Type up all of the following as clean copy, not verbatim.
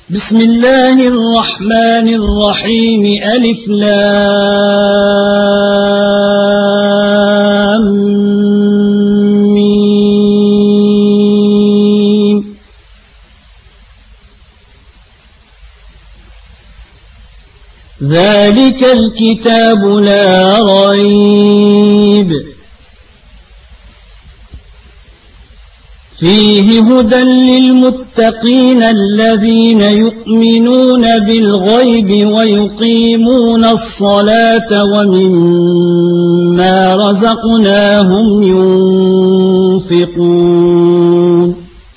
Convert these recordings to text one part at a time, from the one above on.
بسم الله الرحمن الرحيم ألف لام ميم ذلك الكتاب لا ريب فيه هدى للمتقين الذين يؤمنون بالغيب ويقيمون الصلاة ومما رزقناهم ينفقون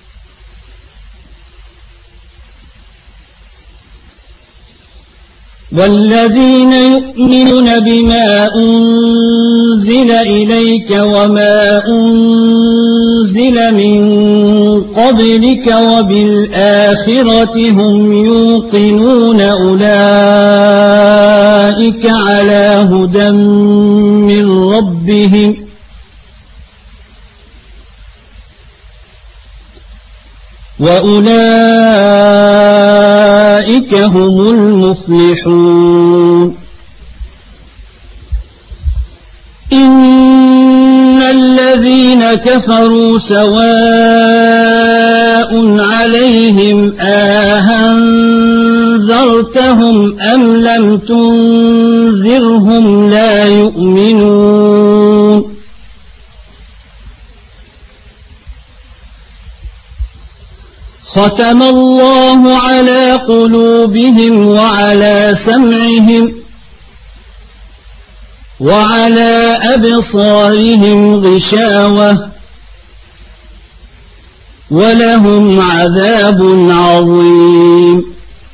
والذين يؤمنون بما أنزل إليك وما أنزل من قبلك وبالآخرة هم يوقنون أولئك على هدى من ربهم وأولئك هم المفلحون إن الذين كفروا سواء عليهم أأنذرتهم أم لم تنذرهم لا يؤمنون ختم الله على قلوبهم وعلى سمعهم وعلى أبصارهم غشاوة ولهم عذاب عظيم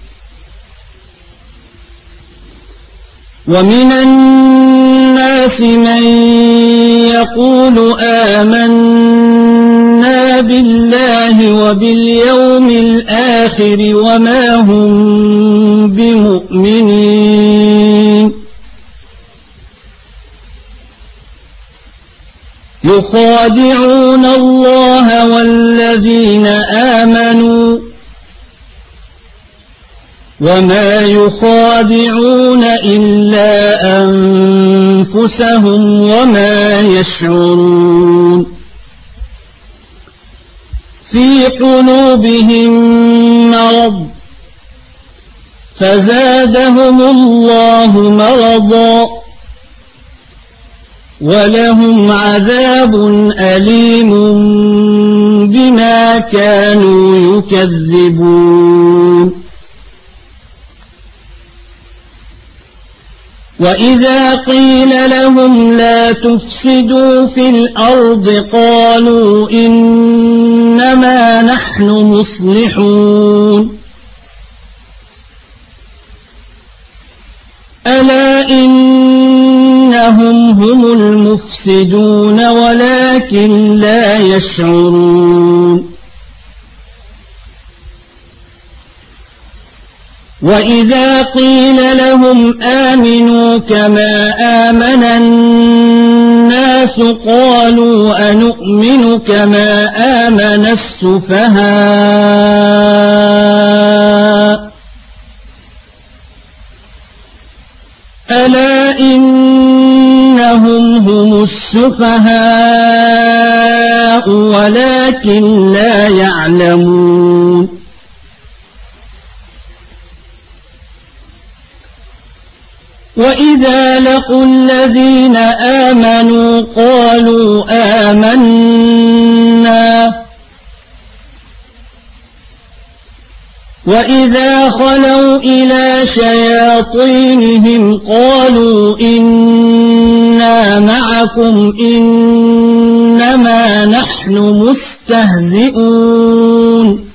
ومن الناس من يقول آمنا بالله وباليوم الآخر وما هم بمؤمنين يخادعون الله والذين آمنوا وما يخادعون إلا أنفسهم وما يشعرون في قلوبهم مرض فزادهم الله مرضا ولهم عذاب أليم بما كانوا يكذبون وإذا قيل لهم لا تفسدوا في الأرض قالوا إنما نحن مصلحون ألا إنهم هم المفسدون ولكن لا يشعرون وإذا قيل لهم آمنوا كما آمن الناس قالوا أنؤمن كما آمن السفهاء ألا إنهم هم السفهاء ولكن لا يعلمون وإذا لقوا الذين آمنوا قالوا آمنا وإذا خلوا إلى شياطينهم قالوا إنا معكم إنما نحن مستهزئون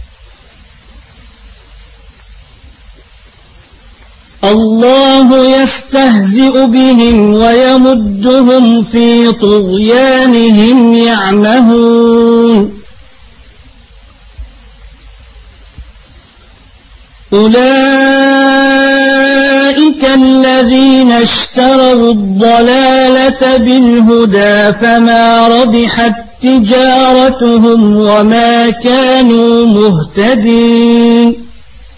الله يستهزئ بهم ويمدهم في طغيانهم يعمهون أولئك الذين اشتروا الضلالة بالهدى فما ربحت تجارتهم وما كانوا مهتدين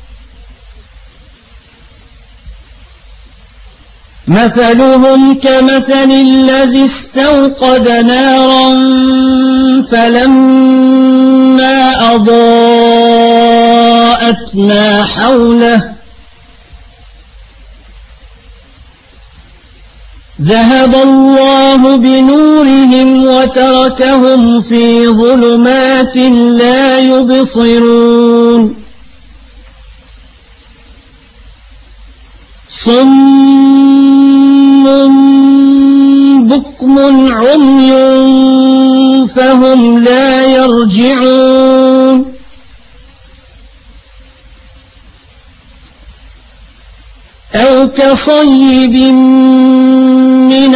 مثلهم كمثل الذي استوقد نارا فلما أضاءت ما حوله ذهب الله بنورهم وتركهم في ظلمات لا يبصرون صم بكم عمي فهم لا يرجعون أو كصيب من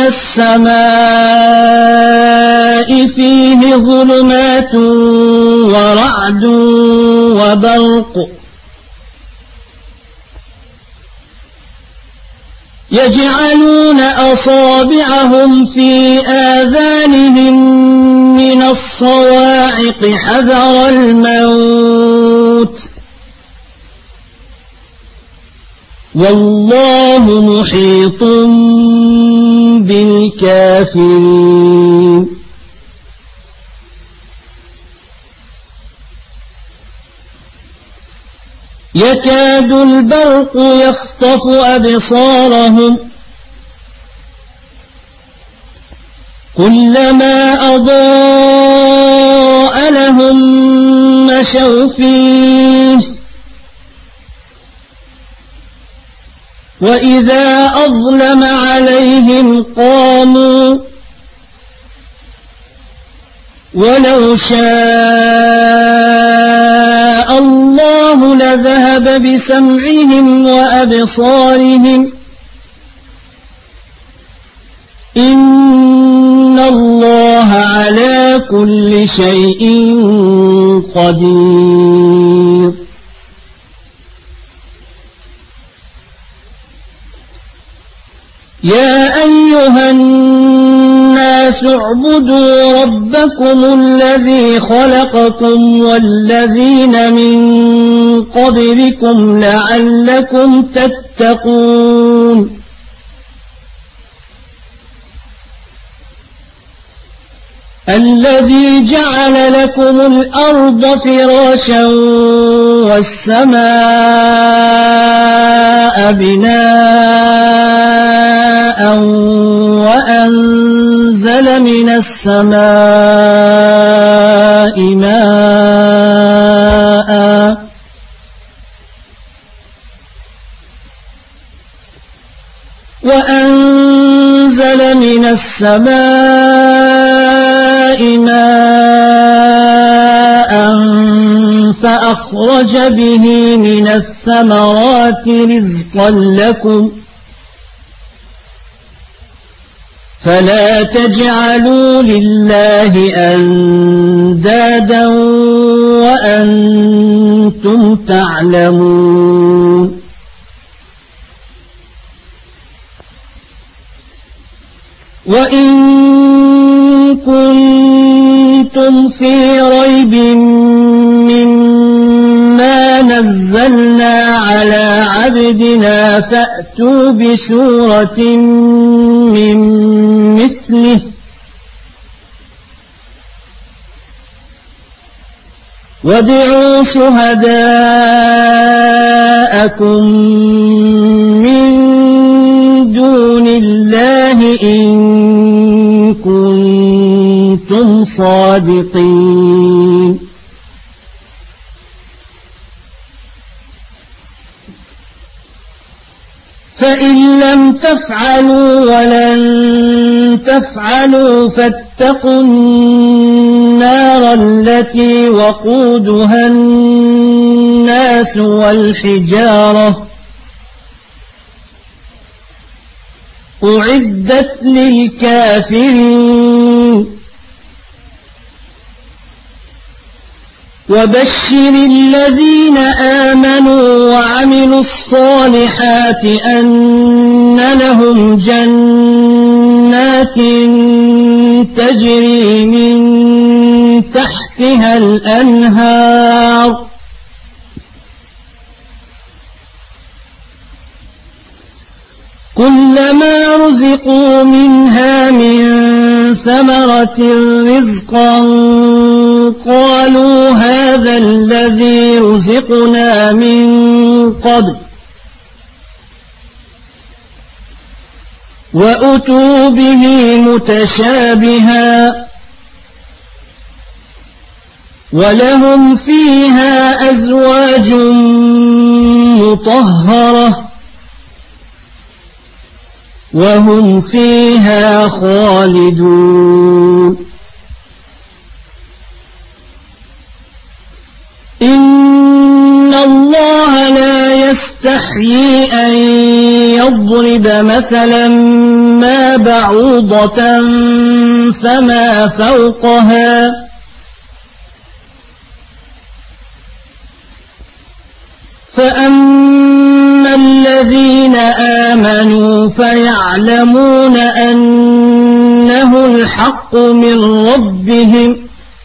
السماء فيه ظلمات ورعد وبرق يجعلون أصابعهم في آذانهم من الصواعق حذر الموت والله محيط بالكافرين يكاد البرق يخطف أبصارهم كلما أضاء لهم مشوا فيه وإذا أظلم عليهم قاموا ولو شاء الله لذهب بسمعهم وأبصارهم إن الله على كل شيء قدير يا أيها الناس اعبدوا ربكم الذي خلقكم والذين من قبلكم لعلكم تتقون الذي جعل لكم الأرض فراشا والسماء بناء وأنزل من السماء ماء فأخرج به من الثمرات رزقا لكم فلا تجعلوا لله أندادا وأنتم تعلمون وإن كنتم في ريب مما نزلنا على عبدنا فأتوا بسورة من مثله وادعوا شهداءكم من دون الله إن كنتم صادقين فإن لم تفعلوا ولن تفعلوا فاتقوا النار التي وقودها الناس والحجارة أعدت للكافرين وبشر الذين آمنوا وعملوا الصالحات أن لهم جنات تجري من تحتها الأنهار كلما رزقوا منها من ثمرة رزقا قالوا هذا الذي رزقنا من قبل وأتوا به متشابها ولهم فيها أزواج مطهرة وهم فيها خالدون إن الله لا يستحيي أن يضرب مثلا ما بعوضة فما فوقها فأما الذين آمنوا فيعلمون أنه الحق من ربهم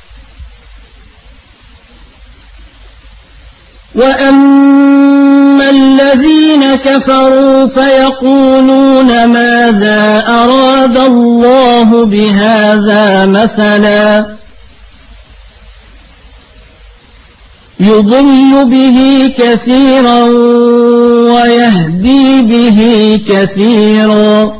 وأما الذين كفروا فيقولون ماذا أراد الله بهذا مثلا يضل به كثيرا ويهدي به كثيرا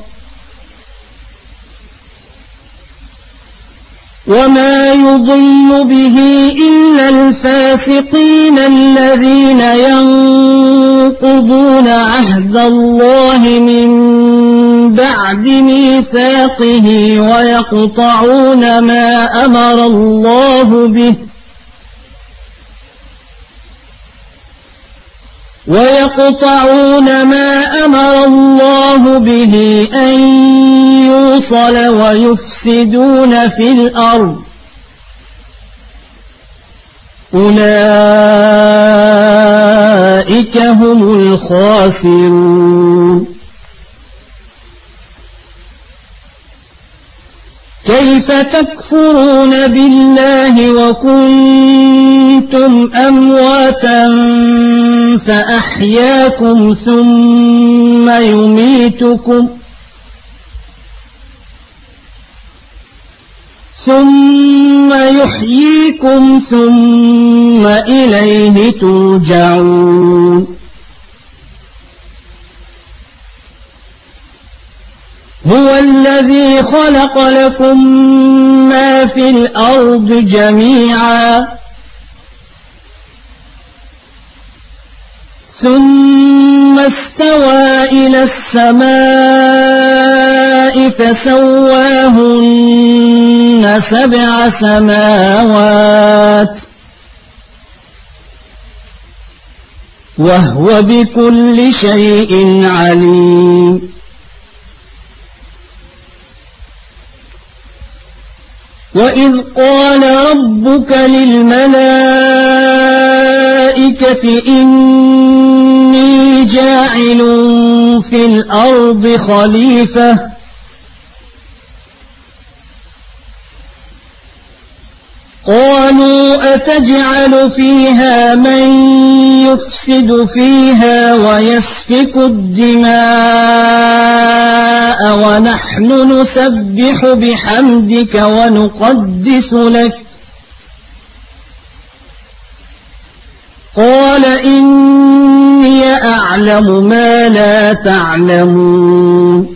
وما يضل به إلا الفاسقين الذين ينقضون عهد الله من بعد ميثاقه ويقطعون ما أمر الله به أن يوصل ويفسدون في الأرض أولئك هم الخاسرون كيف تكفرون بالله وكنتم أمواتا فأحياكم ثم يحييكم ثم إليه ترجعون هو الذي خلق لكم ما في الأرض جميعا ثم استوى إلى السماء فسواهن 7 سماوات وهو بكل شيء عليم وإذ قال ربك للملائكة إني جاعل في الأرض خليفة قالوا أتجعل فيها من يفسد فيها ويسفك الدماء ونحن نسبح بحمدك ونقدس لك قال إني أعلم ما لا تعلمون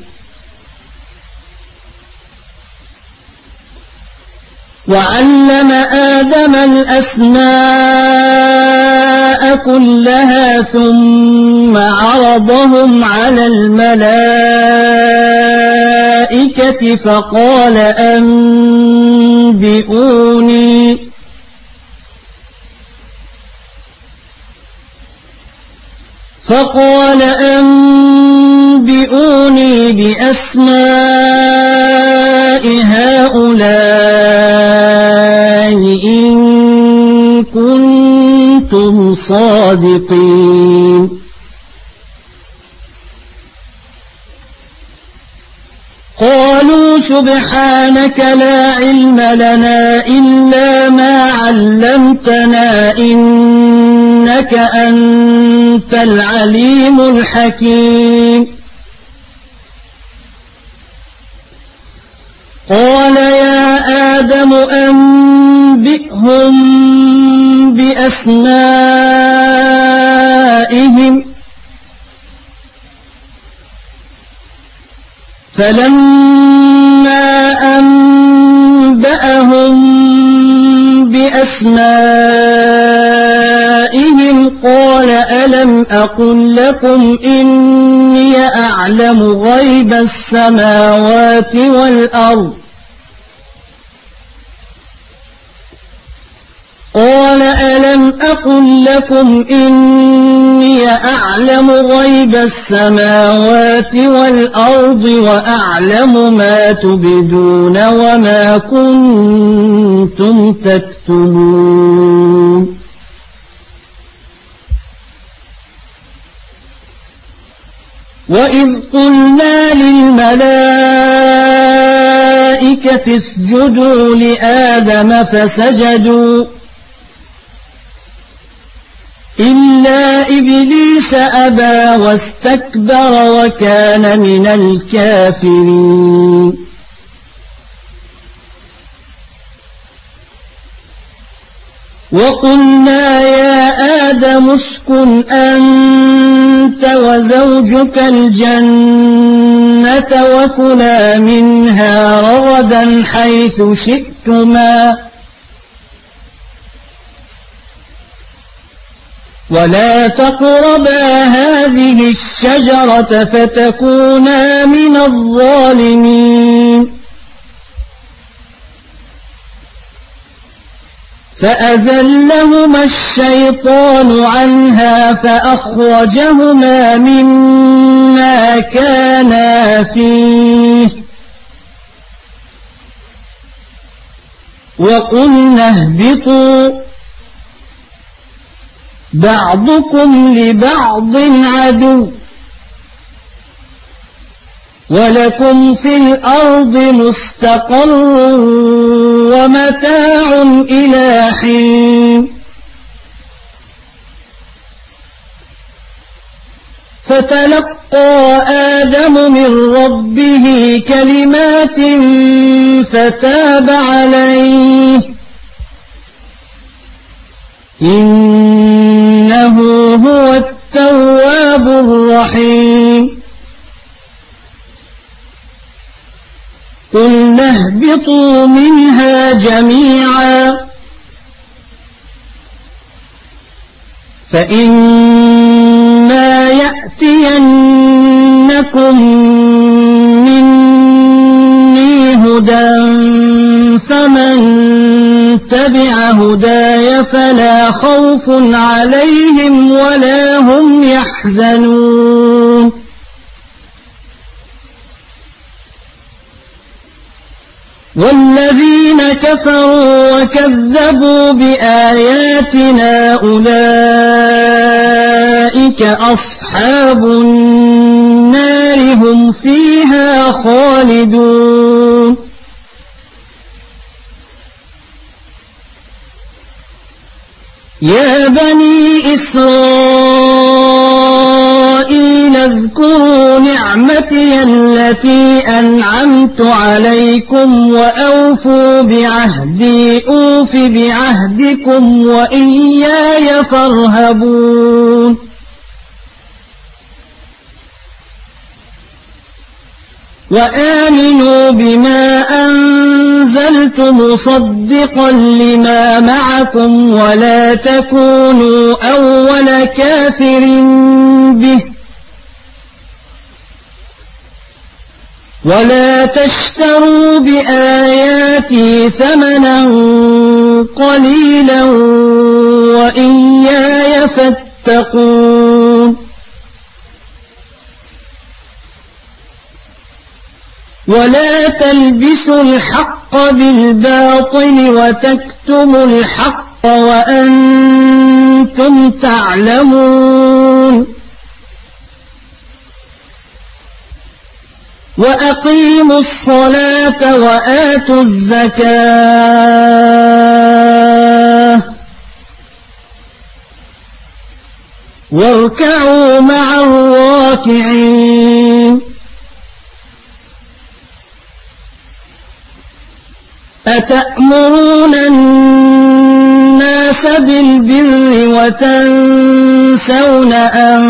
وعلم آدم الأسماء كلها ثم عرضهم على الملائكة فقال أنبئوني بأسماء هؤلاء إن كنتم صادقين قالوا سبحانك لا علم لنا إلا ما علمتنا إنك أنت العليم الحكيم قال يا آدم أنبئهم بأسمائهم فلما أنبأهم بأسمائهم قال ألم أقل لكم إني أعلم غيب السماوات والأرض قال ألم أقل لكم إني أعلم غيب السماوات والأرض وأعلم ما تبدون وما كنتم تكتمون وإذ قلنا للملائكة اسجدوا لآدم فسجدوا إلا إبليس أبى واستكبر وكان من الكافرين وقلنا يا آدم اسكن أنت وزوجك الجنة وكلا منها رغدا حيث شئتما ولا تقربا هذه الشجرة فتكونا من الظالمين فأزلهما الشيطان عنها فأخرجهما مما كانا فيه وقلنا اهبطوا بعضكم لبعض عدو ولكم في الأرض مستقر ومتاع إلى حين فتلقى آدم من ربه كلمات فتاب عليه إنه هو التواب الرحيم قلنا اهبطوا منها جميعا فإما يأتينكم مني هدى فمن تبع هداي فلا خوف عليهم ولا هم يحزنون والذين كفروا وكذبوا بآياتنا أولئك أصحاب النار هم فيها خالدون يا بني إسرائيل اذكروا نعمتي التي أنعمت عليكم وأوفوا بعهدي أوف بعهدكم وإياي فارهبون وآمنوا بما أنزلت مصدقا لما معكم ولا تكونوا أول كافر به ولا تشتروا بآياتي ثمنا قليلا وإياي فاتقون ولا تلبسوا الحق بالباطل وتكتموا الحق وأنتم تعلمون وأقيموا الصلاة وآتوا الزكاة واركعوا مع الراكعين أتأمرون الناس بالبر وتنسون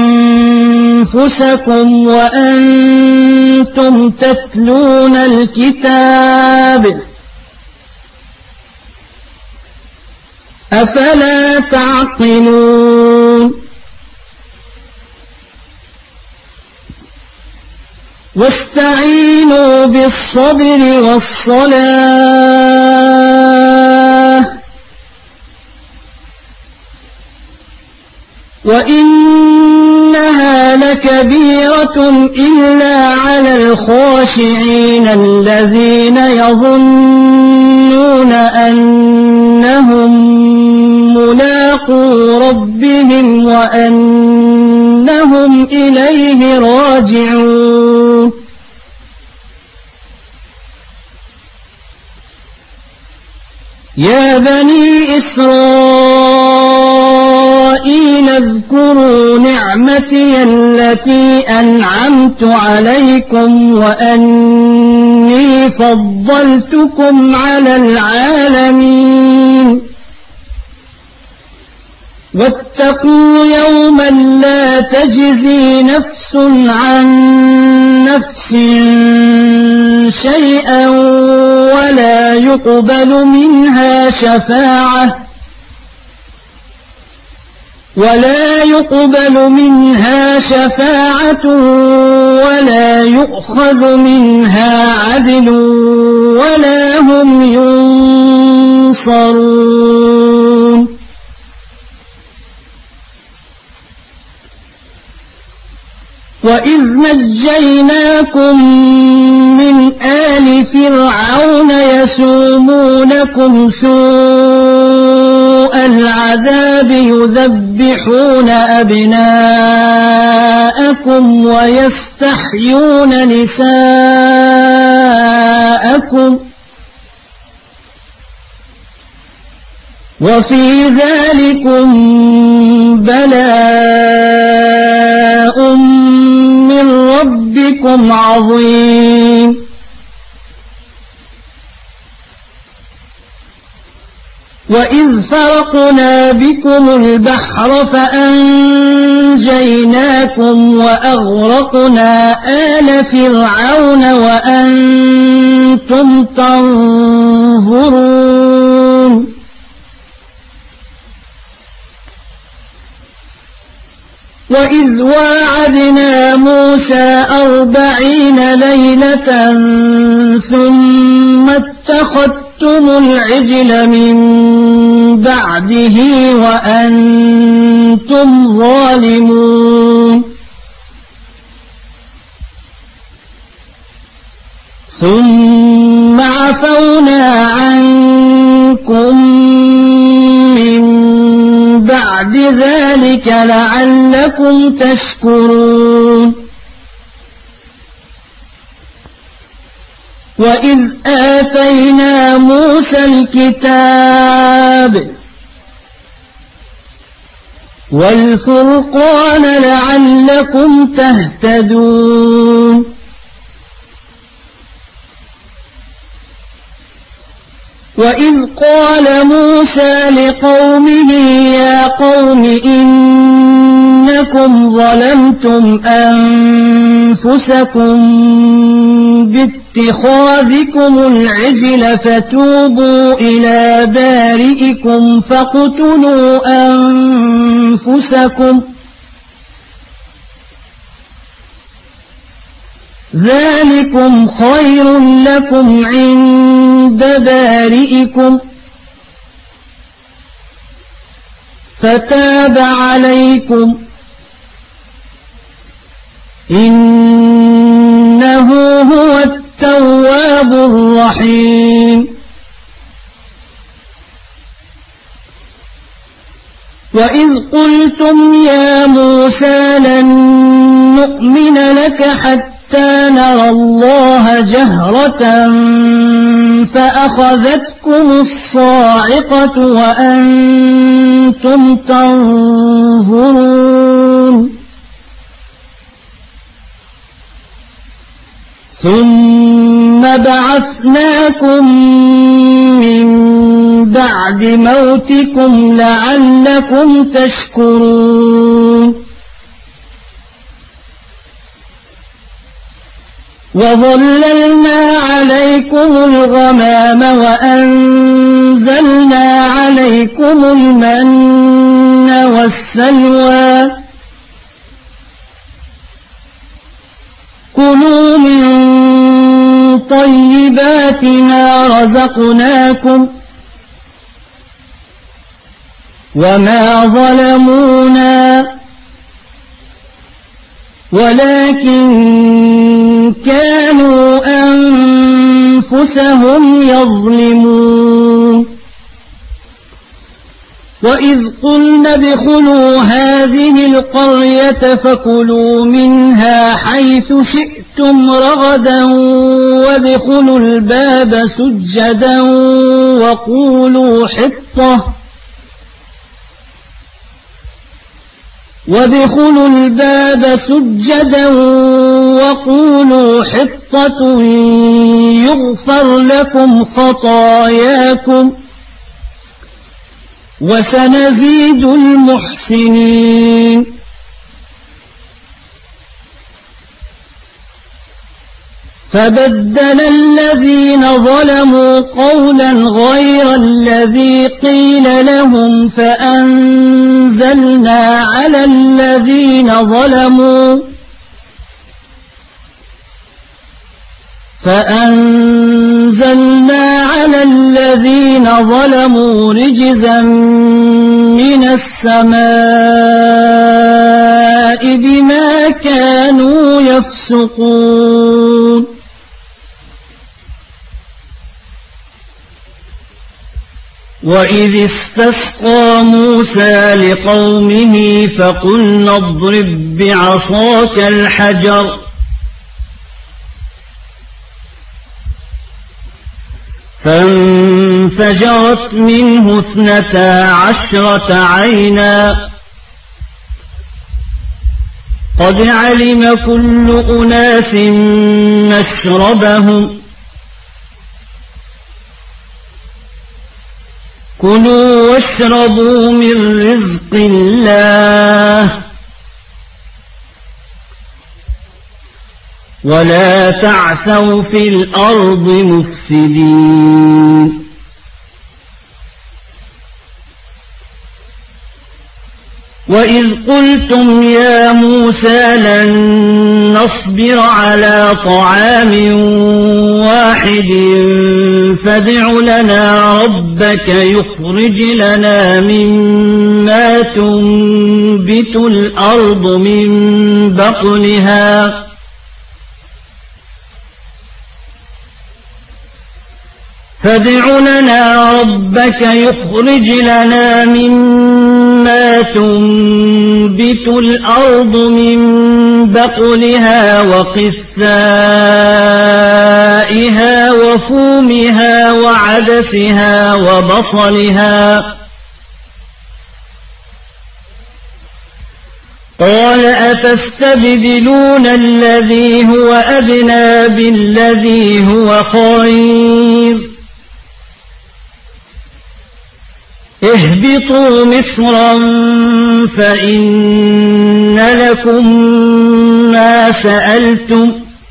أنفسكم وأنتم تتلون الكتاب أفلا تعقلون واستعينوا بالصبر والصلاة وإنها لكبيرة إلا على الخاشعين الذين يظنون أنهم ملاقو ربهم وأنهم إليه راجعون يا بني إسرائيل اذكروا نعمتي التي أنعمت عليكم وأني فضلتكم على العالمين واتقوا يوما لا تجزي نفس عن نفس شيئا ولا يقبل منها شفاعة ولا يؤخذ منها عدل ولا هم ينصرون وإذ نجيناكم من آل فرعون يسومونكم سوء العذاب يذبحون أبناءكم ويستحيون نساءكم وفي ذلكم بلاء من ربكم عظيم وإذ فرقنا بكم البحر فأنجيناكم وأغرقنا آل فرعون وأنتم تنظرون وإذ واعدنا موسى 40 ليلة ثم اتخذتم العجل من بعده وأنتم ظالمون ثم عفونا عنكم من بعد ذلك لعلكم تشكرون وإذ آتينا موسى الكتاب والفرقان لعلكم تهتدون وإذ قال موسى لقومه يا قوم إنكم ظلمتم أنفسكم باتخاذكم العجل فتوبوا إلى بارئكم فاقتلوا أنفسكم ذلكم خير لكم عند بارئكم فتاب عليكم إنه هو التواب الرحيم وإذ قلتم يا موسى لن نؤمن لك حتى نرى الله جهرة فأخذتكم الصاعقة وأنتم تنظرون ثم بعثناكم من بعد موتكم لعلكم تشكرون وظللنا عليكم الغمام وأنزلنا عليكم المن والسلوى كلوا من طيبات ما رزقناكم وما ظلمونا ولكن كانوا أنفسهم يظلمون وإذ قلنا ادخلوا هذه القرية فكلوا منها حيث شئتم رغدا وادخلوا الباب سجدا وقولوا حطة يغفر لكم خطاياكم وسنزيد المحسنين فبدل الذين ظلموا قولا غير الذي قيل لهم فأنزلنا على الذين ظلموا رجزا من السماء بما كانوا يفسقون وإذ استسقى موسى لقومه فقلنا اضرب بعصاك الحجر فانفجرت منه 12 عينا قد علم كل أناس مشربهم كلوا واشربوا من رزق الله ولا تعثوا في الأرض مفسدين وإذ قلتم يا موسى لن نصبر على طعام واحد فادع لنا ربك يخرج لنا مما تنبت الأرض من بقلها وقثائها وفومها وعدسها وبصلها قال أتستبدلون الذي هو أدنى بالذي هو خير اهبطوا مصرا فإن لكم ما سألتم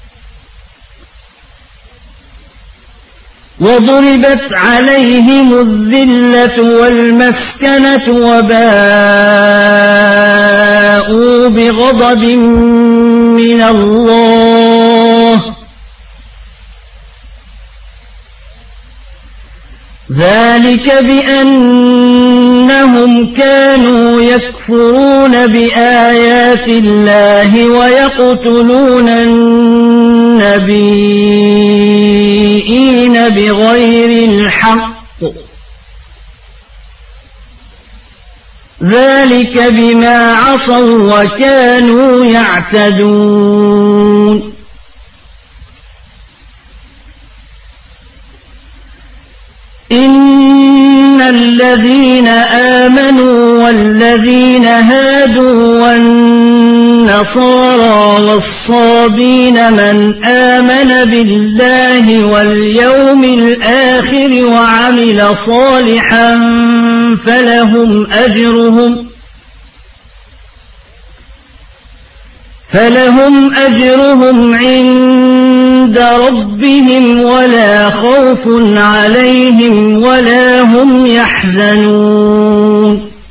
وضربت عليهم الذلة والمسكنة وباءوا بغضب من الله ذلك بأنهم كانوا يكفرون بآيات الله ويقتلون النبيين بغير الحق ذلك بما عصوا وكانوا يعتدون إن الذين آمنوا والذين هادوا والنصارى والصابين من آمن بالله واليوم الآخر وعمل صالحا فلهم أجرهم عند ربهم ولا خوف عليهم ولا هم يحزنون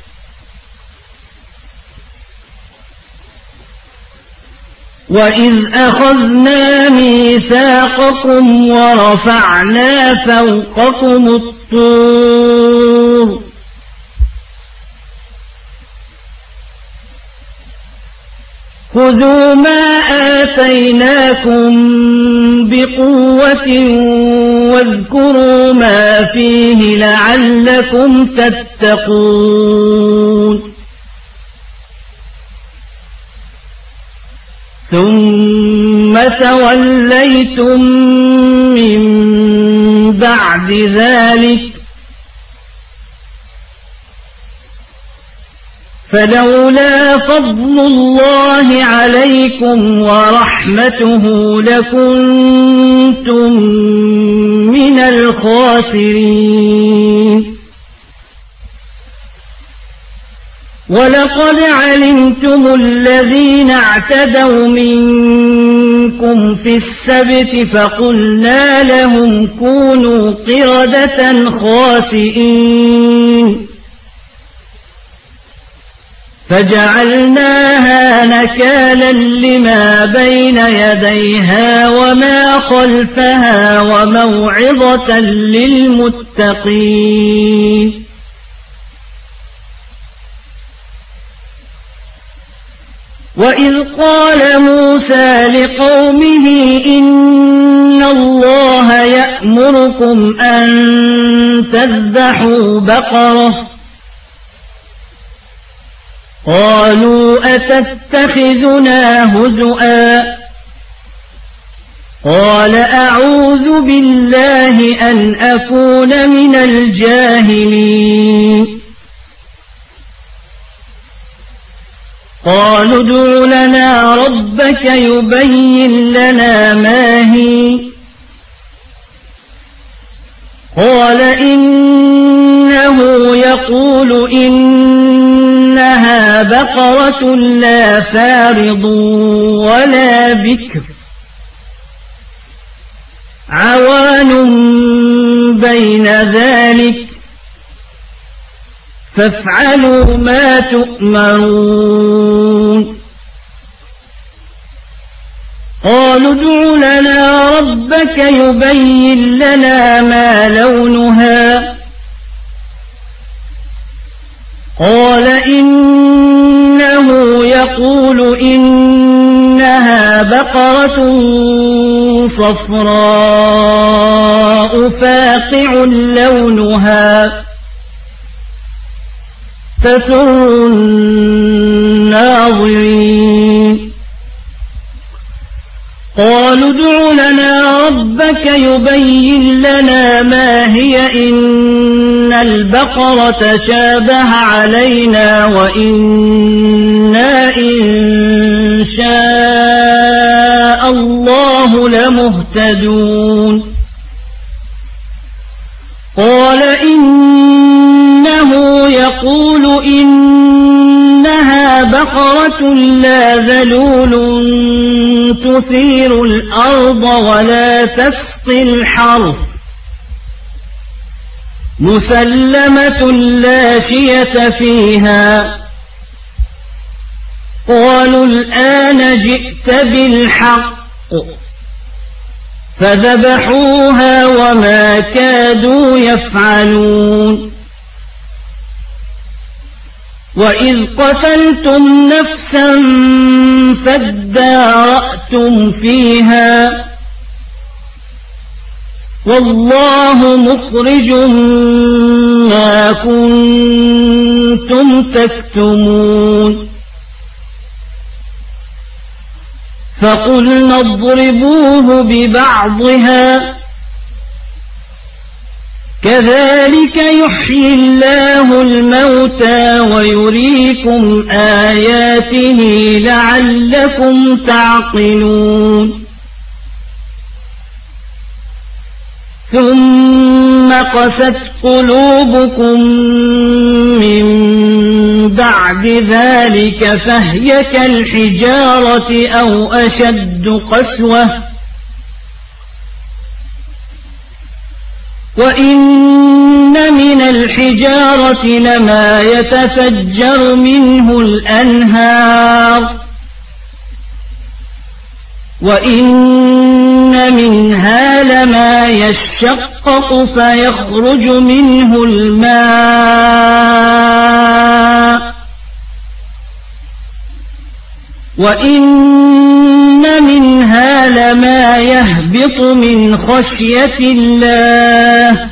وإذ أخذنا ميثاقكم ورفعنا فوقكم الطور خذوا ما آتيناكم بقوة واذكروا ما فيه لعلكم تتقون ثم توليتم من بعد ذلك فلولا فضل الله عليكم ورحمته لكنتم من الخاسرين ولقد علمتم الذين اعتدوا منكم في السبت فقلنا لهم كونوا قردة خاسئين فجعلناها نكالا لما بين يديها وما خلفها وموعظة للمتقين وإذ قال موسى لقومه إن الله يأمركم أن تذبحوا بقرة قالوا أتتخذنا هزؤا قال أعوذ بالله أن أكون من الجاهلين قالوا ادع لنا ربك يبين لنا ما هي قال إنه يقول إنها بقرة لا فارض ولا بكر عوان بين ذلك فافعلوا ما تؤمرون قالوا ادع لنا ربك يبين لنا ما لونها قال إنه يقول إنها بقرة صفراء فاقع لونها تسر الناظرين قالوا ادع لنا ربك يبين لنا ما هي إن البقرة شابه علينا وإنا إن شاء الله لمهتدون قال إنه يقول إنها بقرة لا ذلول تثير الأرض ولا تسقي الحرث مسلمة لا شية فيها قالوا الآن جئت بالحق فذبحوها وما كادوا يفعلون وإذ قتلتم نفسا فادارأتم فيها والله مخرج ما كنتم تكتمون فقلنا اضربوه ببعضها كذلك يحيي الله الموتى ويريكم آياته لعلكم تعقلون ثم قست قلوبكم من بعد ذلك فهي كالحجارة أو أشد قسوة وإن من الحجارة لما يتفجر منه الأنهار وإن منها لما يشقق فيخرج منه الماء وإن منها لما يهبط من خشية الله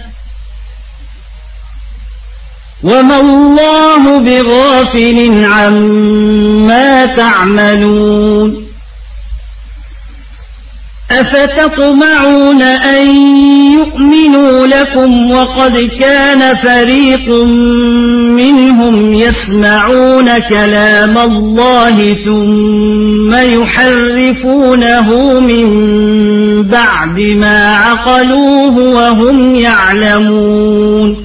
وما الله بغافل عما تعملون أفتطمعون أن يؤمنوا لكم وقد كان فريق منهم يسمعون كلام الله ثم يحرفونه من بعد ما عقلوه وهم يعلمون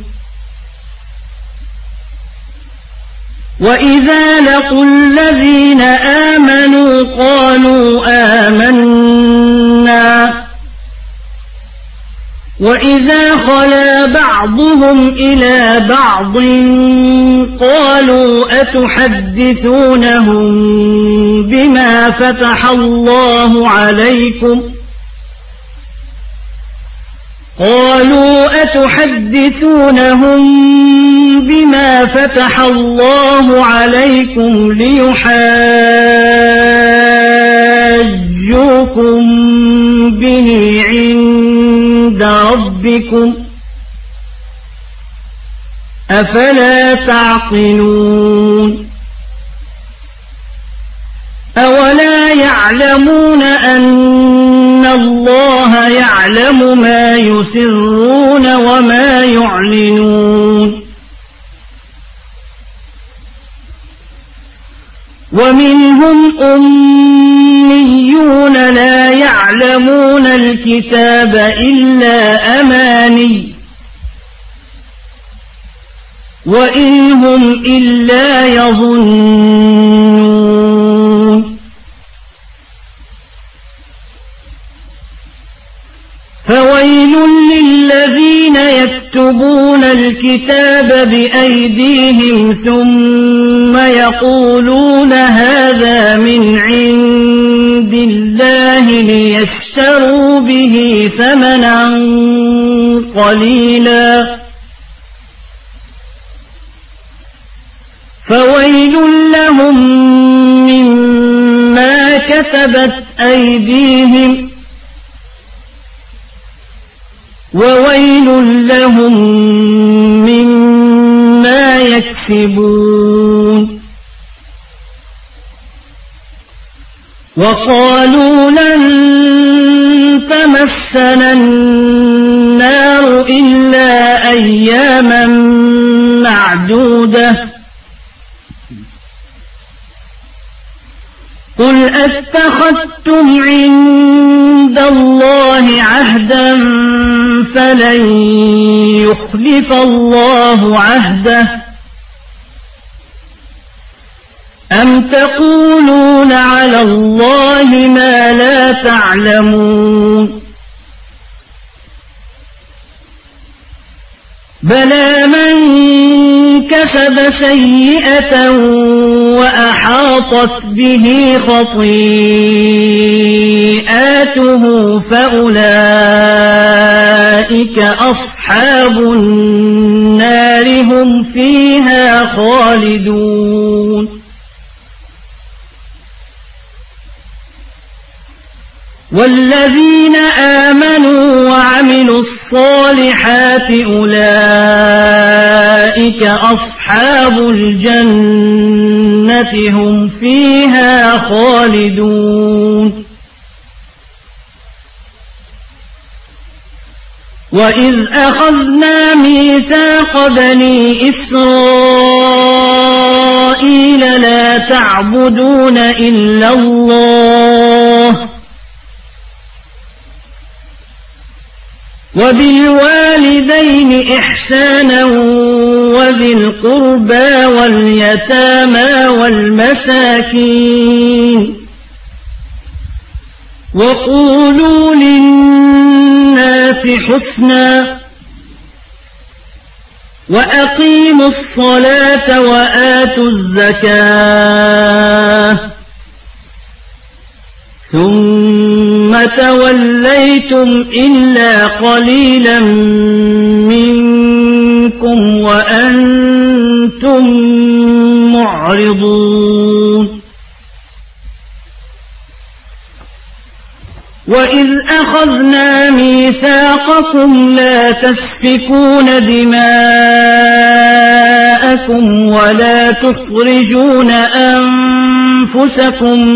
وإذا لقوا الذين آمنوا قالوا آمنا وإذا خلا بعضهم إلى بعض قالوا أتحدثونهم بما فتح الله عليكم ليحاجوكم به عند ربكم أفلا تعقلون أولا يعلمون أن الله يعلم ما يسرون وما يعلنون ومنهم أميون لا يعلمون الكتاب إلا أماني وإن هم إلا يظنون فويل للذين يكتبون الكتاب بأيديهم ثم يقولون هذا من عند الله ليشتروا به ثمنا قليلا فويل لهم مما كتبت أيديهم وويل لهم مما يكسبون وقالوا لن تمسنا النار إلا أياما معدودة قل أتخذتم عند الله عهدا فلن يخلف الله عهده أم تقولون على الله ما لا تعلمون بلى من كسب سيئة وأحاطت به خطيئاته فأولئك أصحاب النار هم فيها خالدون والذين آمنوا وعملوا الصالحات أولئك أصحاب الجنة هم فيها خالدون وإذ أخذنا ميثاق بني إسرائيل لا تعبدون إلا الله وبالوالدين إحسانا وذي القربى واليتامى والمساكين وقولوا للناس حسنا وأقيموا الصلاة وآتوا الزكاة ثم توليتم إلا قليلا منكم وأنتم معرضون وإذ أخذنا ميثاقكم لا تسفكون دماءكم ولا تخرجون أنفسكم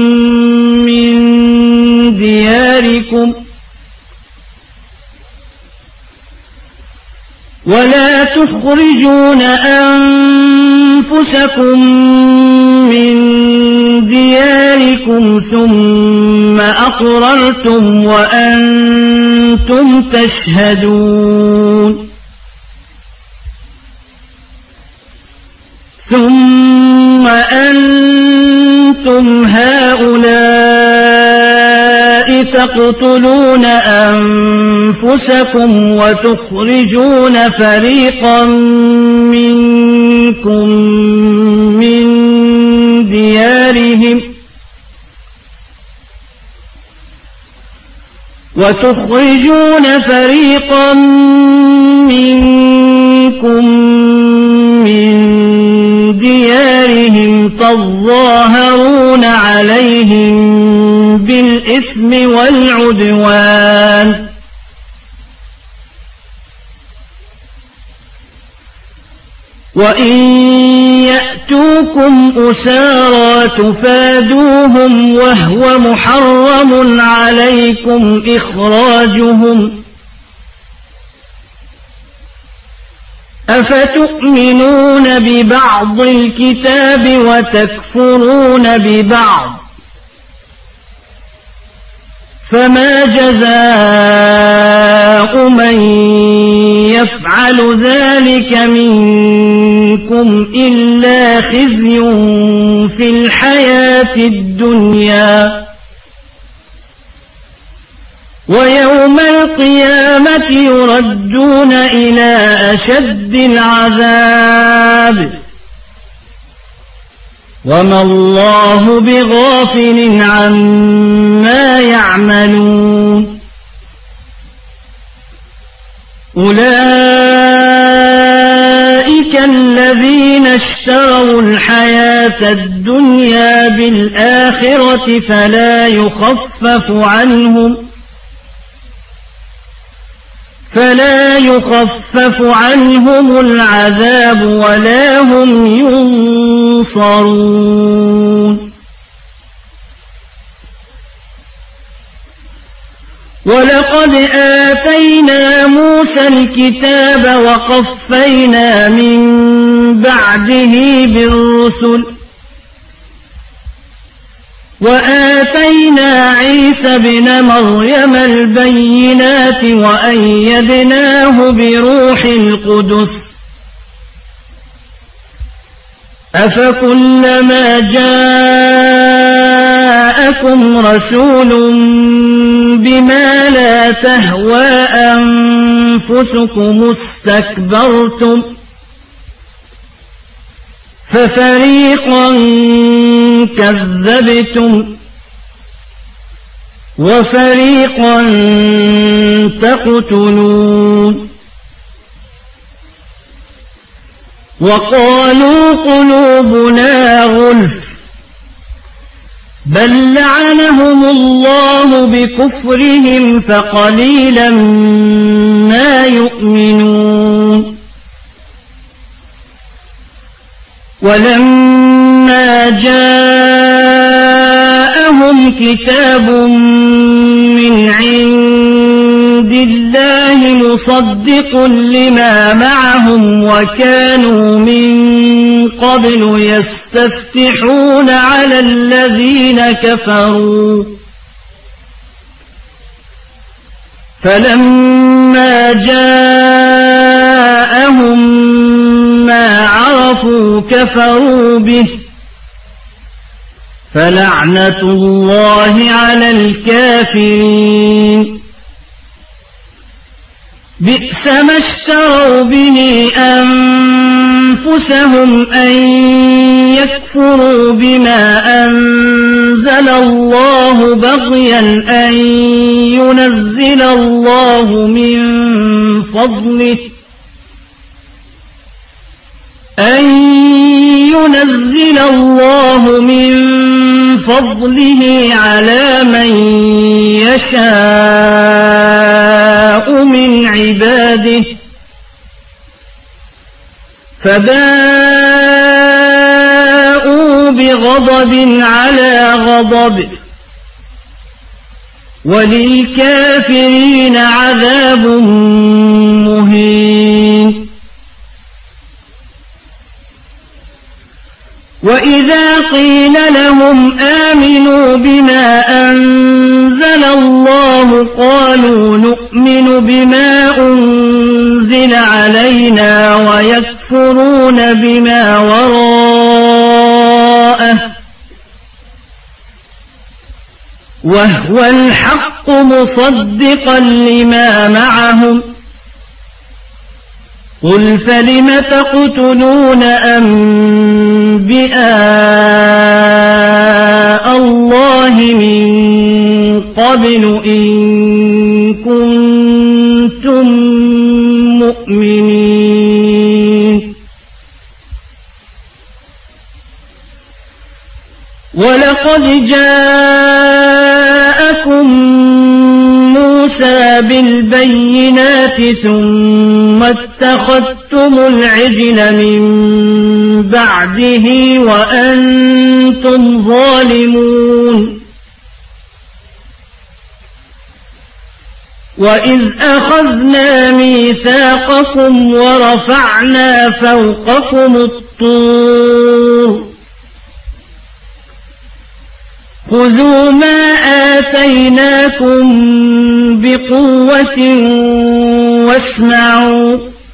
من دياركم ثم أقررتم وأنتم تشهدون ثم أنتم هؤلاء تقتلون أنفسكم وتخرجون فريقا منكم من ديارهم تظاهرون عليهم بالإثم والعدوان وإن يأتوكم أسارى تفادوهم وهو محرم عليكم إخراجهم أفتؤمنون ببعض الكتاب وتكفرون ببعض فما جزاء من يفعل ذلك منكم إلا خزي في الحياة الدنيا ويوم القيامة يردون إلى أشد العذاب وما الله بغافل عما يعملون أولئك الذين اشتروا الحياة الدنيا بالآخرة فلا يخفف عنهم العذاب ولا هم ينصرون ولقد آتينا موسى الكتاب وقفينا من بعده بالرسل وآتينا عيسى ابن مريم البينات وأيدناه بروح القدس أفكلما جاءكم رسول بما لا تهوى أنفسكم استكبرتم ففريقا كذبتم وفريقا تقتلون وقالوا قلوبنا غلف بل لعنهم الله بكفرهم فقليلا ما يؤمنون ولما جاءهم كتاب من عند الله مصدق لما معهم وكانوا من قبل يستفتحون على الذين كفروا فلما جاءهم ما عرفوا كفروا به فلعنة الله على الكافرين بئس ما اشتروا به أنفسهم أن يكفروا بما أنزل الله بغيا أن ينزل الله من فضله على من يشاء من عباده فباءوا بغضب على غضب وللكافرين عذاب مهين وإذا قيل لهم آمنوا بما أنزل الله قالوا نؤمن بما أنزل علينا ويكفرون بما وراءه وهو الحق مصدقا لما معهم قل فلم تقتلون أنبياء الله من قبل إن كنتم مؤمنين ولقد جاءكم موسى بالبينات ثم اتخذتم العجل من بعده وأنتم ظالمون وإذ أخذنا ميثاقكم ورفعنا فوقكم الطور خذوا ما آتيناكم بقوة واسمعوا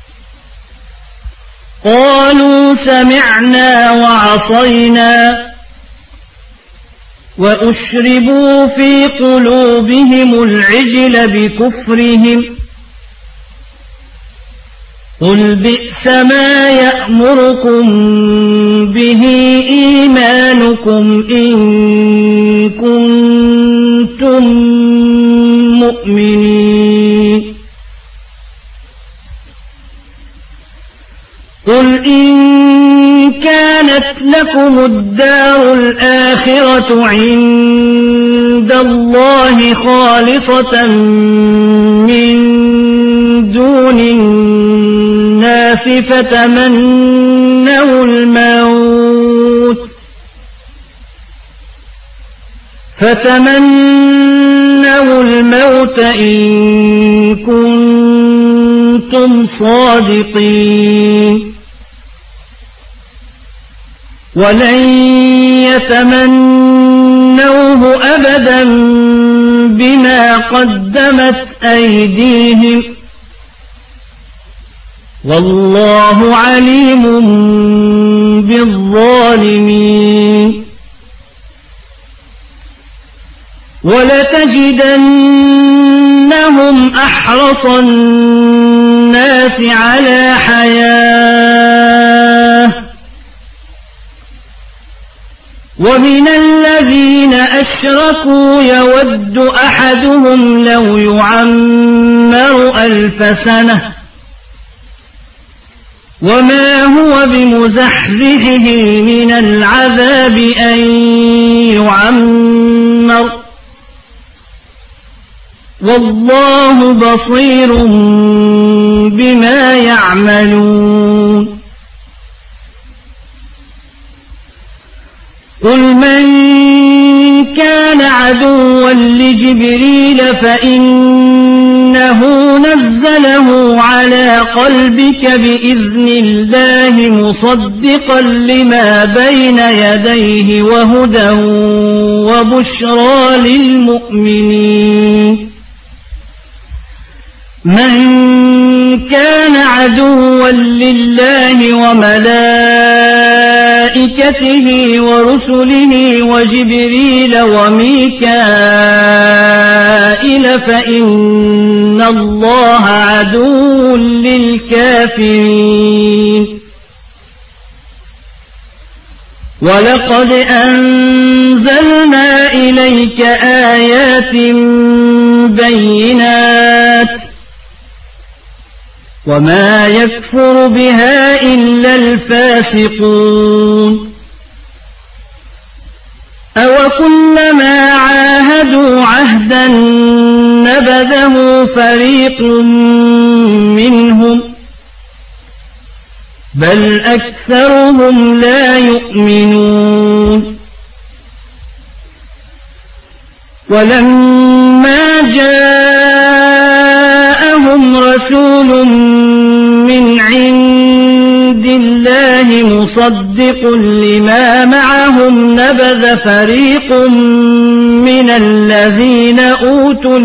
قالوا سمعنا وعصينا وأشربوا في قلوبهم العجل بكفرهم قل بئس ما يأمركم به إيمانكم إن كنتم مؤمنين قل إن كانت لكم الدار الآخرة عند الله خالصة من دون الناس فتمنوا الموت إن كنتم صادقين ولن يتمنوه أبدا بما قدمت أيديهم والله عليم بالظالمين ولتجدنهم أحرص الناس على حياة ومن الذين أشركوا يود أحدهم لو يعمر 1000 سنة وما هو بمزحزحه من العذاب أن يعمر والله بصير بما يعملون قل من كان عدوا لجبريل فإنه نزله على قلبك بإذن الله مصدقا لما بين يديه وهدى وبشرى للمؤمنين من كان عدوا لله وملائكته ورسله وجبريل وميكائيل فإن الله عدو للكافرين ولقد أنزلنا إليك آيات بينات وما يكفر بها إلا الفاسقون أوكلما عاهدوا عهدا نبذه فريق منهم بل أكثرهم لا يؤمنون ولما جاءهم رسول من عند الله مصدق لما معهم نبذ فريق من الذين أوتوا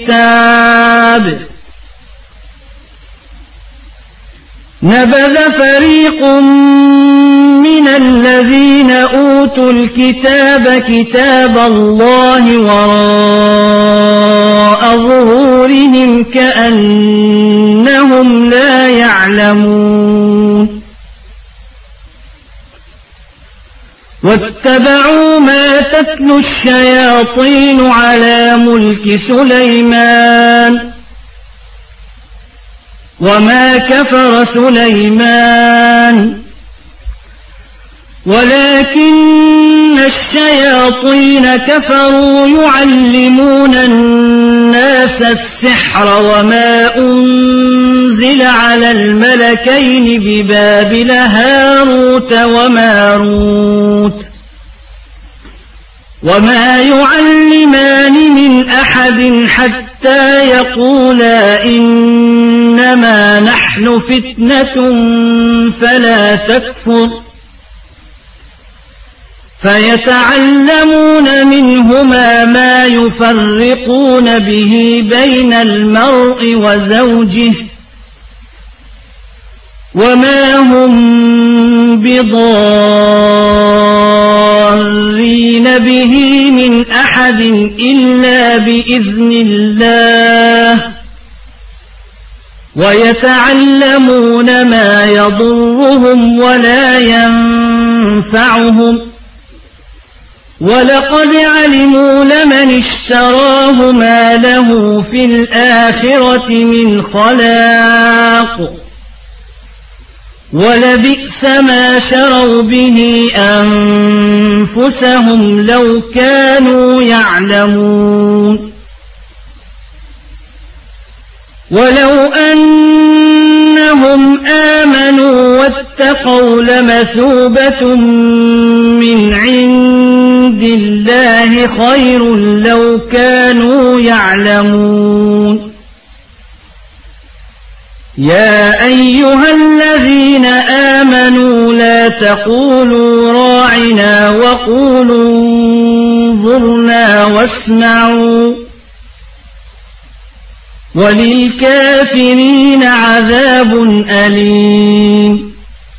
الكتاب كتاب الله وراء ظهورهم كأنهم لا يعلمون واتبعوا ما تتلو الشياطين على ملك سليمان وما كفر سليمان ولكن الشياطين كفروا يعلمون الناس السحر وما أنزل على الملكين ببابل هاروت وماروت وما يعلمان من أحد حتى يقولا إنما نحن فتنة فلا تكفر فيتعلمون منهما ما يفرقون به بين المرء وزوجه وما هم بضارين به من أحد إلا بإذن الله ويتعلمون ما يضرهم ولا ينفعهم ولقد علموا لمن اشتراه ما له في الآخرة من خلاق ولبئس ما شروا به أنفسهم لو كانوا يعلمون ولو أنهم آمنوا واتقوا لمثوبة من عند الله خير لو كانوا يعلمون يا أيها الذين آمنوا لا تقولوا راعنا وقولوا انظرنا واسمعوا وللكافرين عذاب أليم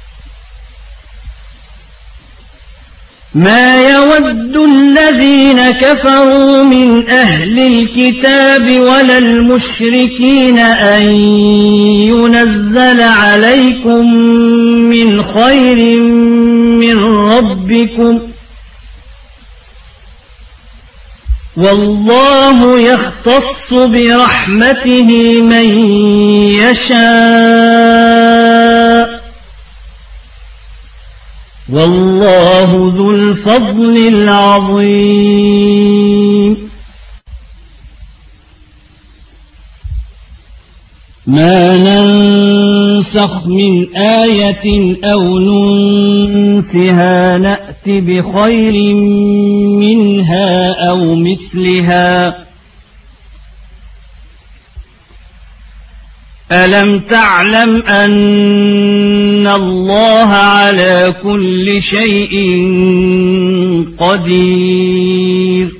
ما يود الذين كفروا من أهل الكتاب ولا المشركين أن ينزل عليكم من خير من ربكم والله يختص برحمته من يشاء والله ذو الفضل العظيم ما ننسخ من آية أو ننسها نأت بخير منها أو مثلها ألم تعلم أن الله على كل شيء قدير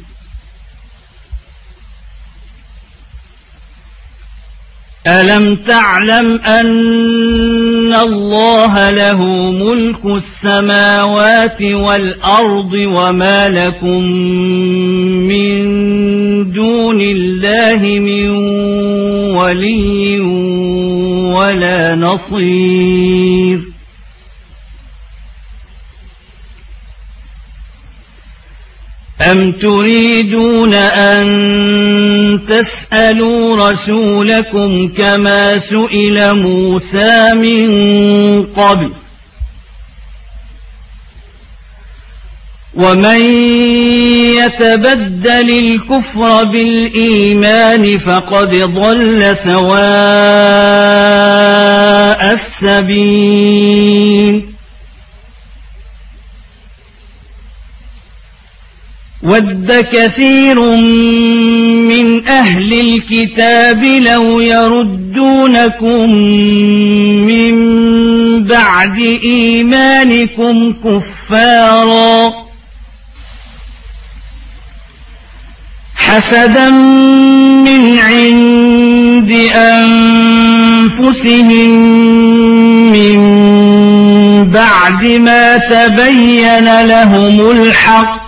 ألم تعلم أن الله له ملك السماوات والأرض وما لكم من دون الله من ولي ولا نصير أم تريدون أن تسألوا رسولكم كما سئل موسى من قبل ومن يتبدل الكفر بالإيمان فقد ضل سواء السبيل ود كثير من أهل الكتاب لو يردونكم من بعد إيمانكم كفارا حسدا من عند أنفسهم من بعد ما تبين لهم الحق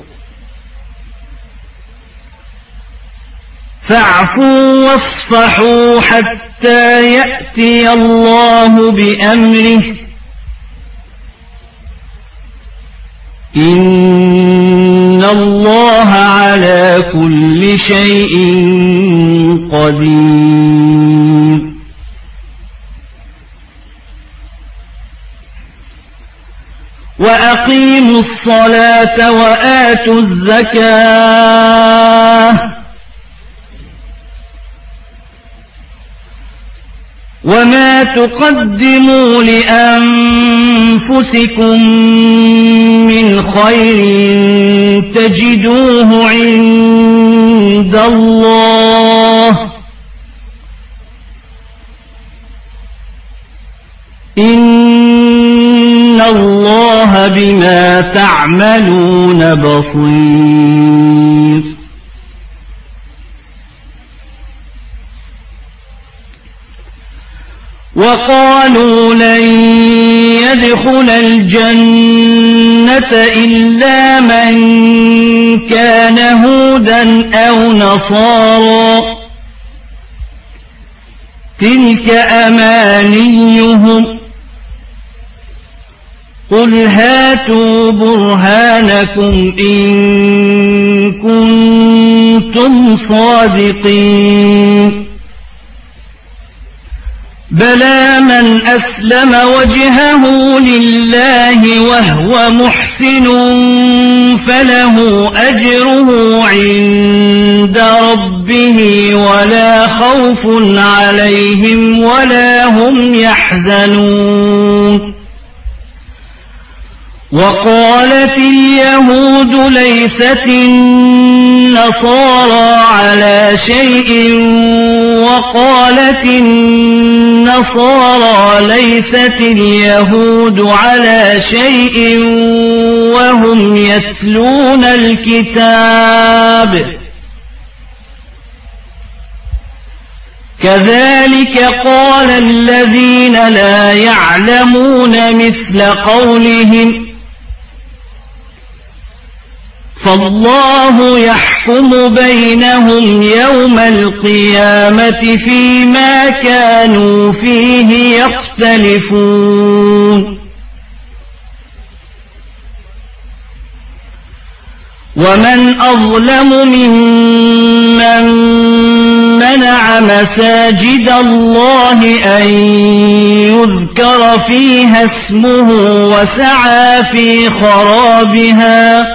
فاعفوا واصفحوا حتى يأتي الله بأمره إن الله على كل شيء قدير وأقيموا الصلاة وآتوا الزكاة وما تقدموا لأنفسكم من خير تجدوه عند الله إن الله بما تعملون بصير وقالوا لن يدخل الجنة إلا من كان هودا أو نصارى تلك أمانيهم قل هاتوا برهانكم إن كنتم صادقين بلى من أسلم وجهه لله وهو محسن فله أجره عند ربه ولا خوف عليهم ولا هم يحزنون وقالت اليهود ليست النصارى على شيء وقالت النصارى ليست اليهود على شيء وهم يتلون الكتاب كذلك قال الذين لا يعلمون مثل قولهم فالله يحكم بينهم يوم القيامة فيما كانوا فيه يختلفون ومن أظلم ممن منع مساجد الله أن يذكر فيها اسمه وسعى في خرابها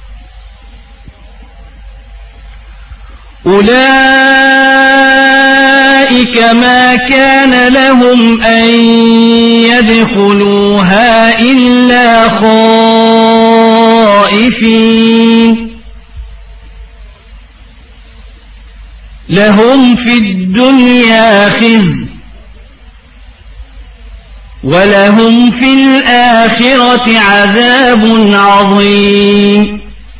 أولئك ما كان لهم أن يدخلوها إلا خائفين لهم في الدنيا خزي ولهم في الآخرة عذاب عظيم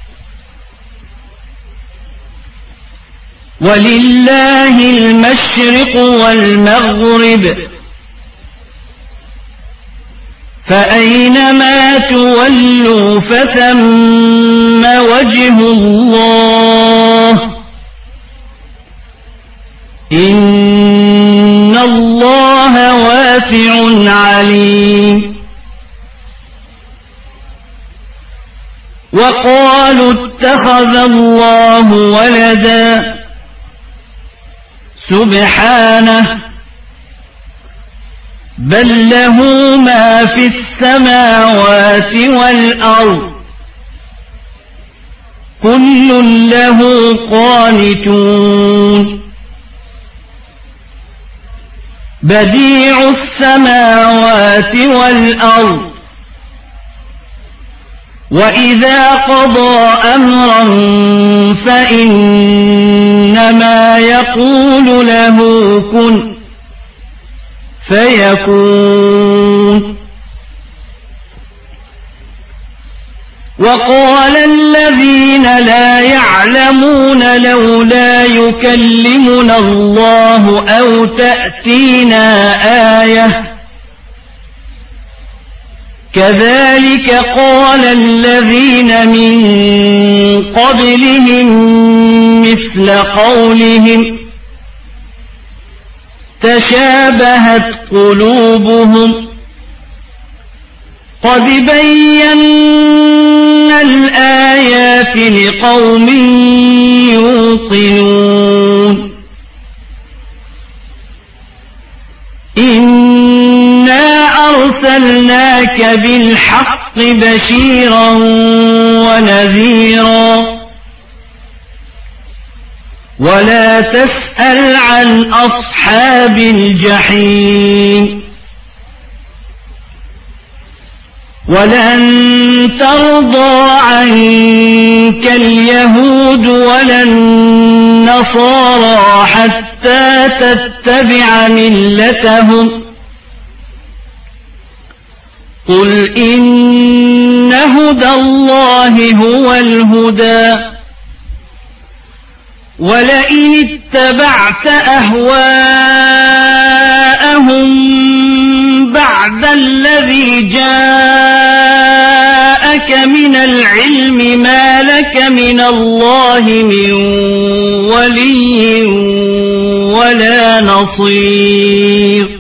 ولله المشرق والمغرب فأينما تولوا فثم وجه الله إن الله واسع عليم وقالوا اتخذ الله ولدا سبحانه بل له ما في السماوات والأرض كل له قانتون بديع السماوات والأرض وإذا قضى أمرا فإنما يقول له كن فيكون وقال الذين لا يعلمون لولا يكلمنا الله أو تأتينا آية كذلك قال الذين من قبلهم مثل قولهم تشابهت قلوبهم قد بينا الآيات لقوم يوقنون إنا أرسلناك بالحق بشيرا ونذيرا ولا تسأل عن أصحاب الجحيم ولن ترضى عنك اليهود ولا النصارى حتى تتبع ملتهم قل إن هدى الله هو الهدى ولئن اتبعت أهواءهم بعد الذي جاءك من العلم ما لك من الله من ولي ولا نصير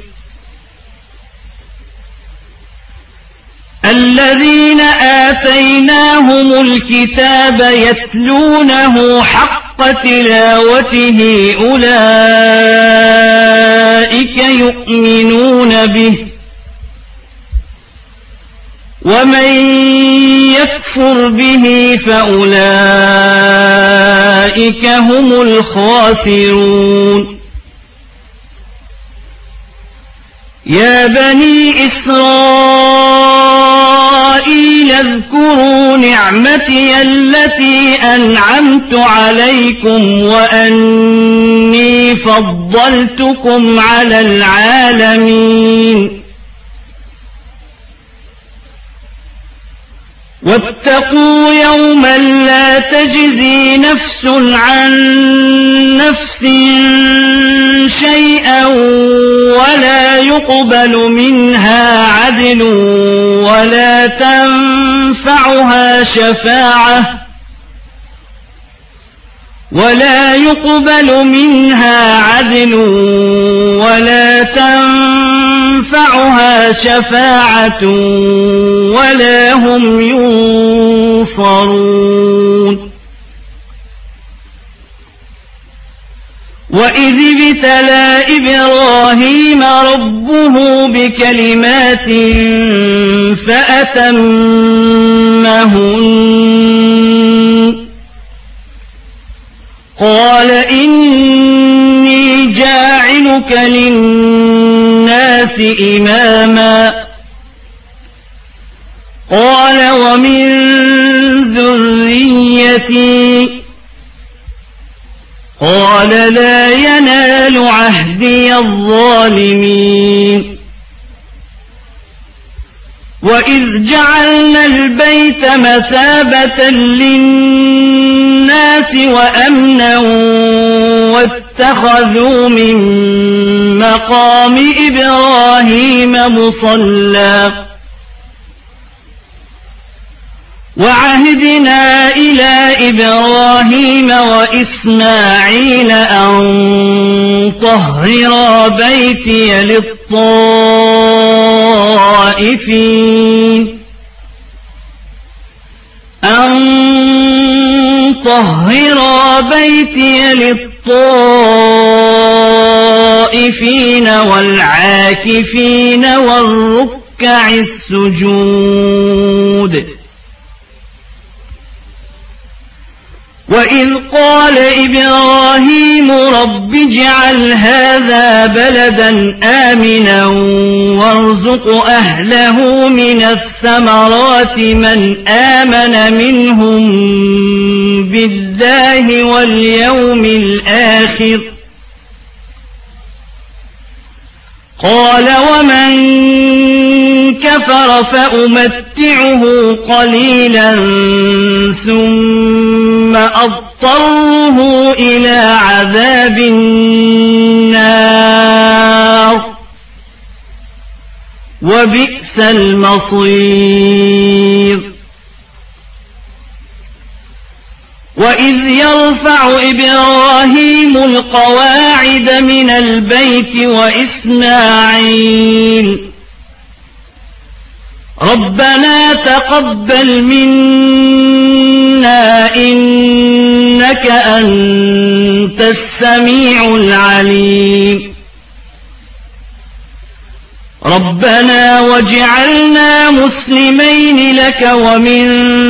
الذين آتيناهم الكتاب يتلونه حق تلاوته أولئك يؤمنون به ومن يكفر به فأولئك هم الخاسرون يا بني إسرائيل اذكروا نعمتي التي أنعمت عليكم وأني فضلتكم على العالمين واتقوا يوما لا تجزي نفس عن نفس شيئا ولا يقبل منها عدل ولا تنفعها شفاعة ولا هم ينصرون وإذ ابتلى إبراهيم ربه بكلمات فأتمهن قال إني جاعلك للناس إماما قال ومن ذريتي قال لا ينال عهدي الظالمين وإذ جعلنا البيت مثابة للناس وأمنا واتخذوا من مقام إبراهيم مصلى وعهدنا إلى إبراهيم وإسماعيل أن طهرا بيتي للطائفين والعاكفين والركع السجود وإذ قال إبراهيم رب اجعل هذا بلدا آمنا وارزق أهله من الثمرات من آمن منهم بالله واليوم الآخر قال ومن كفر فأمتعه قليلا ثم أضطره إلى عذاب النار وبئس المصير وإذ يرفع إبراهيم القواعد من البيت وإسماعيل ربنا تقبل منا إنك أنت السميع العليم ربنا واجعلنا مسلمين لك ومن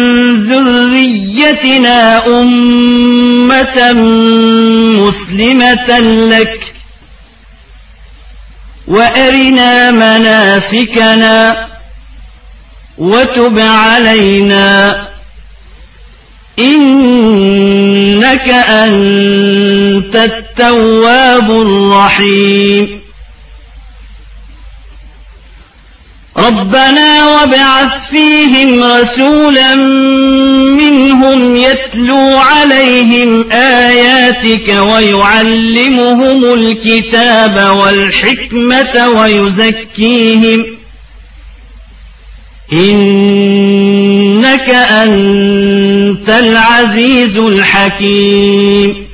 ذريتنا أمة مسلمة لك وأرنا مناسكنا وتب علينا إنك أنت التواب الرحيم ربنا وابعث فيهم رسولا منهم يتلو عليهم آياتك ويعلمهم الكتاب والحكمة ويزكيهم إنك أنت العزيز الحكيم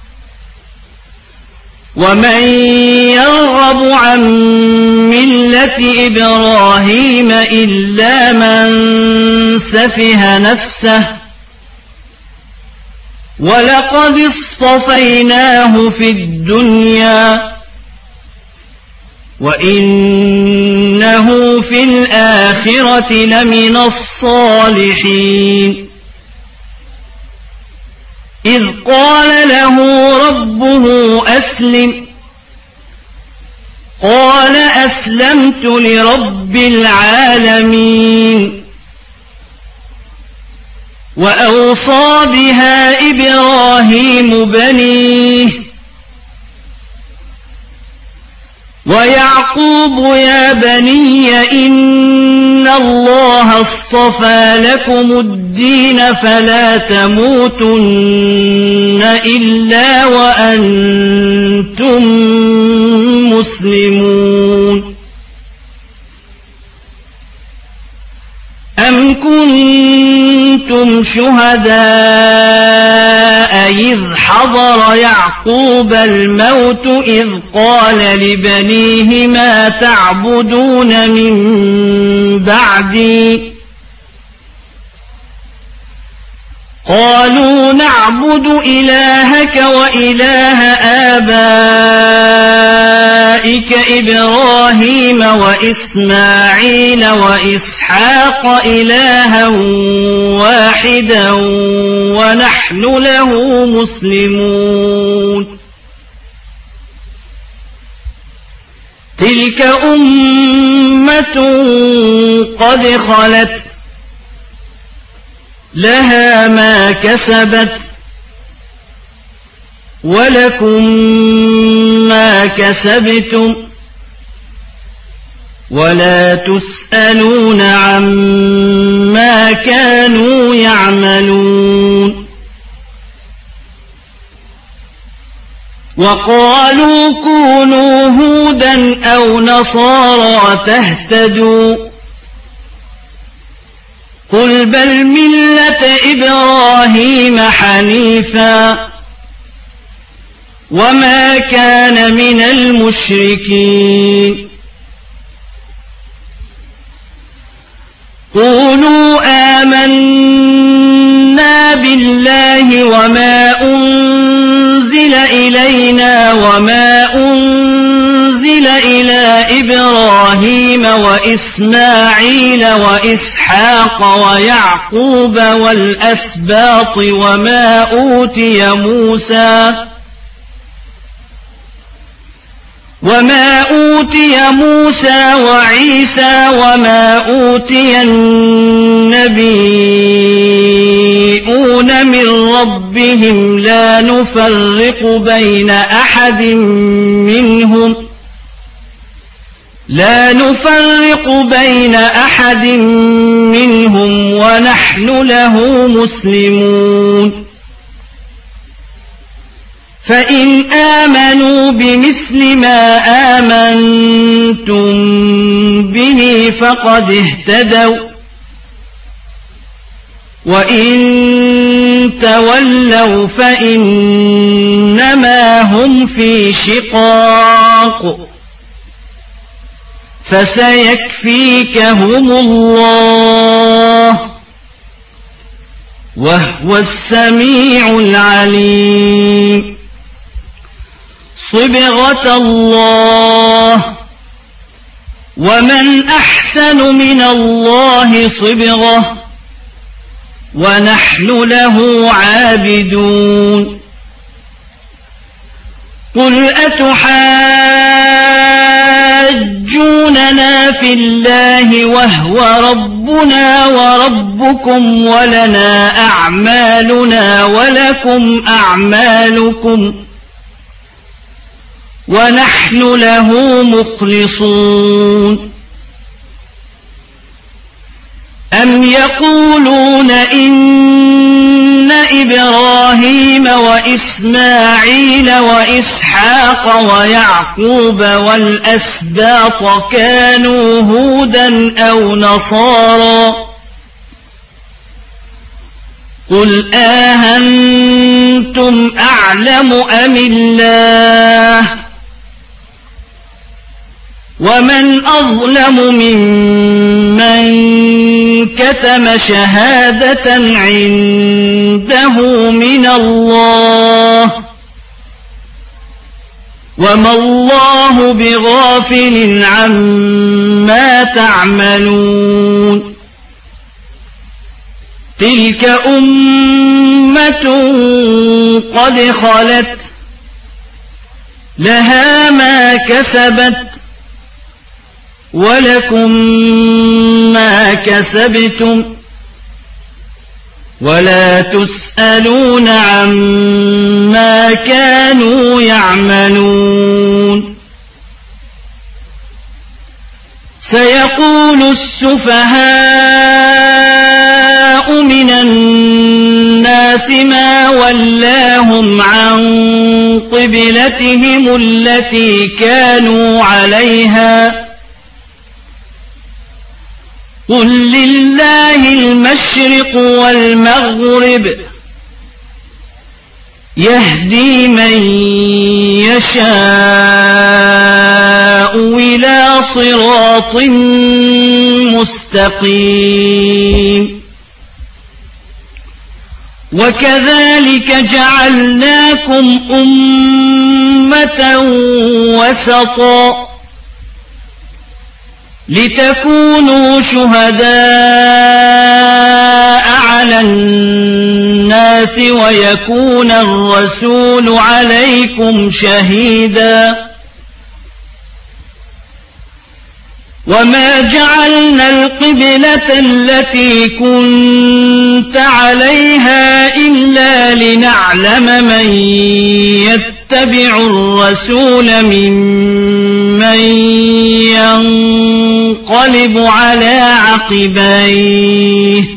ومن يرغب عن ملة إبراهيم إلا من سفه نفسه ولقد اصطفيناه في الدنيا وإنه في الآخرة لمن الصالحين إذ قال له ربه أسلم قال أسلمت لرب العالمين وأوصى بها إبراهيم بنيه ويعقوب يا بني إن الله اصطفى لكم الدين فلا تموتن إلا وأنتم مسلمون أم كنتم شهداء إذ حضر يعقوب الموت إذ قال لبنيه ما تعبدون من بعدي قالوا نعبد إلهك وإله آبائك إبراهيم وإسماعيل وإسحاق إلها واحدا ونحن له مسلمون تلك أمة قد خلت لها ما كسبت ولكم ما كسبتم ولا تسألون عما كانوا يعملون وقالوا كونوا هودا أو نصارى تهتدوا قل بل ملة إبراهيم حنيفا وما كان من المشركين قولوا آمنا بالله وما أنزل إلينا وما أنزل إلى إبراهيم وإسماعيل وإسحاق ويعقوب والأسباط وما أوتي موسى وعيسى وما أوتي النبيون من ربهم لا نفرق بين أحد منهم ونحن له مسلمون فإن آمنوا بمثل ما آمنتم به فقد اهتدوا وإن تولوا فإنما هم في شقاق فسيكفيكهم الله وهو السميع العليم صبغة الله ومن أحسن من الله صبغة ونحن له عابدون قل أتحاجوننا في الله وهو ربنا وربكم ولنا أعمالنا ولكم أعمالكم ونحن له مخلصون أم يقولون إن إبراهيم وإسماعيل وإسحاق ويعقوب والأسباط كانوا هودا أو نصارى قل آهنتم أعلم أم الله ومن أظلم ممن كتم شهادة عنده من الله وما الله بغافل عما تعملون تلك أمة قد خلت لها ما كسبت ولكم ما كسبتم ولا تسألون عما كانوا يعملون سيقول السفهاء من الناس ما ولاهم عن قبلتهم التي كانوا عليها قل لله المشرق والمغرب يهدي من يشاء إلى صراط مستقيم وكذلك جعلناكم أمة وسطا لتكونوا شهداء على الناس ويكون الرسول عليكم شهيدا وما جعلنا القبلة التي كنت كنت عليها إلا لنعلم من يتبع الرسول ممن ينقلب على عقبيه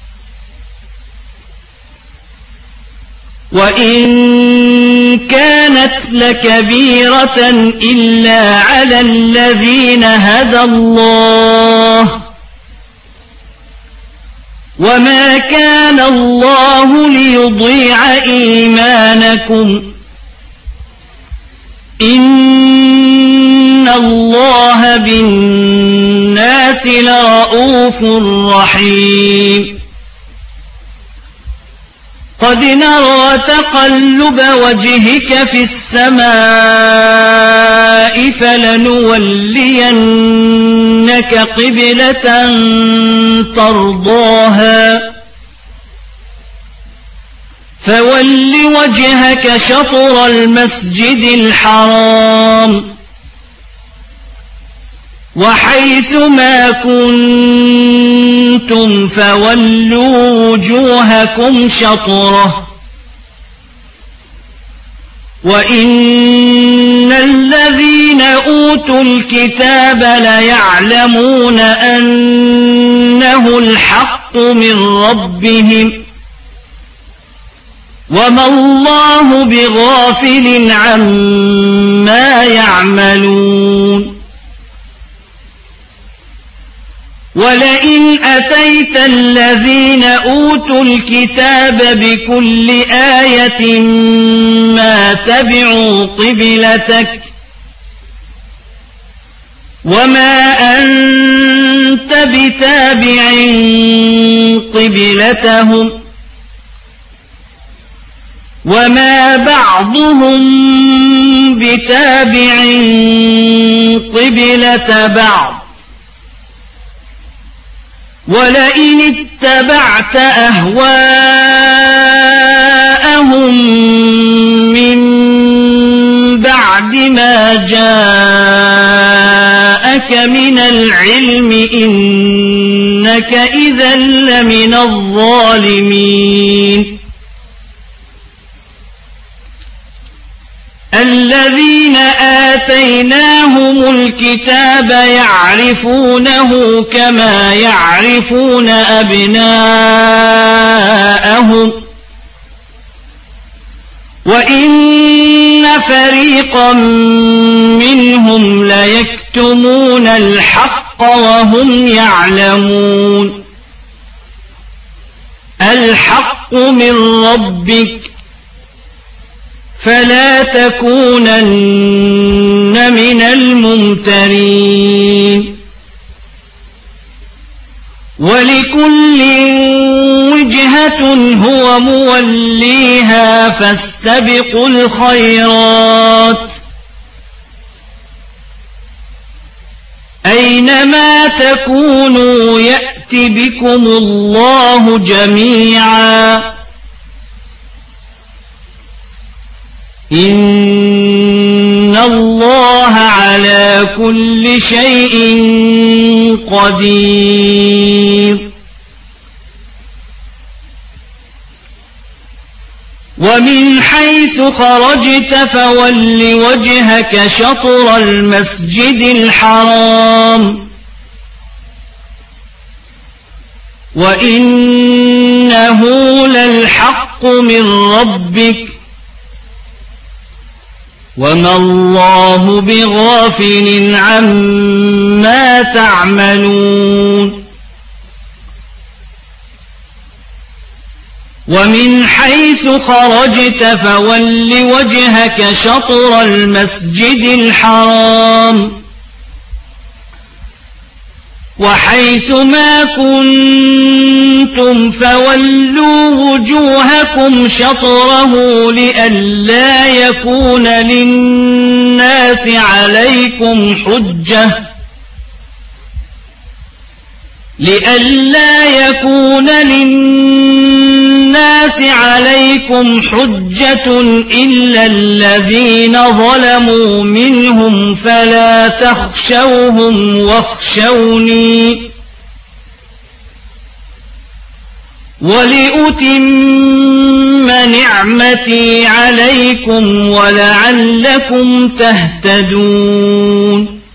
وإن كانت لكبيرة إلا على الذين هدى الله وما كان الله ليضيع إيمانكم إن الله بالناس لرءوف رحيم قد نرى تقلب وجهك في السماء فلنولينك قبلة ترضاها فول وجهك شطر المسجد الحرام وحيث ما كنتم فولوا وجوهكم شطره وإن الذين أوتوا الكتاب ليعلمون أنه الحق من ربهم وما الله بغافل عما يعملون ولئن أتيت الذين أوتوا الكتاب بكل آية ما تبعوا قبلتك وما أنت بتابع قبلتهم وما بعضهم بتابع قبلة بعض ولئن اتبعت أهواءهم من بعد ما جاءك من العلم إنك إذا لمن الظالمين الذين آتيناهم الكتاب يعرفونه كما يعرفون أبناءهم وإن فريقا منهم ليكتمون الحق وهم يعلمون الحق من ربك فلا تكونن من الممترين ولكل وجهة هو موليها فاستبقوا الخيرات أينما تكونوا يأت بكم الله جميعا إن الله على كل شيء قدير ومن حيث خرجت فول وجهك شطر المسجد الحرام وإنه للحق من ربك وما الله بغافل عما تعملون ومن حيث خرجت فول وجهك شطر المسجد الحرام وحيث ما كنتم فولوا وجوهكم شطره لئلا يكون للناس عليكم حجة إلا الذين ظلموا منهم فلا ولأتم نعمتي عليكم ولعلكم تهتدون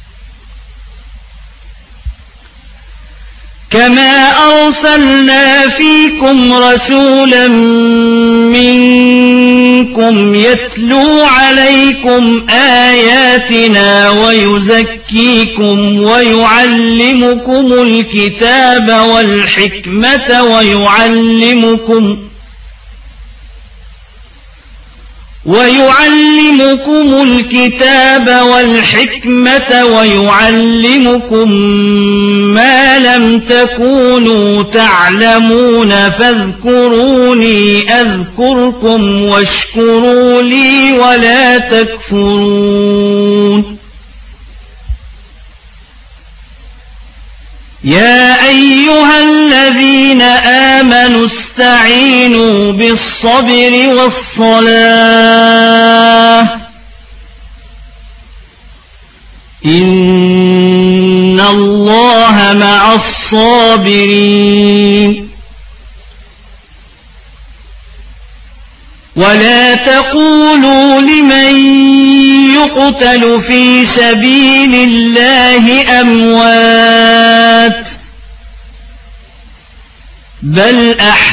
كما أرسلنا فيكم رسولا منكم يتلو عليكم آياتنا ويزكيكم ويعلمكم الكتاب والحكمة ويعلمكم ما لم تكونوا تعلمون فاذكروني أذكركم واشكروا لي ولا تكفرون يا أيها الذين آمنوا استعينوا بالصبر والصلاة إن الله مع الصابرين ولا تقولوا لمن يقتل في سبيل الله أموات بل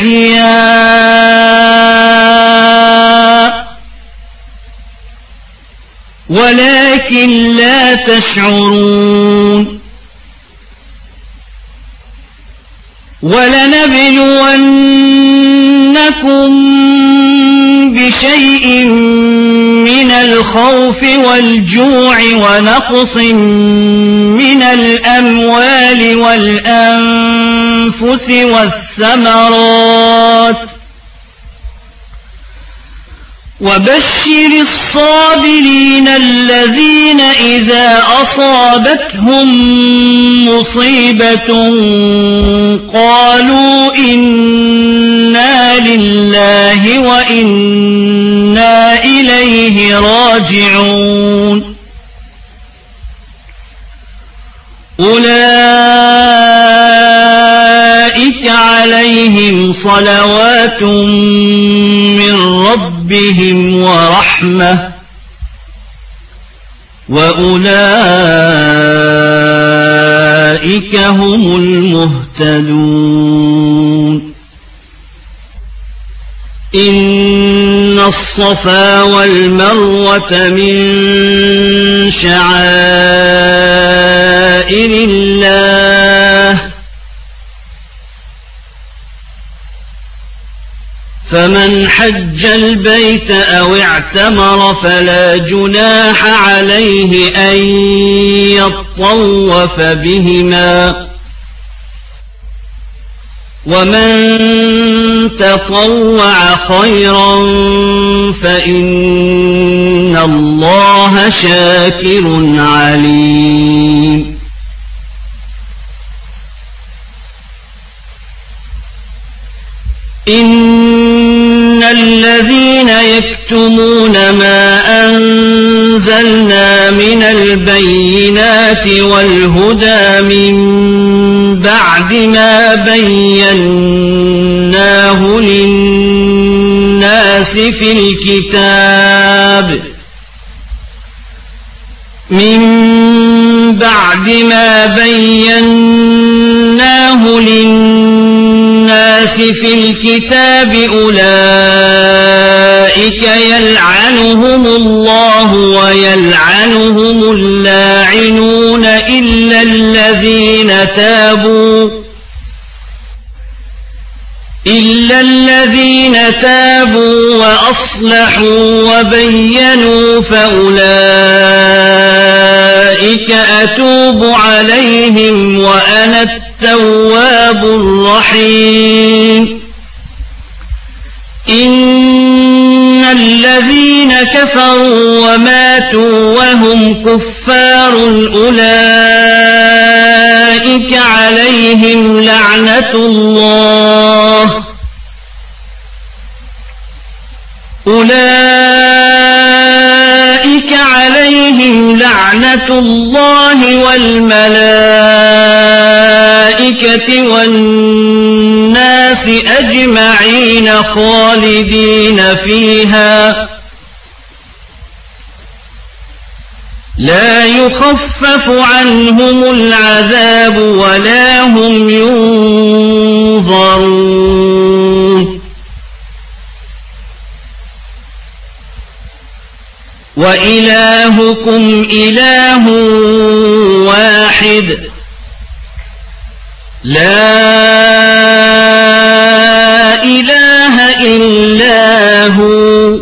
أحياء ولكن لا تشعرون ولنبلونكم بشيء من الخوف والجوع ونقص من الأموال والأنفس والثمرات وبشر الصابرين الذين إذا أصابتهم مصيبة قالوا إنا لله وإنا إليه راجعون أولئك عليهم صلوات من ربهم ورحمة وأولئك هم المهتدون إن الصفا والمروة من شعائر الله فمن حج البيت أو اعتمر فلا جناح عليه أن يطوف بهما ومن تطوع خيرا فإن الله شاكر عليم إن الذين يكتمون ما أنزلنا من البينات والهدى من بعد ما بيناه للناس في الكتاب أولئك يلعنهم الله ويلعنهم اللاعنون إلا الذين تابوا وأصلحوا وبينوا فأولئك أتوب عليهم وأنا التواب الرحيم إن الذين كفروا وماتوا وهم كفار أولئك عليهم لعنة الله والملائكة والملائكة والناس أجمعين خالدين فيها لا يخفف عنهم العذاب ولا هم ينظرون وإلهكم إله واحد لا إله إلا هو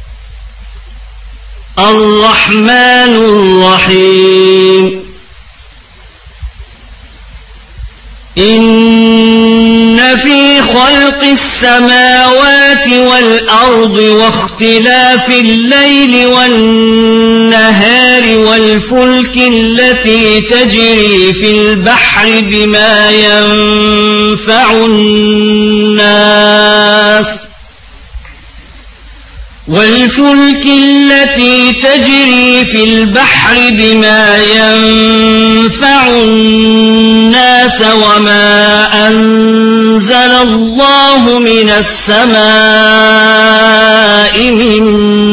الرحمن الرحيم إن في خلق السماوات والأرض واختلاف الليل والنهار والفلك التي تجري في البحر بما ينفع الناس وما أنزل الله من السماء من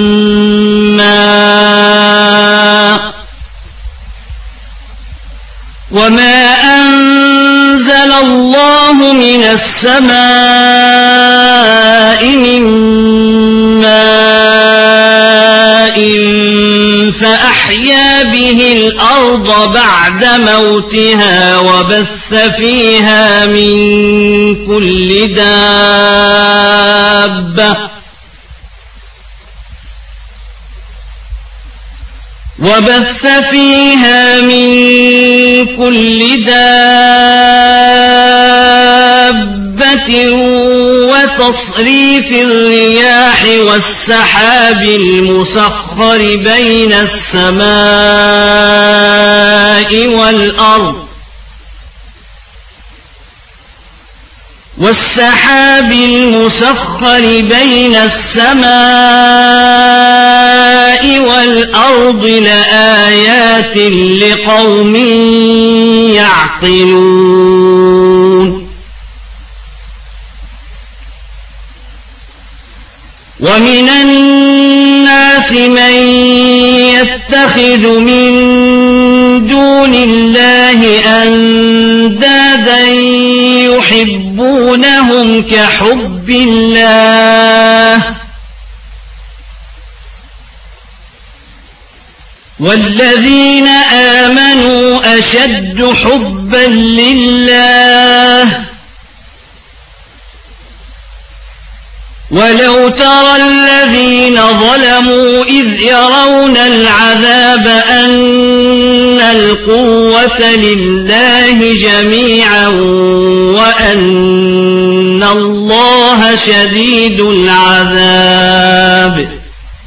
ماء فأحيا به الأرض بعد موتها وبث فيها من كل دابة وتصريف الرياح والسحاب المسخر بين السماء والأرض لآيات لقوم يعقلون ومن الناس من يتخذ من دون الله أندادا يحبونهم كحب الله والذين آمنوا أشد حبا لله ولو ترى الذين ظلموا إذ يرون العذاب أن القوة لله جميعا وأن الله شديد العذاب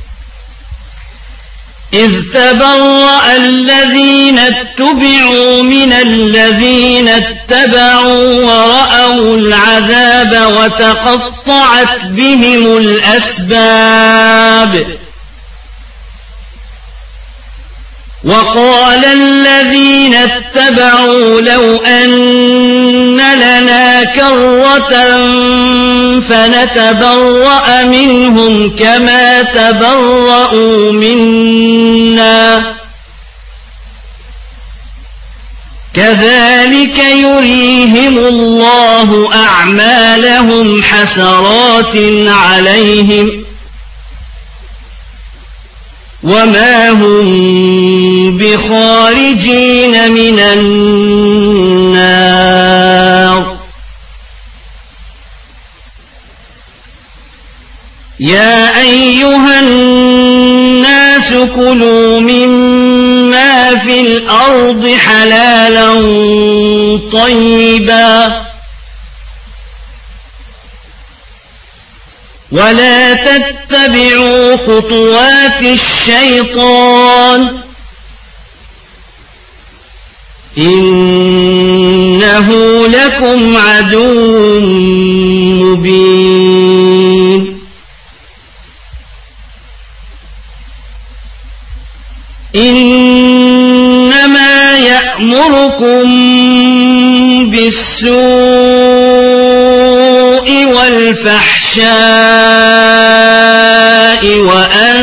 إذ تبرأ الذين اتبعوا من الذين اتبعوا ورأوا العذاب وتقطعت بهم الأسباب وقال الذين اتبعوا لو أن لنا كرة فنتبرأ منهم كما تبرأوا منا كذلك يريهم الله أعمالهم حسرات عليهم وما هم بخارجين من النار يا أيها الناس كلوا مما في الأرض حلالا طيبا ولا تتبعوا خطوات الشيطان إنه لكم عدو مبين إنما يأمركم بالسوء والفحشاء وأن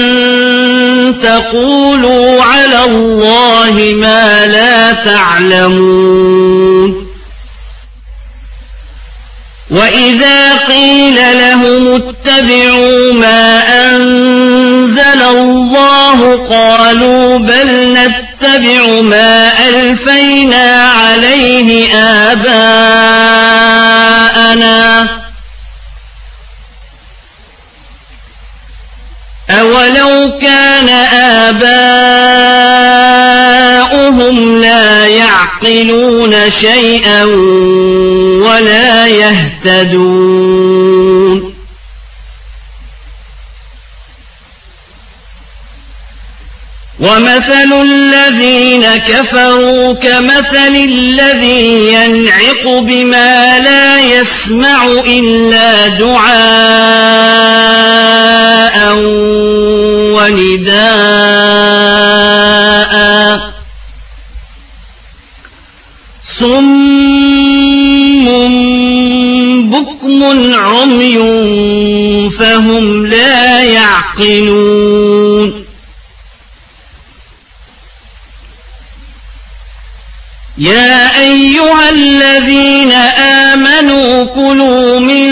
تقولوا على الله ما لا تعلمون وإذا قيل لهم اتبعوا ما أنزل الله قالوا بل نتبع ما ألفينا عليه آباءنا أولو كان آباؤهم لا يعقلون شيئا ولا يهتدون ومثل الذين كفروا كمثل الذي ينعق بما لا يسمع إلا دعاء ونداء صم بكم عمي فهم لا يعقلون يا أيها الذين آمنوا كلوا من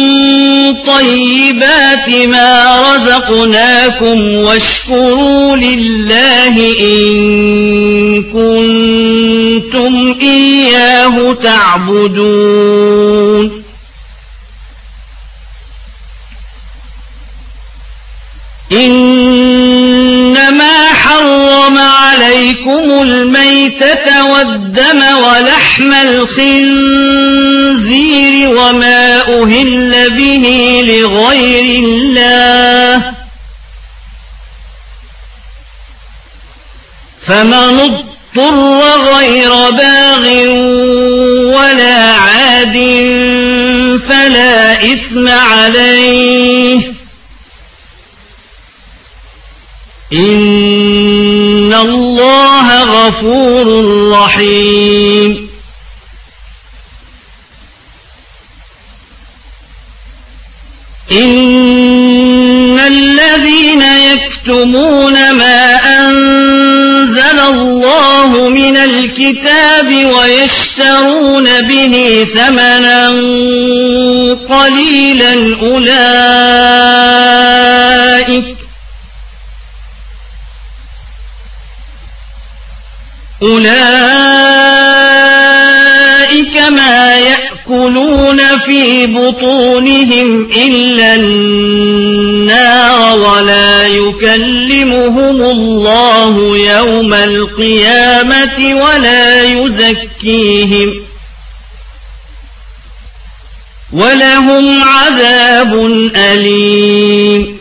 طيبات ما رزقناكم واشكروا لله إن كنتم إياه تعبدون إنما حرم عليكم الميتة والدم ولحم الخنزير وما أهل به لغير الله فمن اضطر غير باغ ولا عاد فلا إثم عليه إن الله غفور رحيم إن الذين يكتمون ما أنزل الله من الكتاب ويشترون به ثمنا قليلا أولئك ما يأكلون في بطونهم إلا النار ولا يكلمهم الله يوم القيامة ولا يزكيهم ولهم عذاب أليم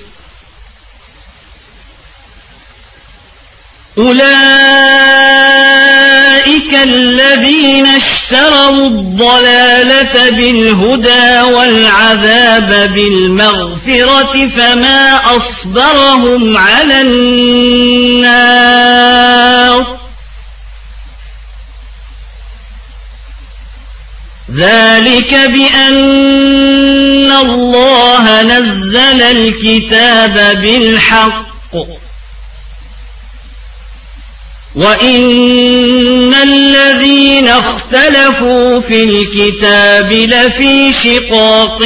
أولئك الذين اشتروا الضلالة بالهدى والعذاب بالمغفرة فما أصبرهم على النار ذلك بأن الله نزل الكتاب بالحق وإن الذين اختلفوا في الكتاب لفي شقاق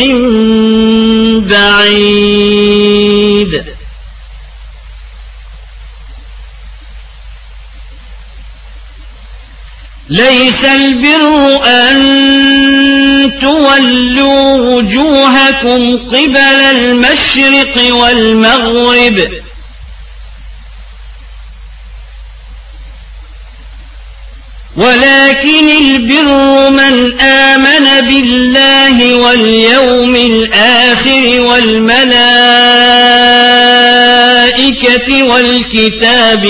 بعيد ليس البر أن تولوا وجوهكم قبل المشرق والمغرب ولكن البر من آمن بالله واليوم الآخر والملائكة والكتاب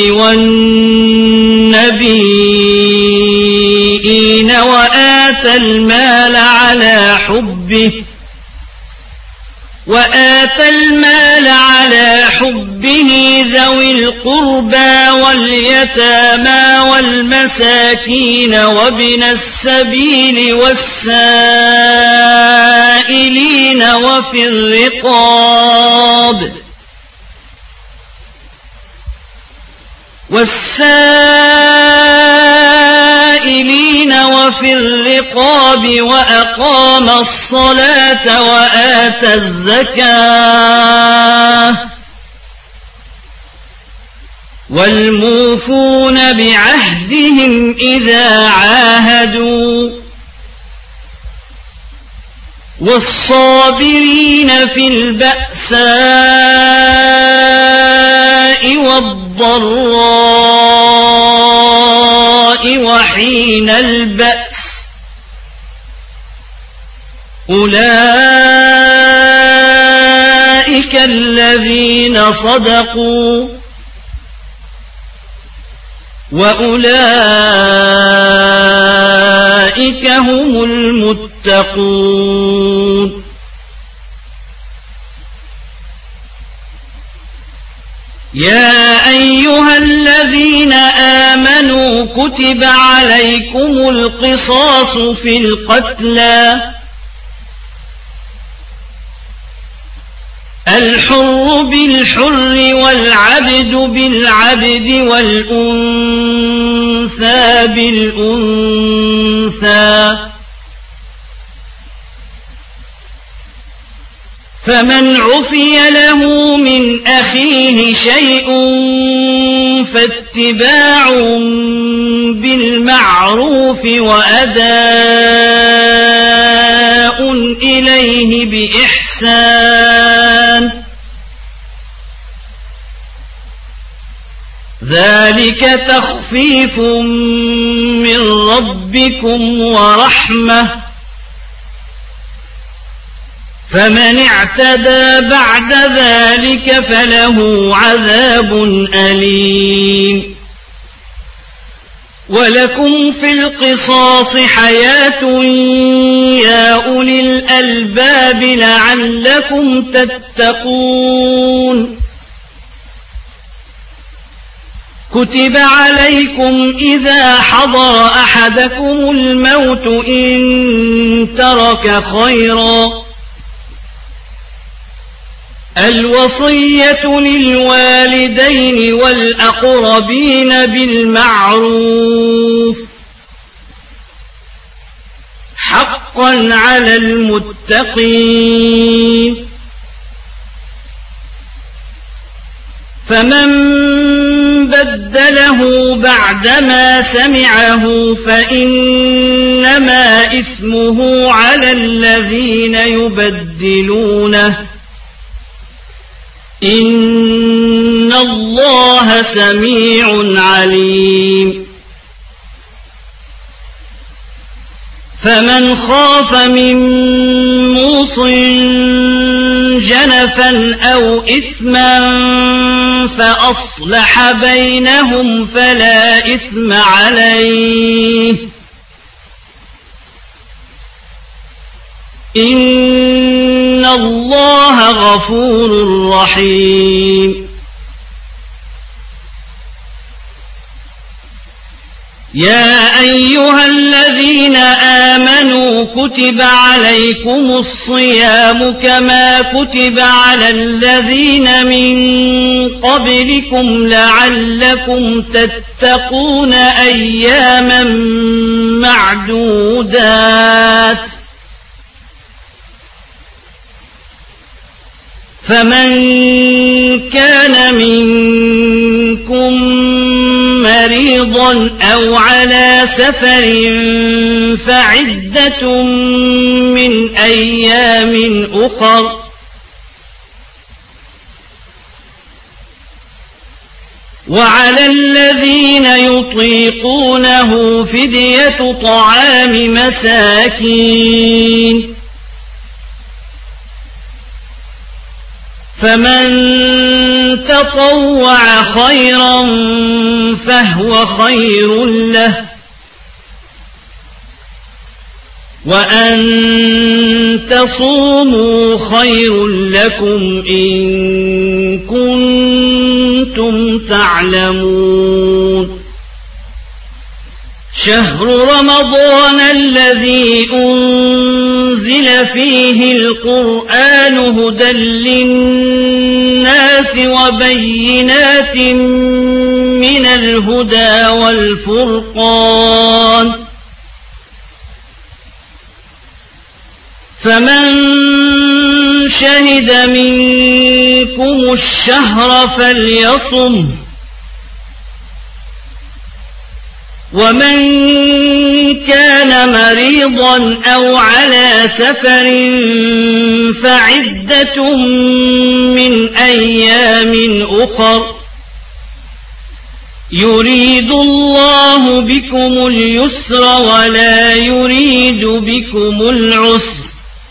والنبيين وآتى المال على حبه ذوي القربى واليتامى والمساكين وابن السبيل والسائلين وفي الرقاب وأقام الصلاة وآتى الزكاة والموفون بعهدهم إذا عاهدوا والصابرين في البأساء والضراء وحين البأس أولئك الذين صدقوا وأولئك هم المتقون يا أيها الذين آمنوا كتب عليكم القصاص في القتلى الحر بالحر والعبد بالعبد والأنثى بالأنثى فمن عفي له من أخيه شيء فاتباع بالمعروف وأداء إليه بإحسان ذلك تخفيف من ربكم ورحمة فمن اعتدى بعد ذلك فله عذاب أليم ولكم في القصاص حياة يا أولي الألباب لعلكم تتقون كتب عليكم إذا حضر أحدكم الموت إن ترك خيرا الوصية للوالدين والأقربين بالمعروف حقا على المتقين فمن بدله بعدما سمعه فإنما إثمه على الذين يبدلونه إن الله سميع عليم فمن خاف من موص جنفا أو إثما فأصلح بينهم فلا إثم عليه إن الله غفور رحيم يا أيها الذين آمنوا كتب عليكم الصيام كما كتب على الذين من قبلكم لعلكم تتقون أياما معدودات فمن كان منكم مريضا أو على سفر فعدة من أيام أخر وعلى الذين يطيقونه فدية طعام مساكين فمن تطوع خيرا فهو خير له وأن تصوموا خير لكم إن كنتم وأنتم تعلمون شهر رمضان الذي أنزل فيه القرآن هدى للناس وبينات من الهدى والفرقان فمن شهد منكم الشهر فليصم ومن كان مريضا أو على سفر فعدة من أيام أخر يريد الله بكم اليسر ولا يريد بكم العسر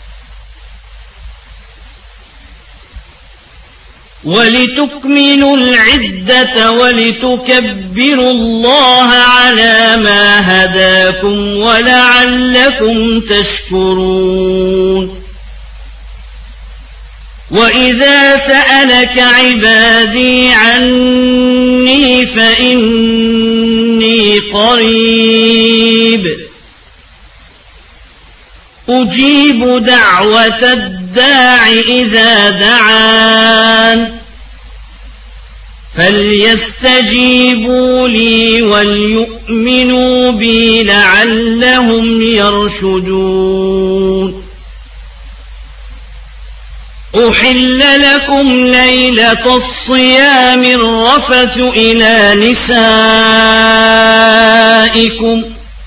ولتكملوا العدة ولتكبروا الله على ما هداكم ولعلكم تشكرون وإذا سألك عبادي عني فإني قريب أجيب دعوة الداع إذا دعان فليستجيبوا لي وليؤمنوا بي لعلهم يرشدون أحل لكم ليلة الصيام الرفث إلى نسائكم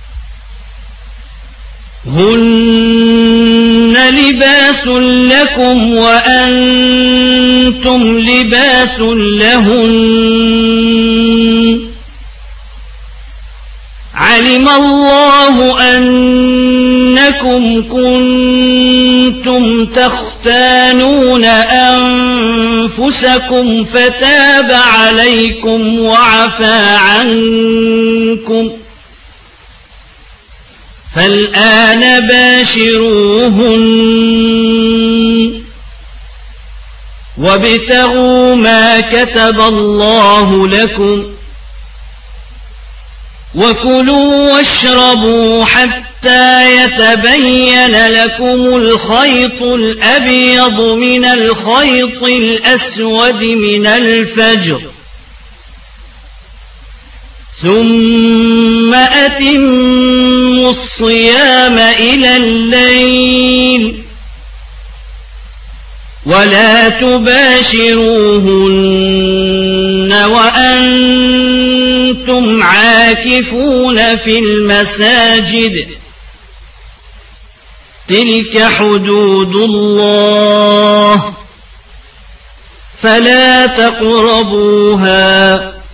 هن لباس لكم وأنتم لباس لهن علم الله أنكم كنتم تختانون أنفسكم فتاب عليكم وعفى عنكم فالآن باشروهن وابتغوا ما كتب الله لكم وكلوا واشربوا حتى يتبين لكم الخيط الأبيض من الخيط الأسود من الفجر ثم أتموا الصيام إلى الليل ولا تباشروهن وأنتم عاكفون في المساجد تلك حدود الله فلا تقربوها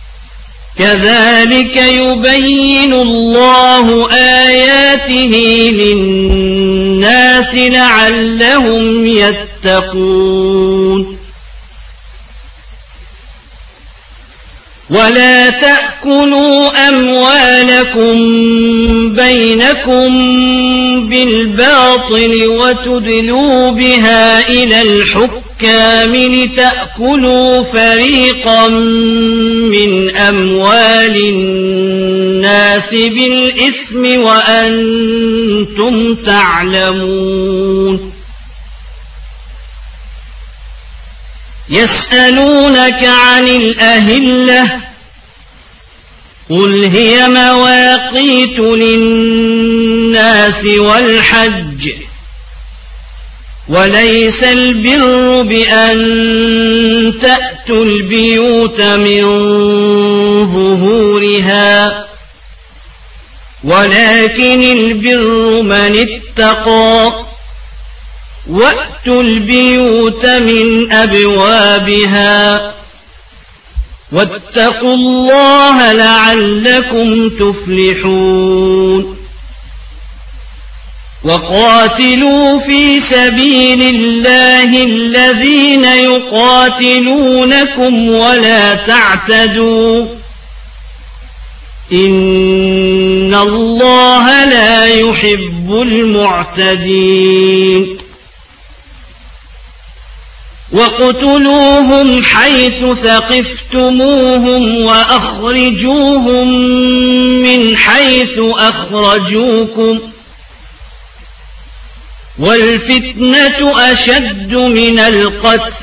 كذلك يبين الله آياته للناس لعلهم يتقون ولا تأكلوا أموالكم بينكم بالباطل وتدلوا بها إلى الحكام لتأكلوا فريقا من أموال الناس بالإثم وأنتم تعلمون يسألونك عن الأهلة قل هي مواقيت للناس والحج وليس البر بأن تأتوا البيوت من ظهورها ولكن البر من اتقى وأتوا البيوت من أبوابها واتقوا الله لعلكم تفلحون وقاتلوا في سبيل الله الذين يقاتلونكم ولا تعتدوا إن الله لا يحب المعتدين وَاقْتُلُوهُمْ حَيْثُ ثَقِفْتُمُوهُمْ وَأَخْرِجُوهُمْ مِنْ حَيْثُ أَخْرَجُوكُمْ ۚ وَالْفِتْنَةُ أَشَدُّ مِنَ الْقَتْلِ ۚ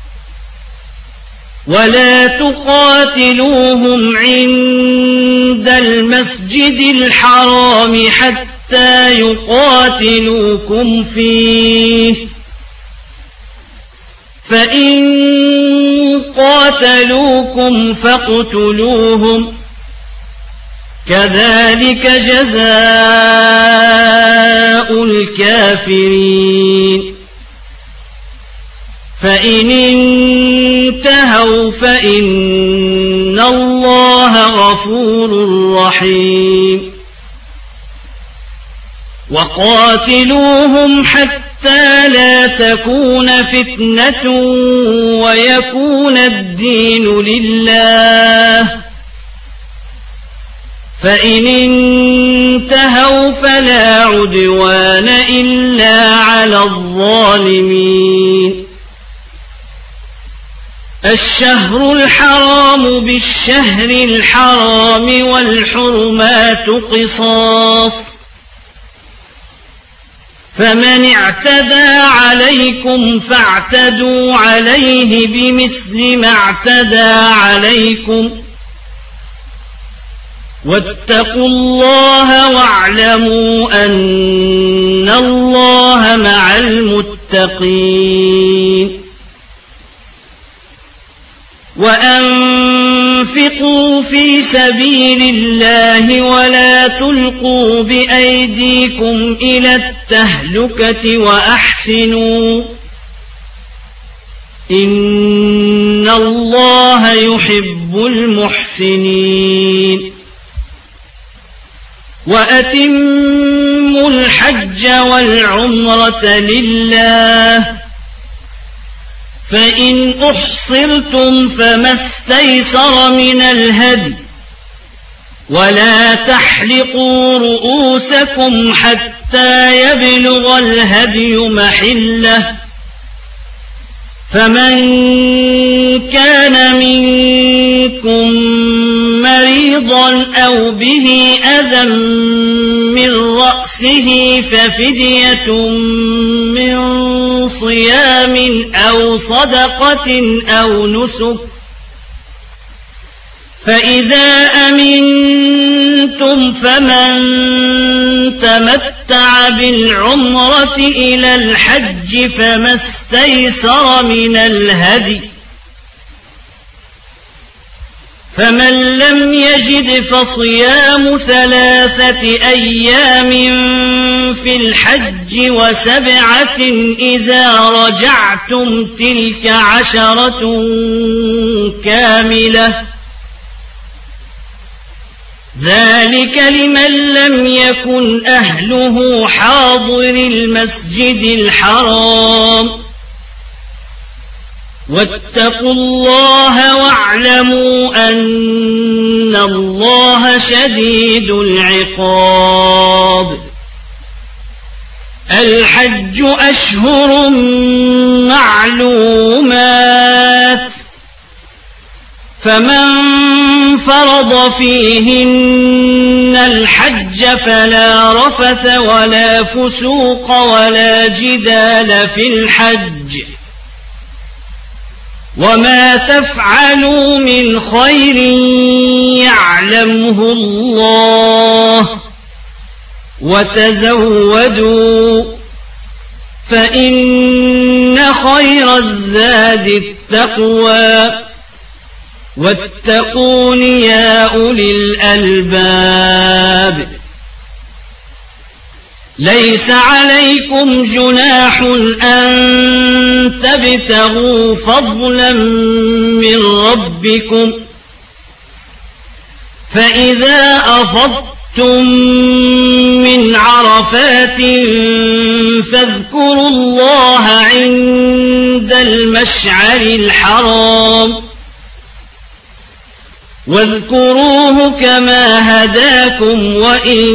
وَلَا تُقَاتِلُوهُمْ عِندَ الْمَسْجِدِ الْحَرَامِ حَتَّىٰ يُقَاتِلُوكُمْ فِيهِ ۖ فَإِن قَاتَلُوكُمْ فَاقْتُلُوهُمْ ۗ كَذَٰلِكَ جَزَاءُ الْكَافِرِينَ فَإِنِ انتَهَوْا فَإِنَّ اللَّهَ غَفُورٌ رَّحِيمٌ وَقَاتِلُوهُمْ حَتَّىٰ لَا تَكُونَ فِتْنَةٌ وَيَكُونَ الدِّينُ لِلَّهِ ۖ فَإِنِ انتَهَوْا فَلَا عُدْوَانَ إِلَّا عَلَى الظَّالِمِينَ الشَّهْرُ الْحَرَامُ بِالشَّهْرِ الْحَرَامِ وَالْحُرُمَاتُ قِصَاصٌ ۚ فَمَنِ اعْتَدَىٰ عَلَيْكُمْ فَاعْتَدُوا عَلَيْهِ بِمِثْلِ مَا اعْتَدَىٰ عَلَيْكُمْ ۚ وَاتَّقُوا اللَّهَ وَاعْلَمُوا أَنَّ اللَّهَ مَعَ الْمُتَّقِينَ وَأَنفِقُوا فِي سَبِيلِ اللَّهِ وَلَا تُلْقُوا بِأَيْدِيكُمْ إِلَى التَّهْلُكَةِ وَأَحْسِنُوا ۚ إِنَّ اللَّهَ يُحِبُّ الْمُحْسِنِينَ وَأَتِمُّوا الْحَجَّ وَالْعُمْرَةَ لِلَّهِ ۚ فَإِنْ أُحْصِرْتُمْ فَمَا اسْتَيْسَرَ مِنَ الْهَدْيِ ۖ وَلَا تَحْلِقُوا رُءُوسَكُمْ حَتَّىٰ يَبْلُغَ الْهَدْيُ مَحِلَّهُ ۚ فَمَن كَانَ مِنكُم مَّرِيضًا أَوْ بِهِ أَذًى مِّن رَّأْسِهِ فَفِدْيَةٌ مِّن صِيَامٍ أَوْ صَدَقَةٍ أَوْ نُسُكٍ ۚ فَإِذَا أَمِنتُمْ فَمَن تَمَتَّعَ بِالْعُمْرَةِ إِلَى الْحَجِّ فَمَا اسْتَيْسَرَ مِنَ الْهَدْيِ ۚ فَمَن لَّمْ يَجِدْ فَصِيَامُ 3 أيام فِي الْحَجِّ و7 إِذَا رَجَعْتُمْ ۗ تِلْكَ 10 كَامِلَةٌ ۗ ذَلِكَ لِمَن لَّمْ يَكُنْ أَهْلُهُ حَاضِرِي الْمَسْجِدِ الْحَرَامِ ۚ وَاتَّقُوا اللَّهَ وَاعْلَمُوا أَنَّ اللَّهَ شَدِيدُ الْعِقَابِ الْحَجُّ أَشْهُرٌ مَّعْلُومَاتٌ ۚ فَمَن فَرَضَ فِيهِنَّ الْحَجَّ فَلَا رَفَثَ وَلَا فُسُوقَ وَلَا جِدَالَ فِي الْحَجِّ ۗ وَمَا تَفْعَلُوا مِنْ خَيْرٍ يَعْلَمْهُ اللَّهُ ۗ وَتَزَوَّدُوا فَإِنَّ خَيْرَ الزَّادِ التَّقْوَىٰ ۚ وَاتَّقُونِ يَا أُولِي الْأَلْبَابِ لَيْسَ عَلَيْكُمْ جُنَاحٌ أَن تَبْتَغُوا فَضْلًا مِّن رَّبِّكُمْ ۚ فَإِذَا أَفَضْتُم مِّنْ عَرَفَاتٍ فَاذْكُرُوا اللَّهَ عِندَ الْمَشْعَرِ الْحَرَامِ ۖ واذكروه كما هداكم وإن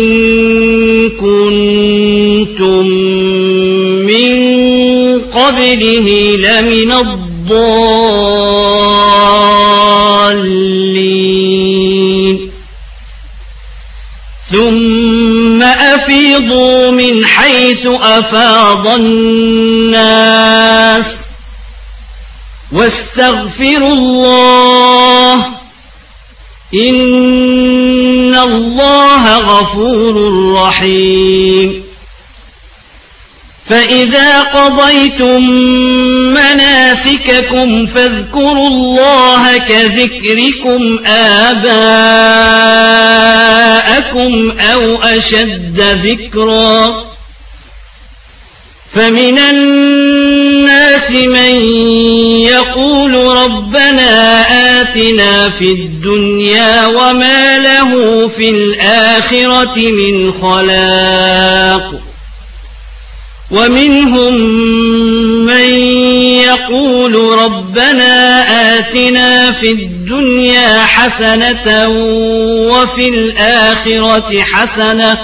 كنتم من قبله لمن الضالين الضالين ثم أفيضوا من حيث أفاض الناس واستغفروا الله إن الله غفور رحيم فإذا قضيتم مناسككم فاذكروا الله كذكركم آباءكم أو أشد ذكرا فمن الناس من يقول ربنا آتنا في الدنيا وما له في الآخرة من خلاق ومنهم من يقول ربنا آتنا في الدنيا حسنة وفي الآخرة حسنة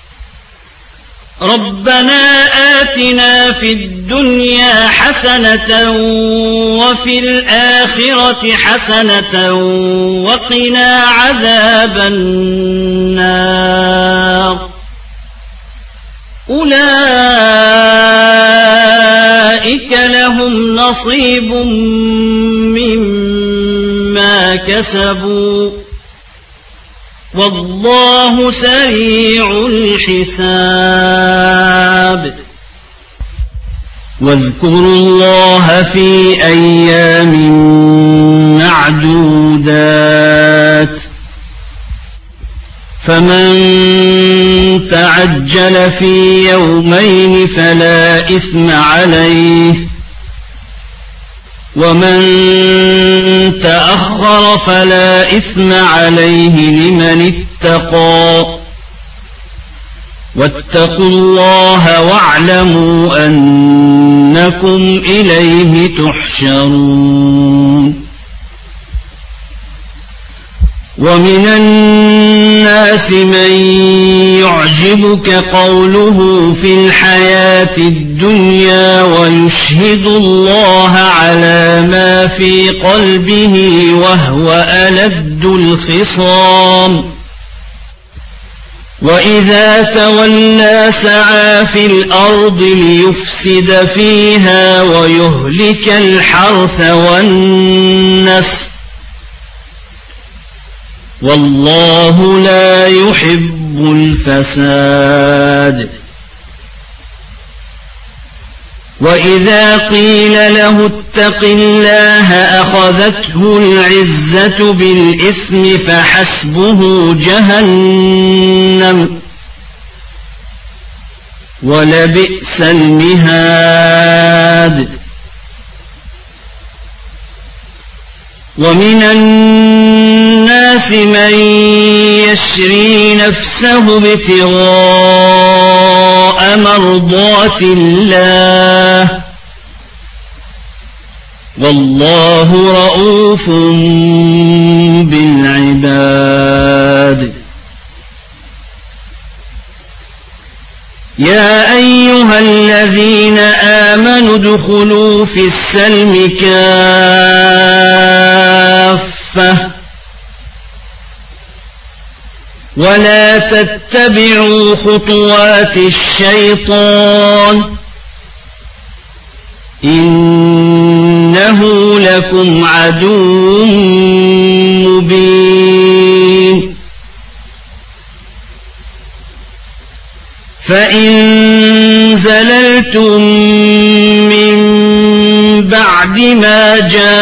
ربنا آتنا في الدنيا حسنة وفي الآخرة حسنة وقنا عذاب النار أولئك لهم نصيب مما كسبوا والله سريع الحساب واذكروا الله في أيام معدودات فمن تعجل في يومين فلا إثم عليه ومن تأخر فلا إثم عليه لمن اتقى واتقوا الله واعلموا أنكم إليه تحشرون ومن الناس من يعجبك قوله في الحياة الدنيا ويشهد الله على ما في قلبه وهو ألد الخصام وإذا تولى سعى في الأرض ليفسد فيها ويهلك الحرث والنسل والله لا يحب الفساد وإذا قيل له اتق الله أخذته العزة بالإثم فحسبه جهنم ولبئس المهاد ومن الناس من يشري نفسه ابتغاء مرضات الله والله رؤوف بالعباد يا أيها الذين آمنوا ادخلوا في السلم كافة ولا تتبعوا خطوات الشيطان إنه لكم عدو مبين فإن زللتم من بعد ما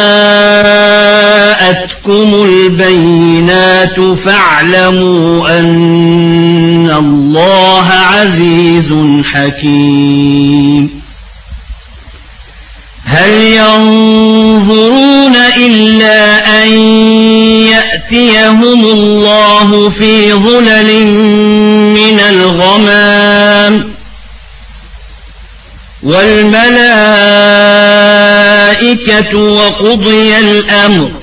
جاءتكم البينات فاعلموا أن الله عزيز حكيم هل ينظرون إلا أن يأتيهم الله في ظلل من الغمام والملائكة وقضي الأمر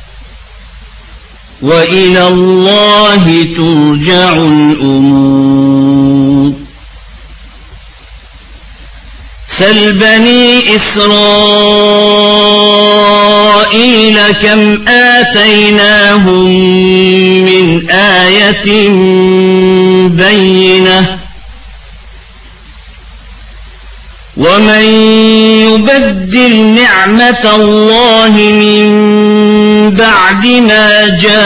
وإلى الله ترجع الأمور سل بني إسرائيل كم آتيناهم من آية بينة ومن يبدل نعمة الله من بعد ما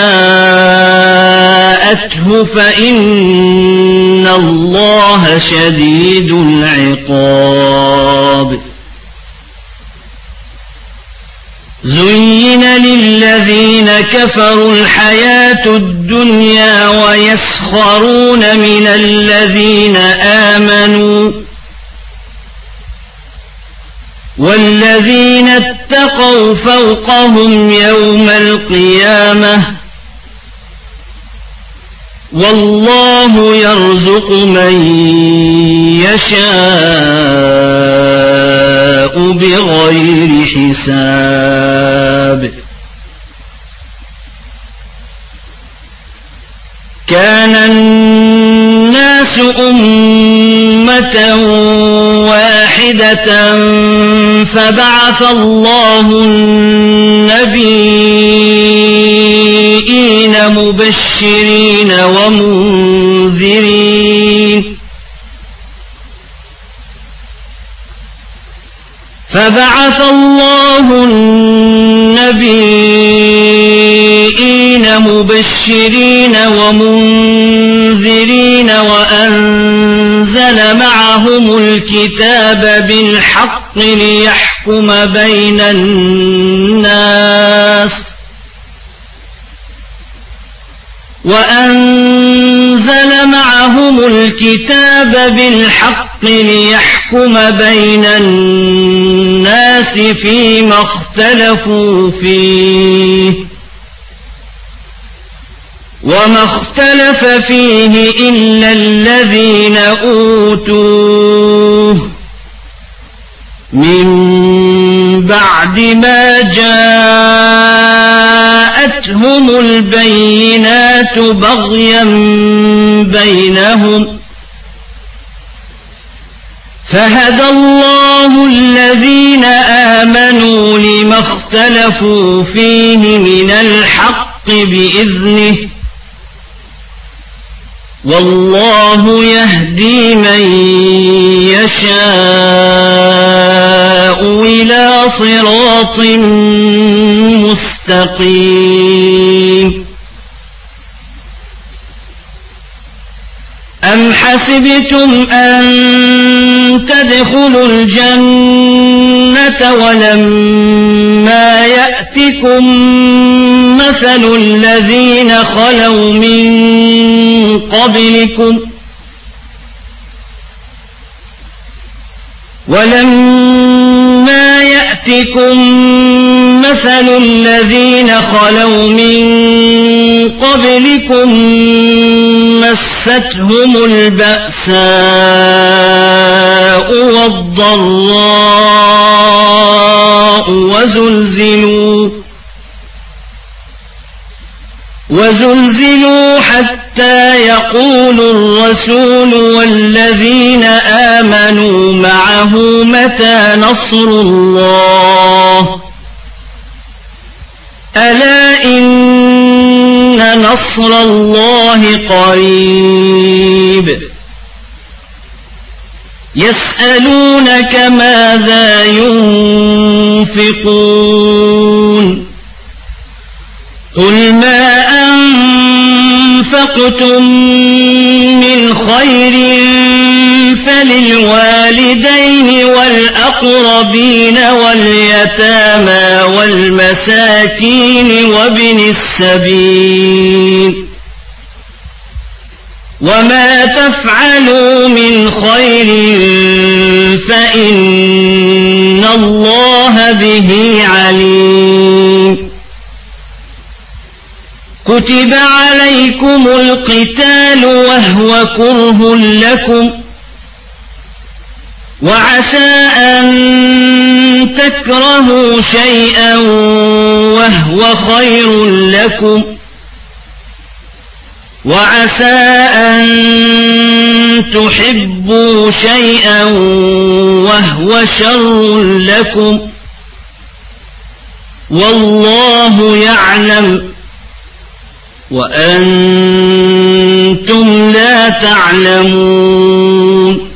جاءته فإن الله شديد العقاب زين للذين كفروا الحياة الدنيا ويسخرون من الذين آمنوا والذين اتقوا فوقهم يوم القيامة والله يرزق من يشاء بغير حساب كان الناس أمة واحدة فبعث الله النبيين مبشرين ومنذرين وأنزل معهم الكتاب بالحق ليحكم بين الناس فيما اختلفوا فيه وما اختلف فيه إلا الذين أوتوه من بعد ما جاءتهم البينات بغيا بينهم فهدى الله الذين آمنوا لما اختلفوا فيه من الحق بإذنه والله يهدي من يشاء إلى صراط مستقيم أم حسبتم أن تدخلوا الجنة ولما يأتكم مثل الذين خلوا من قبلكم مستهم البأساء والضراء وزلزلوا حتى يقول الرسول والذين آمنوا معه متى نصر الله ألا إن نصر الله قريب يسألونك ماذا ينفقون قل ما أنفقتم من خير فللوالدين والأقربين واليتامى والمساكين وابن السبيل وما تفعلوا من خير فإن الله به عليم كتب عليكم القتال وهو كره لكم وعسى أن تكرهوا شيئا وهو خير لكم وعسى أن تحبوا شيئا وهو شر لكم والله يعلم وأنتم لا تعلمون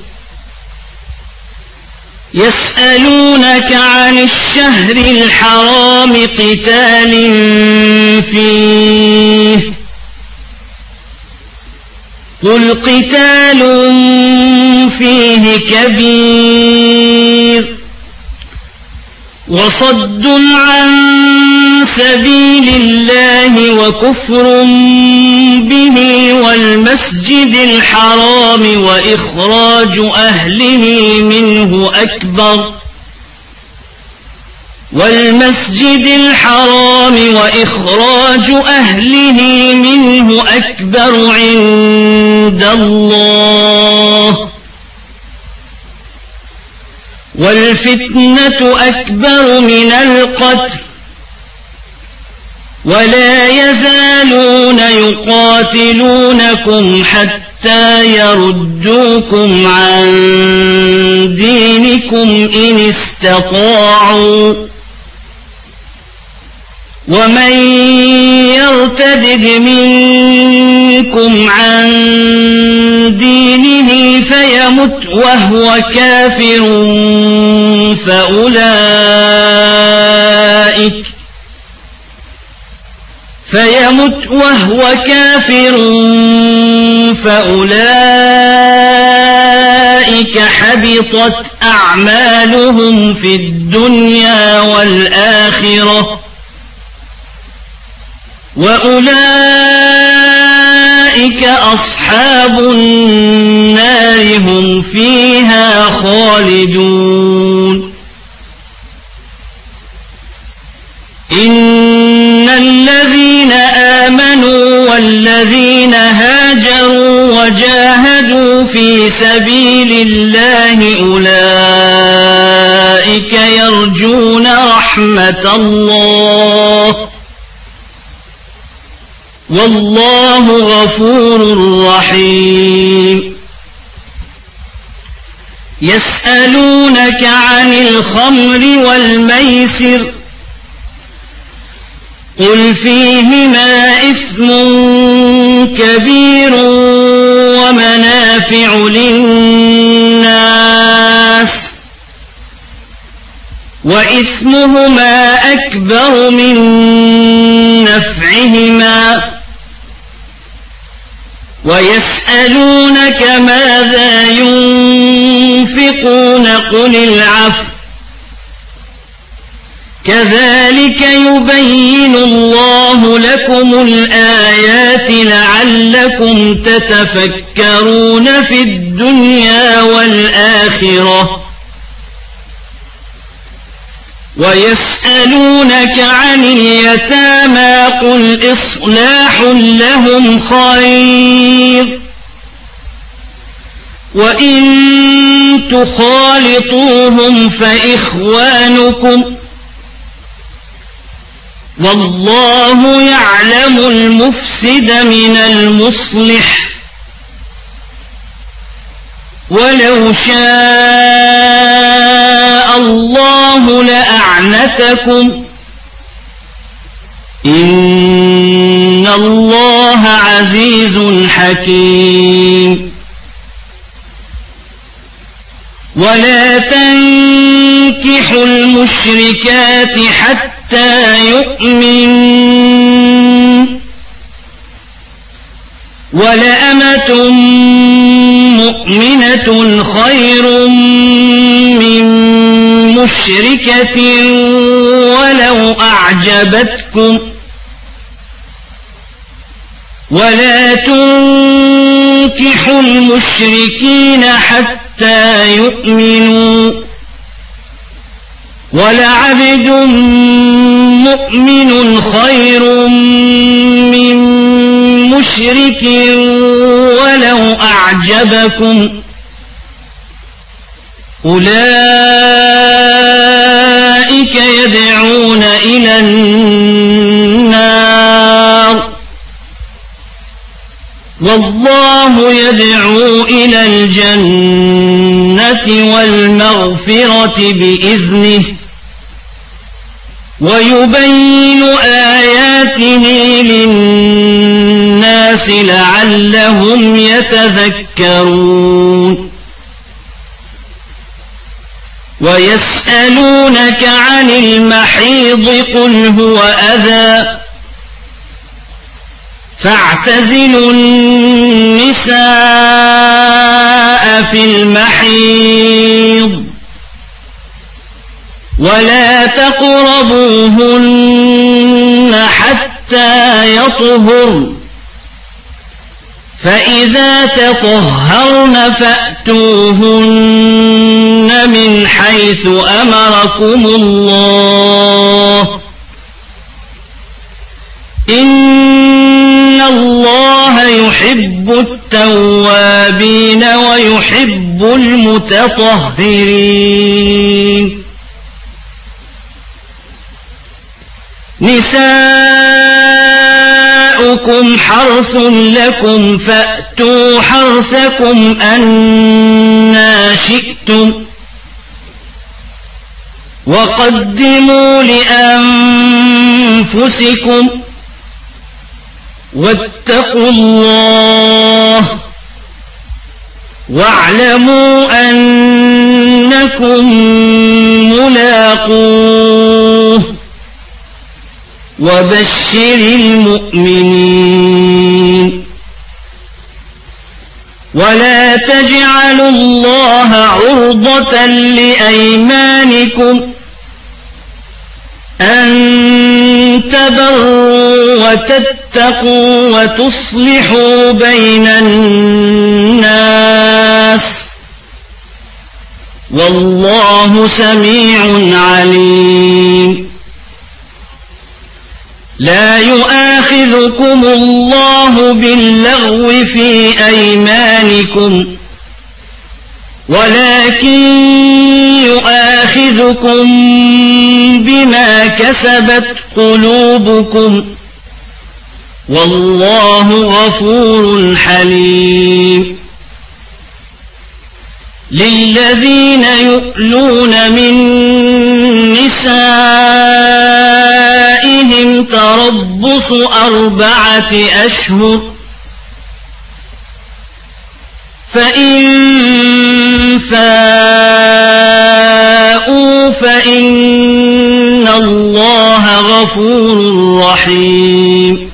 يسألونك عن الشهر الحرام قتال فيه قل قتال فيه كبير وصد عن سبيل الله وكفر به والمسجد الحرام وإخراج أهله منه أكبر عند الله والفتنة أكبر من القتل ولا يزالون يقاتلونكم حتى يردوكم عن دينكم إن استطاعوا ومن يرتد منكم عن دينه فيمت وهو كافر فأولئك حبطت أعمالهم في الدنيا والآخرة وأولئك أصحاب النار هم فيها خالدون إن الذين آمنوا والذين هاجروا وجاهدوا في سبيل الله أولئك يرجون رحمة الله والله غفور رحيم يسألونك عن الخمر والميسر قل فيهما إثم كبير ومنافع للناس وإثمهما أكبر من نفعهما ويسألونك ماذا ينفقون قل العفو كذلك يبين الله لكم الآيات لعلكم تتفكرون في الدنيا والآخرة ويسألونك عن اليتامى قل إصلاح لهم خير وإن تخالطوهم فإخوانكم والله يعلم المفسد من المصلح ولو شاء الله لأعنتكم إن الله عزيز حكيم ولا تنكحوا المشركات حتى يؤمنوا ولأمة مؤمنة خير من مشركة ولو أعجبتكم ولا تنكحوا المشركين حتى يؤمنوا ولعبد مؤمن خير من مشرك ولو أعجبكم أولئك يدعون إلى النار والله يدعو إلى الجنة والمغفرة بإذنه ويبين آياته للناس لعلهم يتذكرون ويسألونك عن المحيض قل هو أذى فاعتزلوا النساء في المحيض ولا تقربوهن حتى يطهرن فإذا تطهرن فأتوهن من حيث أمركم الله إن الله يحب التوابين ويحب المتطهرين نساؤكم حرث لكم فأتوا حرثكم أنى شئتم وقدموا لأنفسكم واتقوا الله واعلموا أنكم ملاقوه وبشر المؤمنين ولا تجعلوا الله عرضة لأيمانكم أن تبروا وتتقوا وتصلحوا بين الناس والله سميع عليم لا يؤاخذكم الله باللغو في أيمانكم ولكن يؤاخذكم بما كسبت قلوبكم والله غفور حليم للذين يؤلون من نسائهم تربص 4 أشهر فإن فاءوا فإن الله غفور رحيم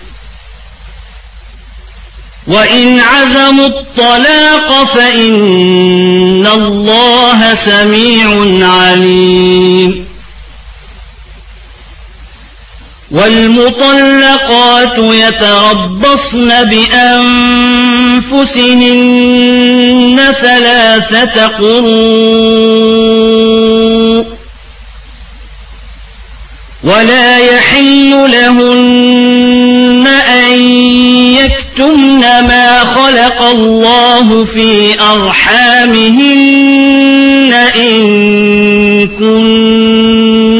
وإن عزموا الطلاق فإن الله سميع عليم والمطلقات يتربصن بأنفسهن 3 قروء ولا يحل لهن أن يكتمن ما خلق الله في أرحامهن إن كن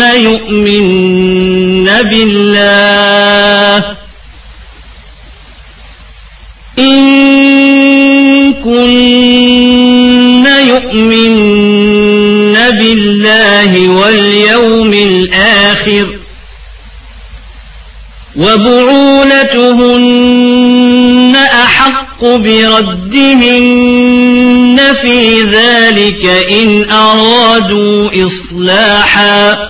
يؤمن بالله واليوم الآخر وبعولتهن أحق بردهن في ذلك إن أرادوا إصلاحا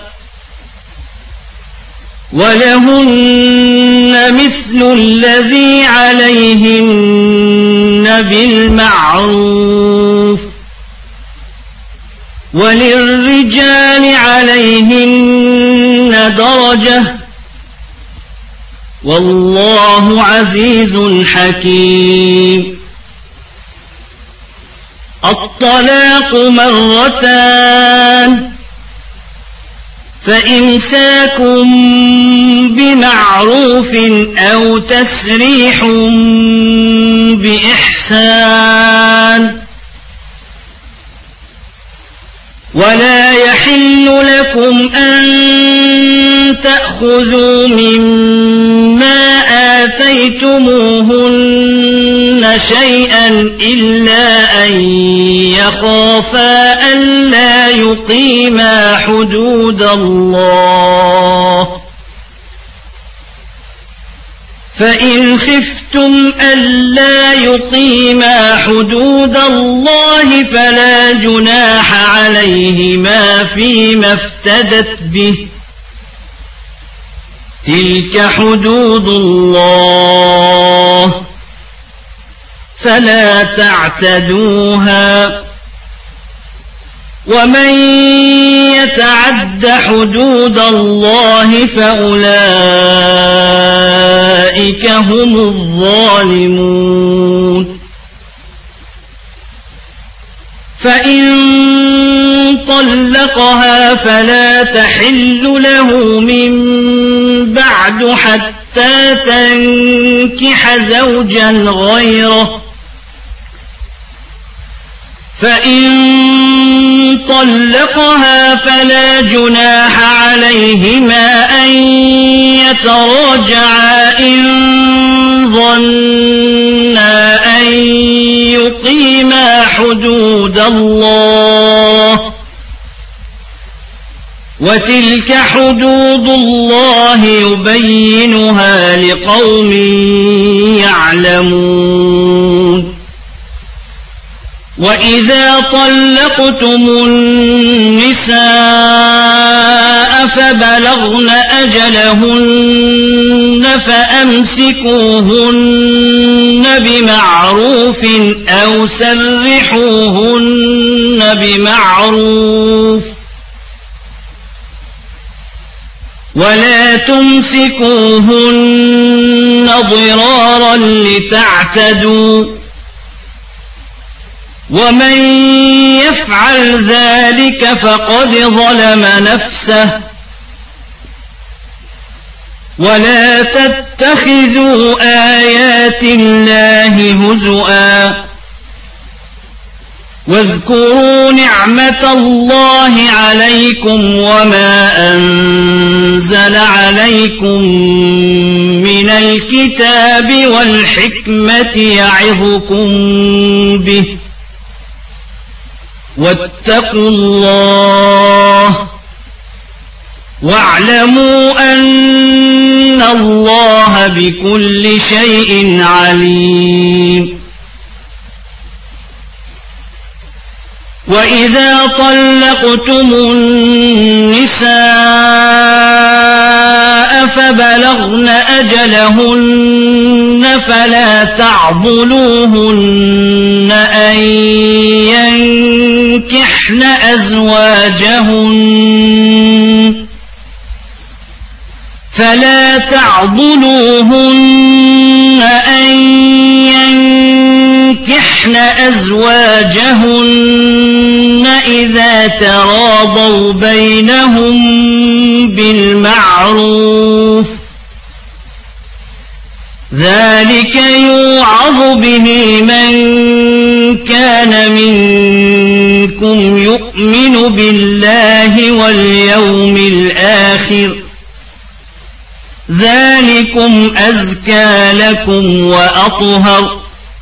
ولهن مثل الذي عليهن بالمعروف وللرجال عليهن درجة والله عزيز حكيم الطلاق 2 مرتان فإمساك بمعروف أو تسريح بإحسان ولا يحل لكم أن تأخذوا مما آتيتموهن يفعلن شيئا إلا أن يخافا ألا يقيما حدود الله فإن خفتم ألا يقيما حدود الله فلا جناح عليهما فيما افتدت به تلك حدود الله فلا تعتدوها ومن يتعد حدود الله فأولئك هم الظالمون فإن طلقها فلا تحل له من بعد حتى تنكح زوجا غيره فإن طلقها فلا جناح عليهما أن يتراجعا إن ظنا أن يقيما حدود الله وتلك حدود الله يبينها لقوم يعلمون وإذا طلقتم النساء فبلغن أجلهن فأمسكوهن بمعروف أو سرحوهن بمعروف ولا تمسكوهن ضرارا لتعتدوا ومن يفعل ذلك فقد ظلم نفسه ولا تتخذوا آيات الله هزؤا واذكروا نعمة الله عليكم وما أنزل عليكم من الكتاب والحكمة يعظكم به واتقوا الله واعلموا أن الله بكل شيء عليم وإذا طلقتم النساء فبلغن أجلهن فلا تعضلوهن أن ينكحن أزواجهن إذا تراضوا بينهم بالمعروف ذلك يوعظ به من كان منكم يؤمن بالله واليوم الآخر ذلكم أزكى لكم وأطهر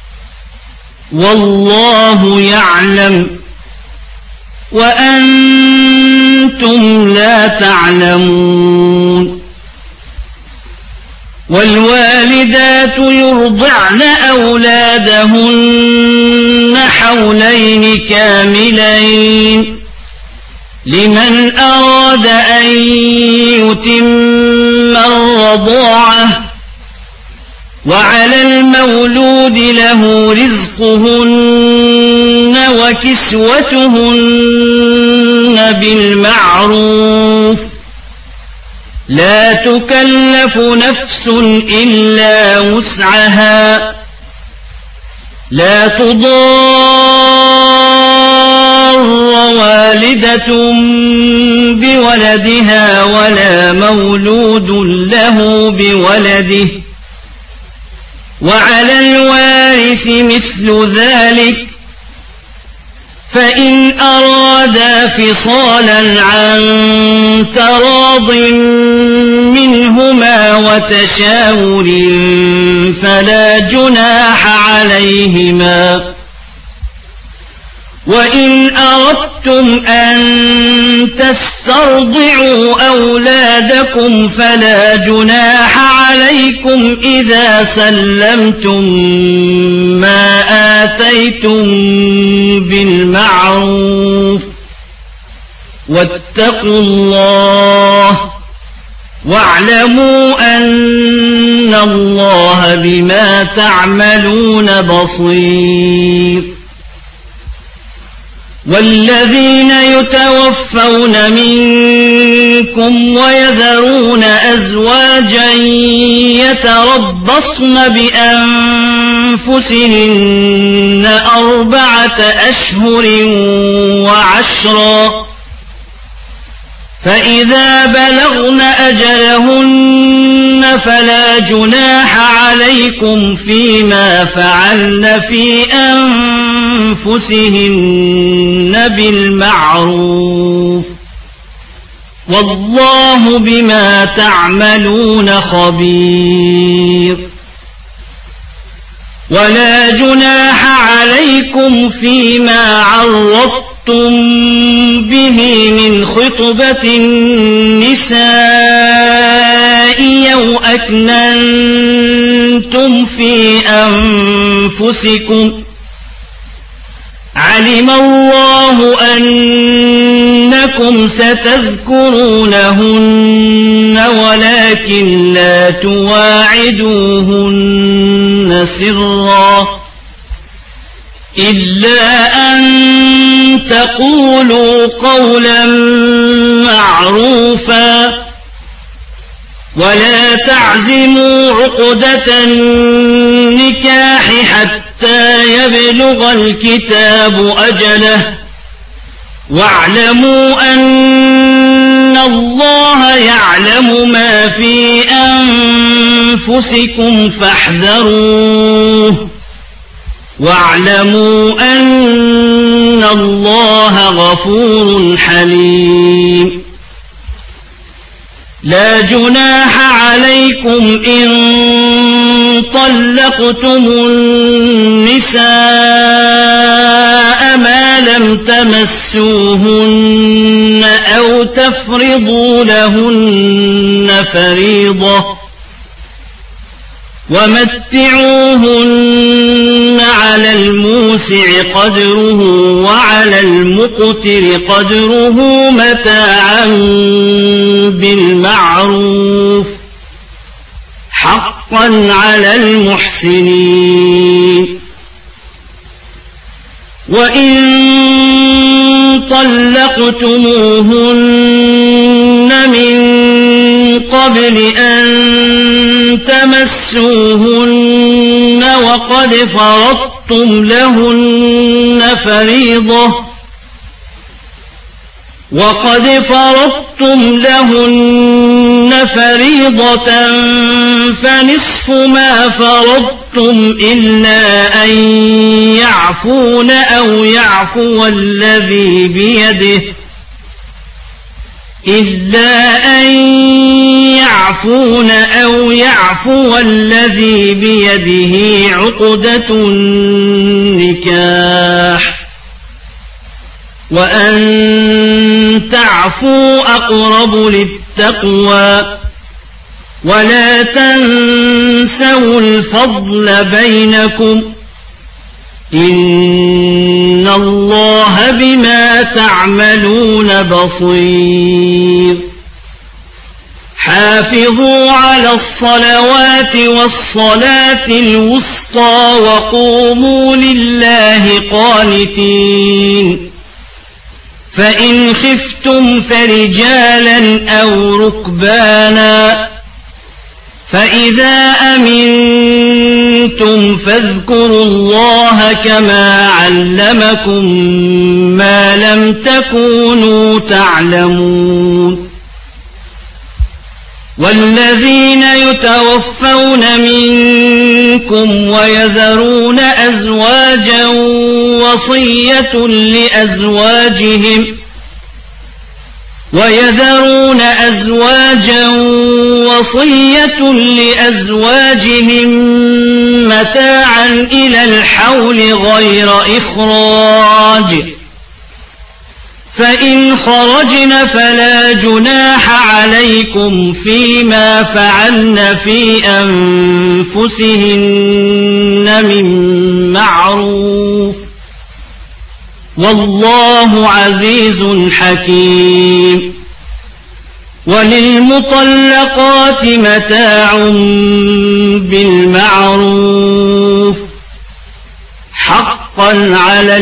والله يعلم وأنتم لا تعلمون والوالدات يرضعن أولادهن حولين كاملين لمن أراد أن يتم الرضاعة وعلى المولود له رزقهن وكسوتهن بالمعروف لا تكلف نفس إلا وسعها لا تضار والدة بولدها ولا مولود له بولده وعلى الوارث مثل ذلك فإن أرادا فصالا عن تراض منهما وتشاور فلا جناح عليهما وإن أردتم أن تسترضعوا أولادكم فلا جناح عليكم إذا سلمتم ما آتيتم بالمعروف واتقوا الله واعلموا أن الله بما تعملون بصير والذين يتوفون منكم ويذرون أزواجا يتربصن بأنفسهن 4 أشهر وعشرا فإذا بلغن أجلهن فلا جناح عليكم فيما فعلن في أنفسهن بالمعروف والله بما تعملون خبير ولا جناح عليكم فيما عرضتم به من خطبة النساء أو أكننتم في أنفسكم علم الله أنكم ستذكرونهن ولكن لا تواعدوهن سرا إلا أن تقولوا قولا معروفا ولا تعزموا عقدة النكاح حتى يبلغ الكتاب أجله واعلموا أن الله يعلم ما في أنفسكم فاحذروه واعلموا أن الله غفور حليم لا جناح عليكم إن طلقتم النساء ما لم تمسوهن أو تفرضوا لهن فريضة ومتعوهن على الموسع قدره وعلى المقتر قدره متاعا بالمعروف حقا على المحسنين وإن طلقتموهن من قبل أن تمسوهن وقد فرضتم لهن فريضة فنصف ما فرضتم إلا أن يعفون أو يعفو الذي بيده عقدة النكاح وأن تعفوا أقرب للتقوى ولا تنسوا الفضل بينكم إن الله بما تعملون بصير حافظوا على الصلوات والصلاة الوسطى وقوموا لله قانتين فإن خفتم فرجالا أو ركبانا فإذا أمنتم فاذكروا الله كما علمكم ما لم تكونوا تعلمون والذين يتوفون منكم ويذرون أزواجا ويذرون أزواجا وصية لأزواجهم متاعا إلى الحول غير إخراج، فإن خرجن فلا جناح عليكم فيما فعلن في أنفسهن من معروف، والله عزيز حكيم. وللمطلقات متاع بالمعروف حقا على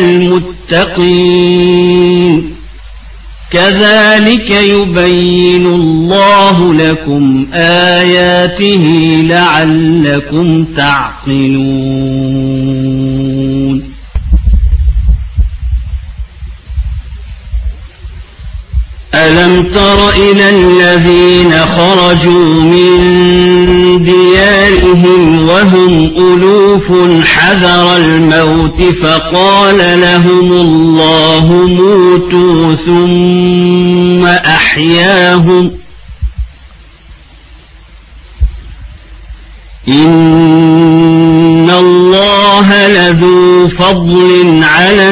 المتقين، كذلك يبين الله لكم آياته لعلكم تعقلون. ألم تر إلى الذين خرجوا من ديارهم وهم ألوف حذر الموت فقال لهم الله موتوا ثم أحياهم، إن الله لذو فضل على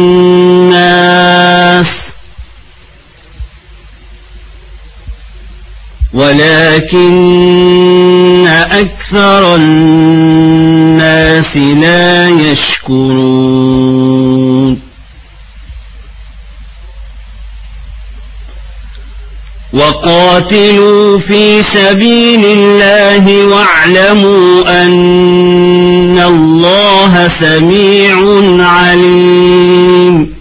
الناس ولكن أكثر الناس لا يشكرون. وقاتلوا في سبيل الله واعلموا أن الله سميع عليم.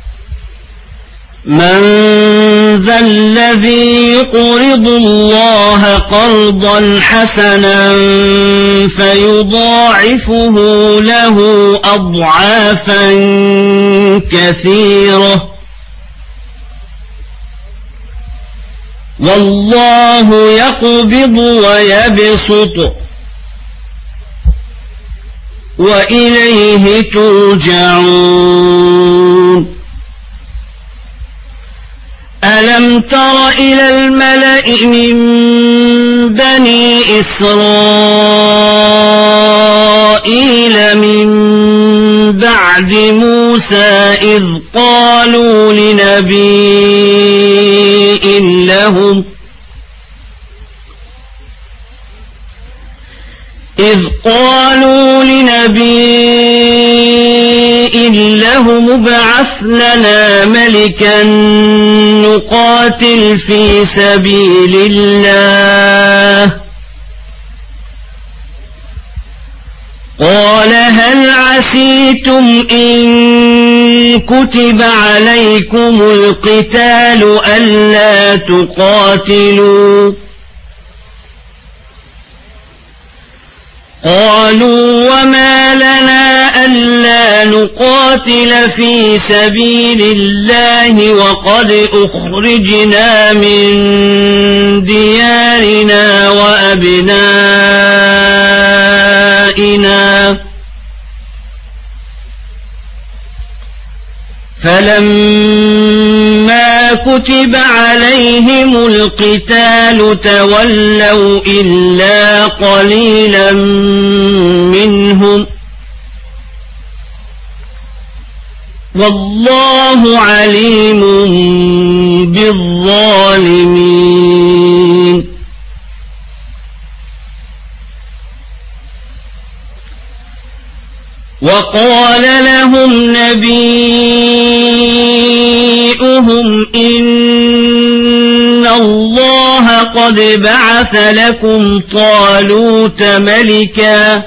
من ذا الذي يقرض الله قرضا حسنا فيضاعفه له أضعافا كثيرة، والله يقبض ويبسط وإليه ترجعون. ألم تر إلى الملأ من بني إسرائيل من بعد موسى إذ قالوا لنبي لهم ابعث لنا ملكا نقاتل في سبيل الله، قال هل عسيتم إن كتب عليكم القتال ألا تقاتلوا؟ قالوا وما لنا ألا نقاتل في سبيل الله وقد أخرجنا من ديارنا وأبنائنا، فلما كتب عليهم القتال تولوا إلا قليلا منهم، والله عليم بالظالمين. وقال لهم نبيؤهم إن الله قد بعث لكم طالوت ملكا،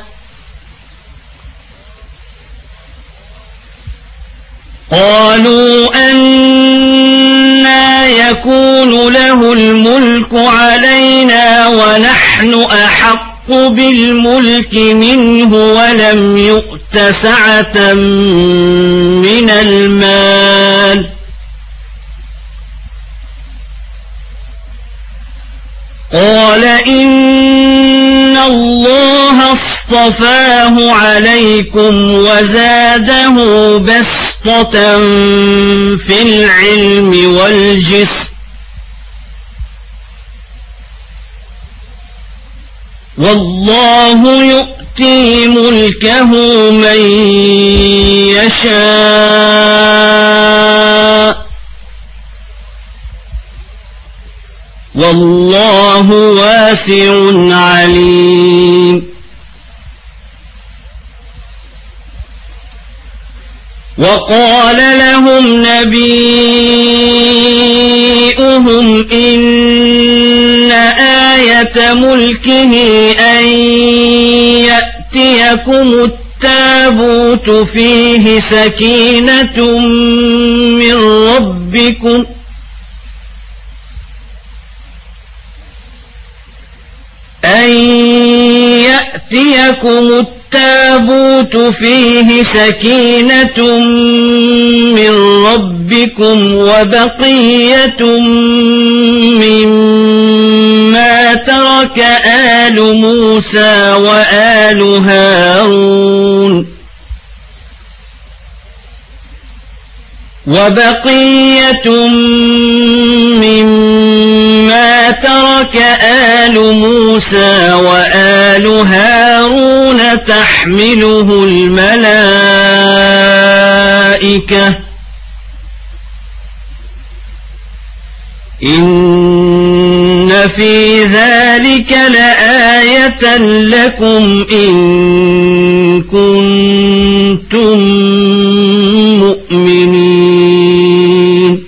قالوا أنى يكون له الملك علينا ونحن أحق بالملك منه ولم يؤت سعة من المال، قال إن الله اصطفاه عليكم وزاده بسطة في العلم والجسم والله يؤتي ملكه من يشاء والله واسع عليم وقال لهم نبيؤهم إن آية ملكه أن يأتيكم التابوت فيه سكينة من ربكم وبقية مما ترك آل موسى وآل هارون تحمله الملائكة إن في ذلك لآية لكم إن كنتم مؤمنين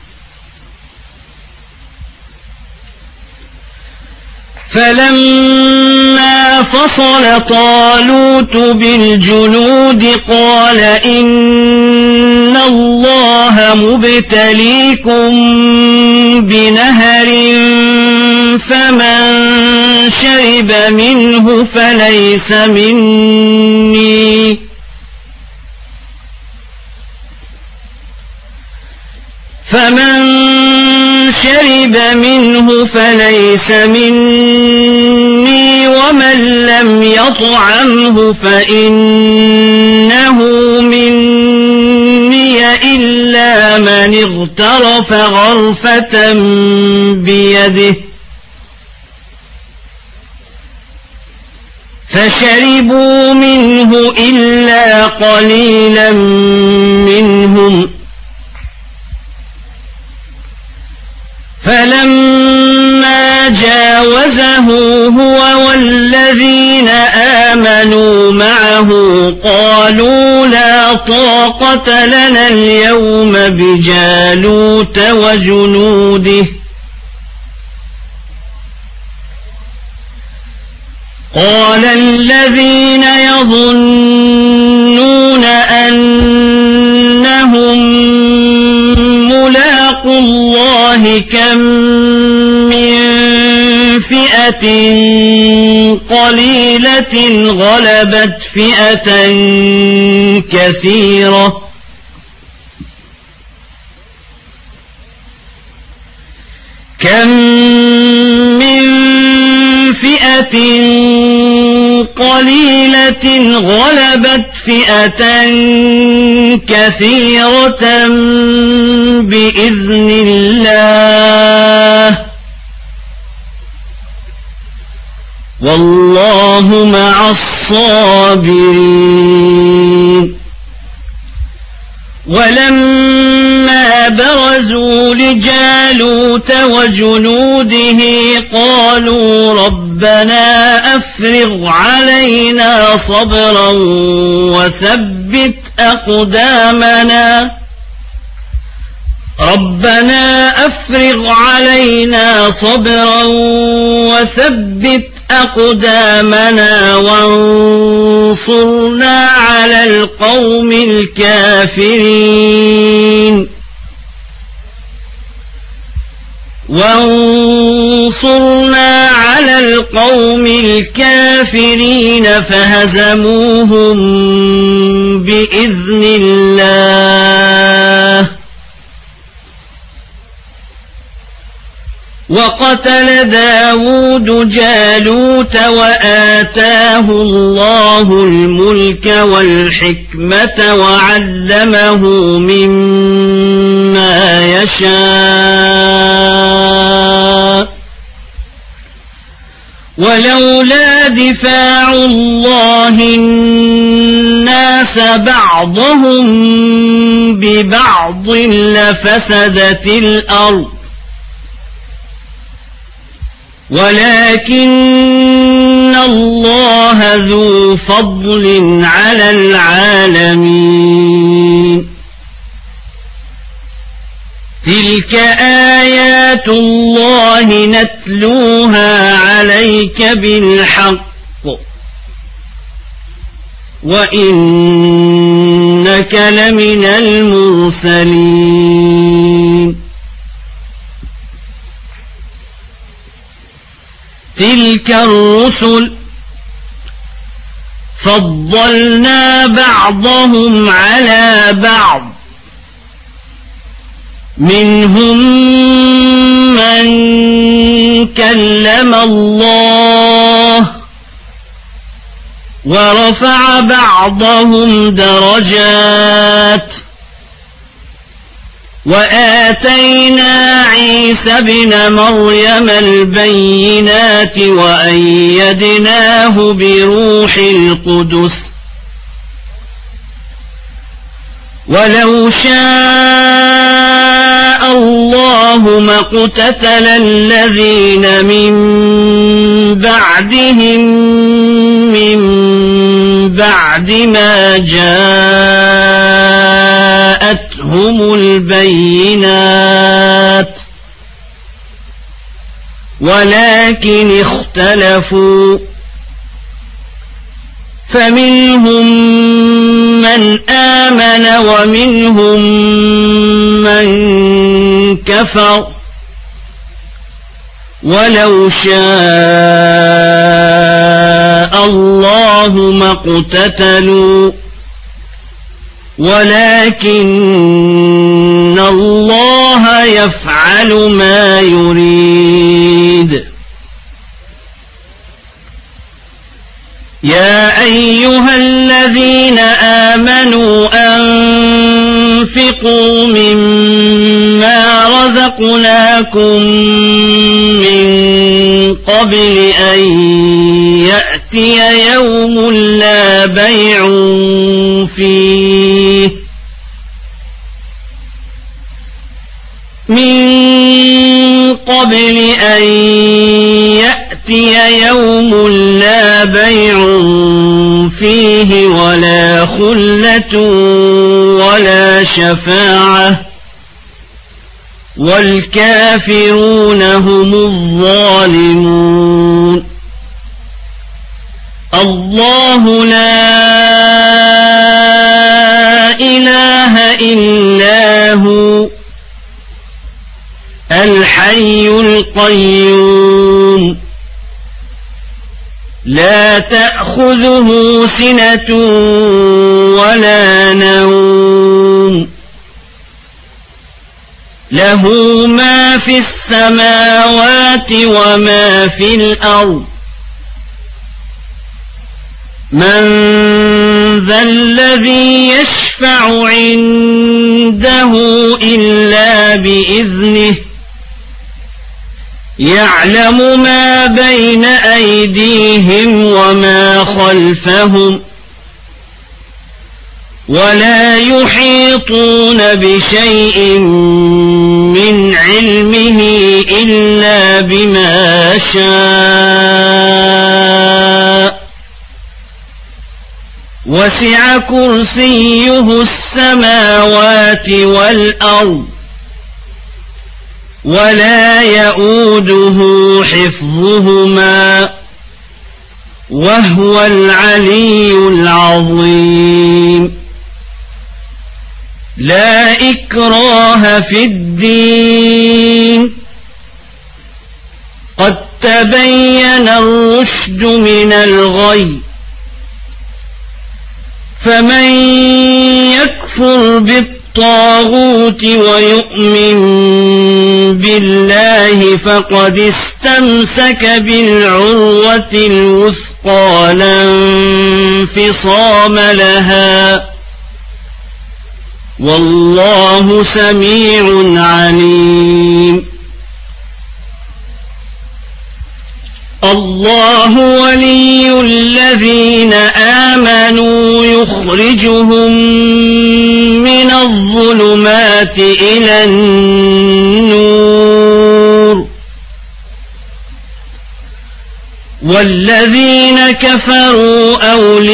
فلما فصل طالوت بالجنود قال إن الله مبتليكم بنهر فمن شرب منه فليس مني ومن لم يطعمه فإنه مني إلا من اغترف غرفة بيده فشربوا منه إلا قليلا منهم فلما جاوزه هو والذين آمنوا معه قالوا لا طاقة لنا اليوم بجالوت وجنوده قال الذين يظنون أنهم ملاقو الله كم من فئة قليلة غلبت فئة كثيرة بإذن الله والله مع الصابرين ولما برزوا لجالوت وجنوده قالوا ربنا أفرغ علينا صبرا وثبت أقدامنا وانصرنا على القوم الكافرين فهزموهم بإذن الله وقتل داود جالوت وآتاه الله الملك والحكمة وعلمه مما يشاء ولولا دفاع الله الناس بعضهم ببعض لفسدت الأرض ولكن الله ذو فضل على العالمين تلك آيات الله نتلوها عليك بالحق وإنك لمن المرسلين تلك الرسل فضلنا بعضهم على بعض منهم من كلم الله ورفع بعضهم درجات وآتينا عيسى ابن مريم البينات وأيدناه بروح القدس ولو شاء الله ما اقتتل الذين من بعدهم من بعد ما جاءتهم البينات ولكن اختلفوا فمنهم من آمن ومنهم من كفر ولو شاء الله ما اقتتلوا ولكن الله يفعل ما يريد يا أيها الذين آمنوا أنفقوا مما رزقناكم من قبل أن يأتي يوم لا بيع فيه من قبل أن يأتي يوم لا بيع فيه ولا خلة ولا شفاعة والكافرون هم الظالمون الله لا إله إلا هو الحي القيوم لا تأخذه سنة ولا نوم له ما في السماوات وما في الأرض من ذا الذي يشفع عنده إلا بإذنه يعلم ما بين أيديهم وما خلفهم ولا يحيطون بشيء من علمه إلا بما شاء وسع كرسيه السماوات والأرض ولا يؤوده حفظهما وهو العلي العظيم لا إكراه في الدين قد تبين الرشد من الغي فمن يكفر بالطاغوت الطاغوت ويؤمن بالله فقد استمسك بالعروة الوثقى لا انفصام لها والله سميع عليم الله ولي الذين آمنوا يخرجهم من الظلمات إلى النور والذين كفروا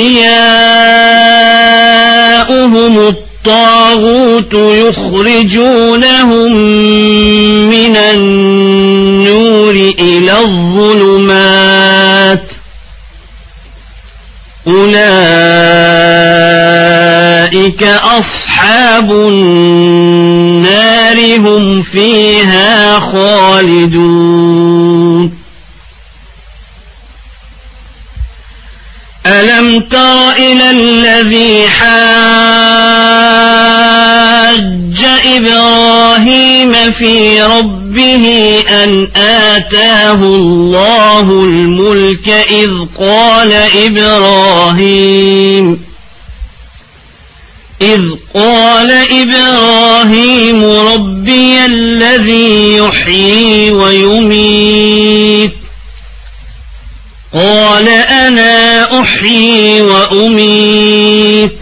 أولياؤهم الطاغوت يخرجونهم من النور إلى الظلمات أولئك أصحاب النار هم فيها خالدون ألم تر إلى الذي حاج إبراهيم في ربه أن آتاه الله الملك إذ قال إبراهيم ربي الذي يحيي ويميت قال أنا أحيي وأميت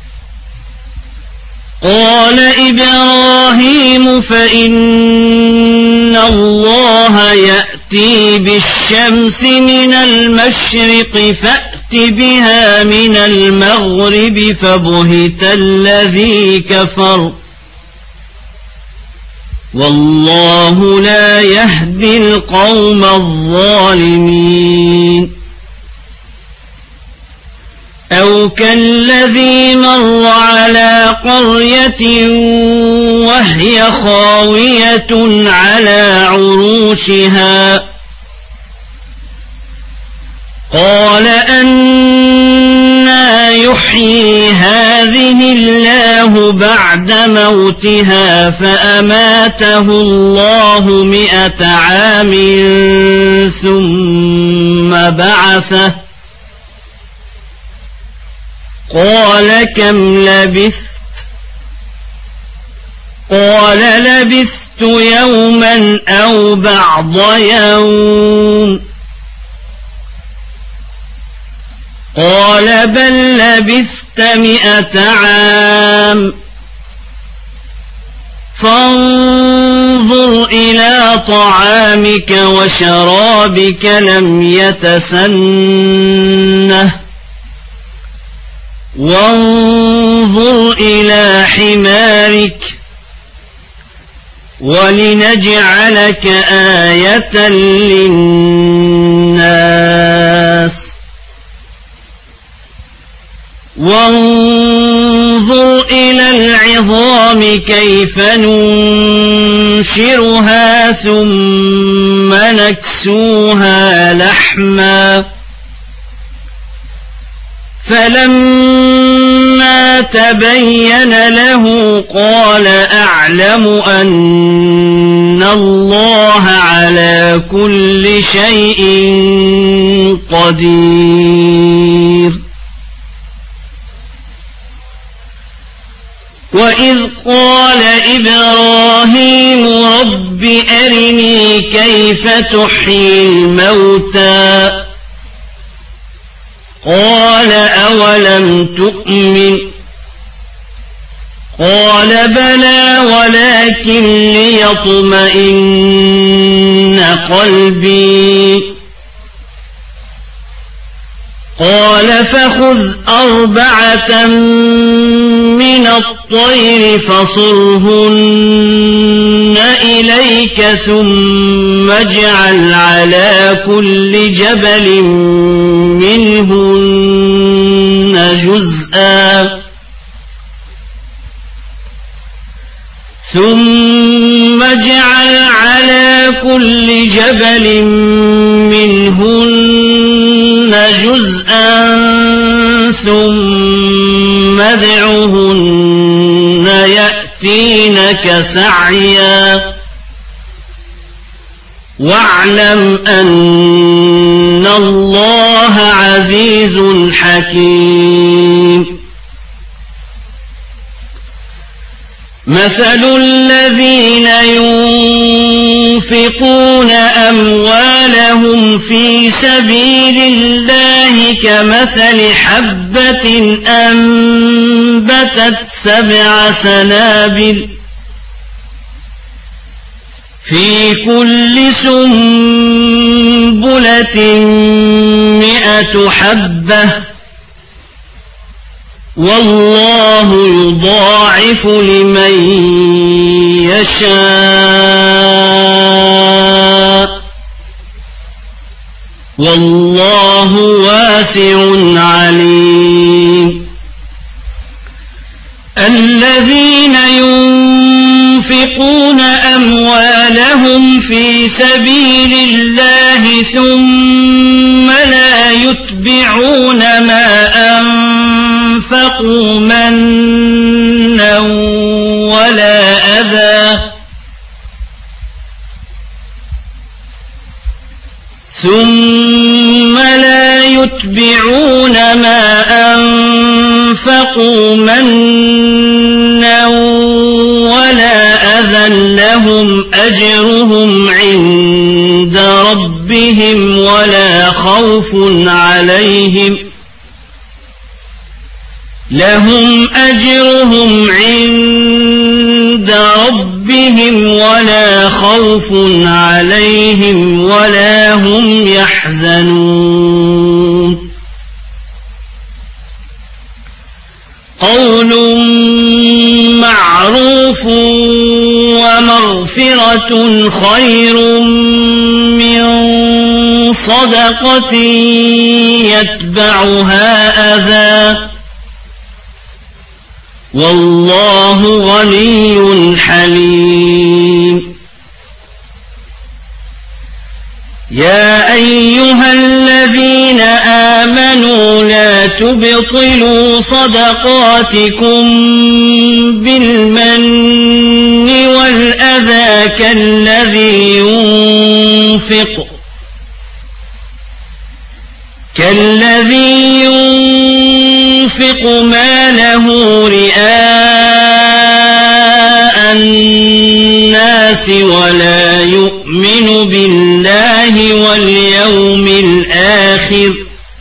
قال إبراهيم فإن الله يأتي بالشمس من المشرق فأت بها من المغرب فبهت الذي كفر والله لا يهدي القوم الظالمين أو كالذي مر على قرية وهي خاوية على عروشها قال أنى يحيي هذه الله بعد موتها فأماته الله 100 عام ثم بعثه قال كم لبثت قال لبثت يوما أو بعض يوم قال بل لبثت 100 عام فانظر إلى طعامك وشرابك لم يتسنه وانظر إلى حمارك ولنجعلك آية للناس وانظر إلى العظام كيف ننشرها ثم نكسوها لحما فلما تبين له قال أعلم أن الله على كل شيء قدير وإذ قال إبراهيم رب أرني كيف تحيي الموتى قال أولم تؤمن قال بلى ولكن ليطمئن قلبي قال فخذ 4 من الطير فصرهن إليك ثم اجعل على كل جبل منهن جزءا ثم اجعل على كل جبل منهن جزءا ثم ادعهن أعطيناك سعيا واعلم أن الله عزيز حكيم مثل الذين ينفقون أموالهم في سبيل الله كمثل حبة أنبتت 7 سنابل في كل سنبلة 100 حبة والله يضاعف لمن يشاء والله واسع عليم الذين ينفقون أموالهم في سبيل الله ثم لا يتبعون ما أنفقوا منا ولا أذى لهم أجرهم عند ربهم ولا خوف عليهم لهم أجرهم عند ربهم ولا خوف عليهم ولا هم يحزنون قول معروف ومغفرة خير من صدقة يتبعها أذى والله غني حليم يا أيها الذين آمنوا لا تبطلوا صدقاتكم بالمن والأذى كالذي ينفق ماله رئاء الناس ولا يؤمن بالله واليوم الآخر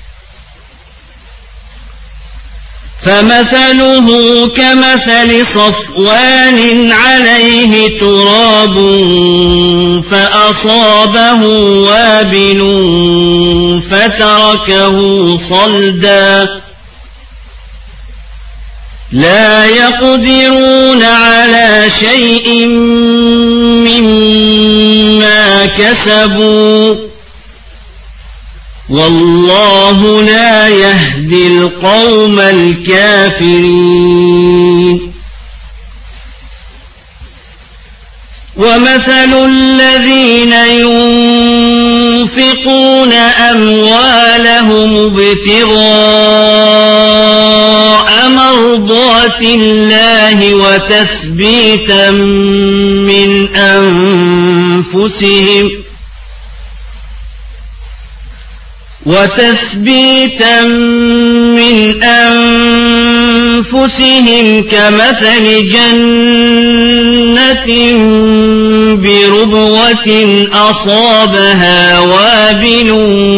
فمثله كمثل صفوان عليه تراب فأصابه وابل فتركه صلدا لا يقدرون على شيء مما كسبوا والله لا يهدي القوم الكافرين ومثل الذين ينفقون أموالهم ابتغاء مرضات الله وتثبيتا من أنفسهم كمثل جنة بربوة أصابها وابل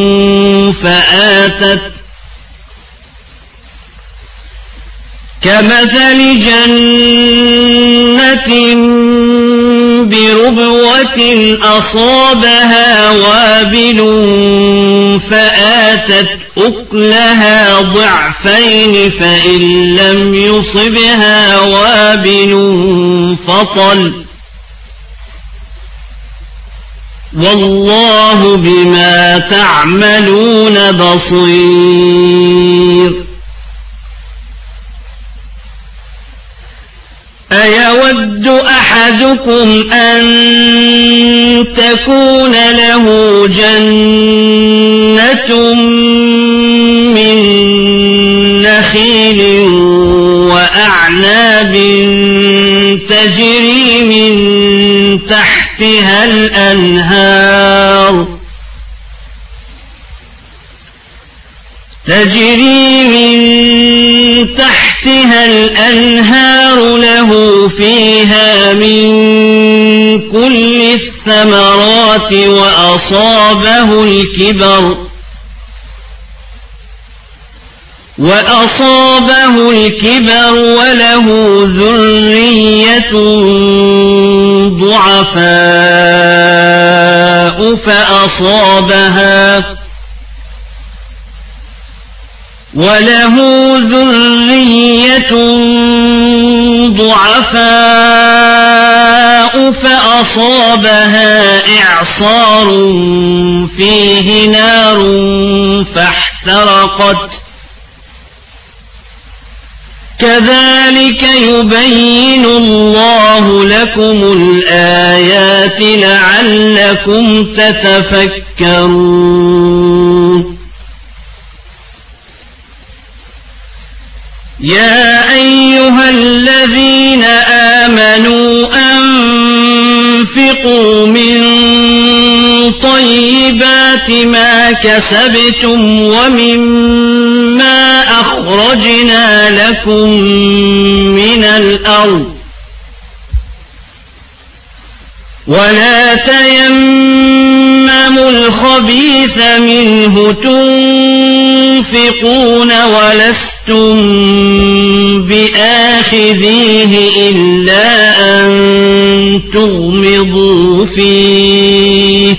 فآتت أكلها ضعفين فإن لم يصبها وابل فطل والله بما تعملون بصير أيود أحدكم أن تكون له جنة من نخيل نخيل وأعناب تجري من تحتها الأنهار له فيها من كل الثمرات وأصابه الكبر وله ذرية ضعفاء فأصابها إعصار فيه نار فاحترقت كذلك يبين الله لكم الآيات لعلكم تتفكرون يا أيها الذين آمنوا أنفقوا من طيبات ما كسبتم ومما أخرجنا لكم من الأرض ولا تيمموا الخبيث منه تنفقون ولستم بآخذيه إلا أن تغمضوا فيه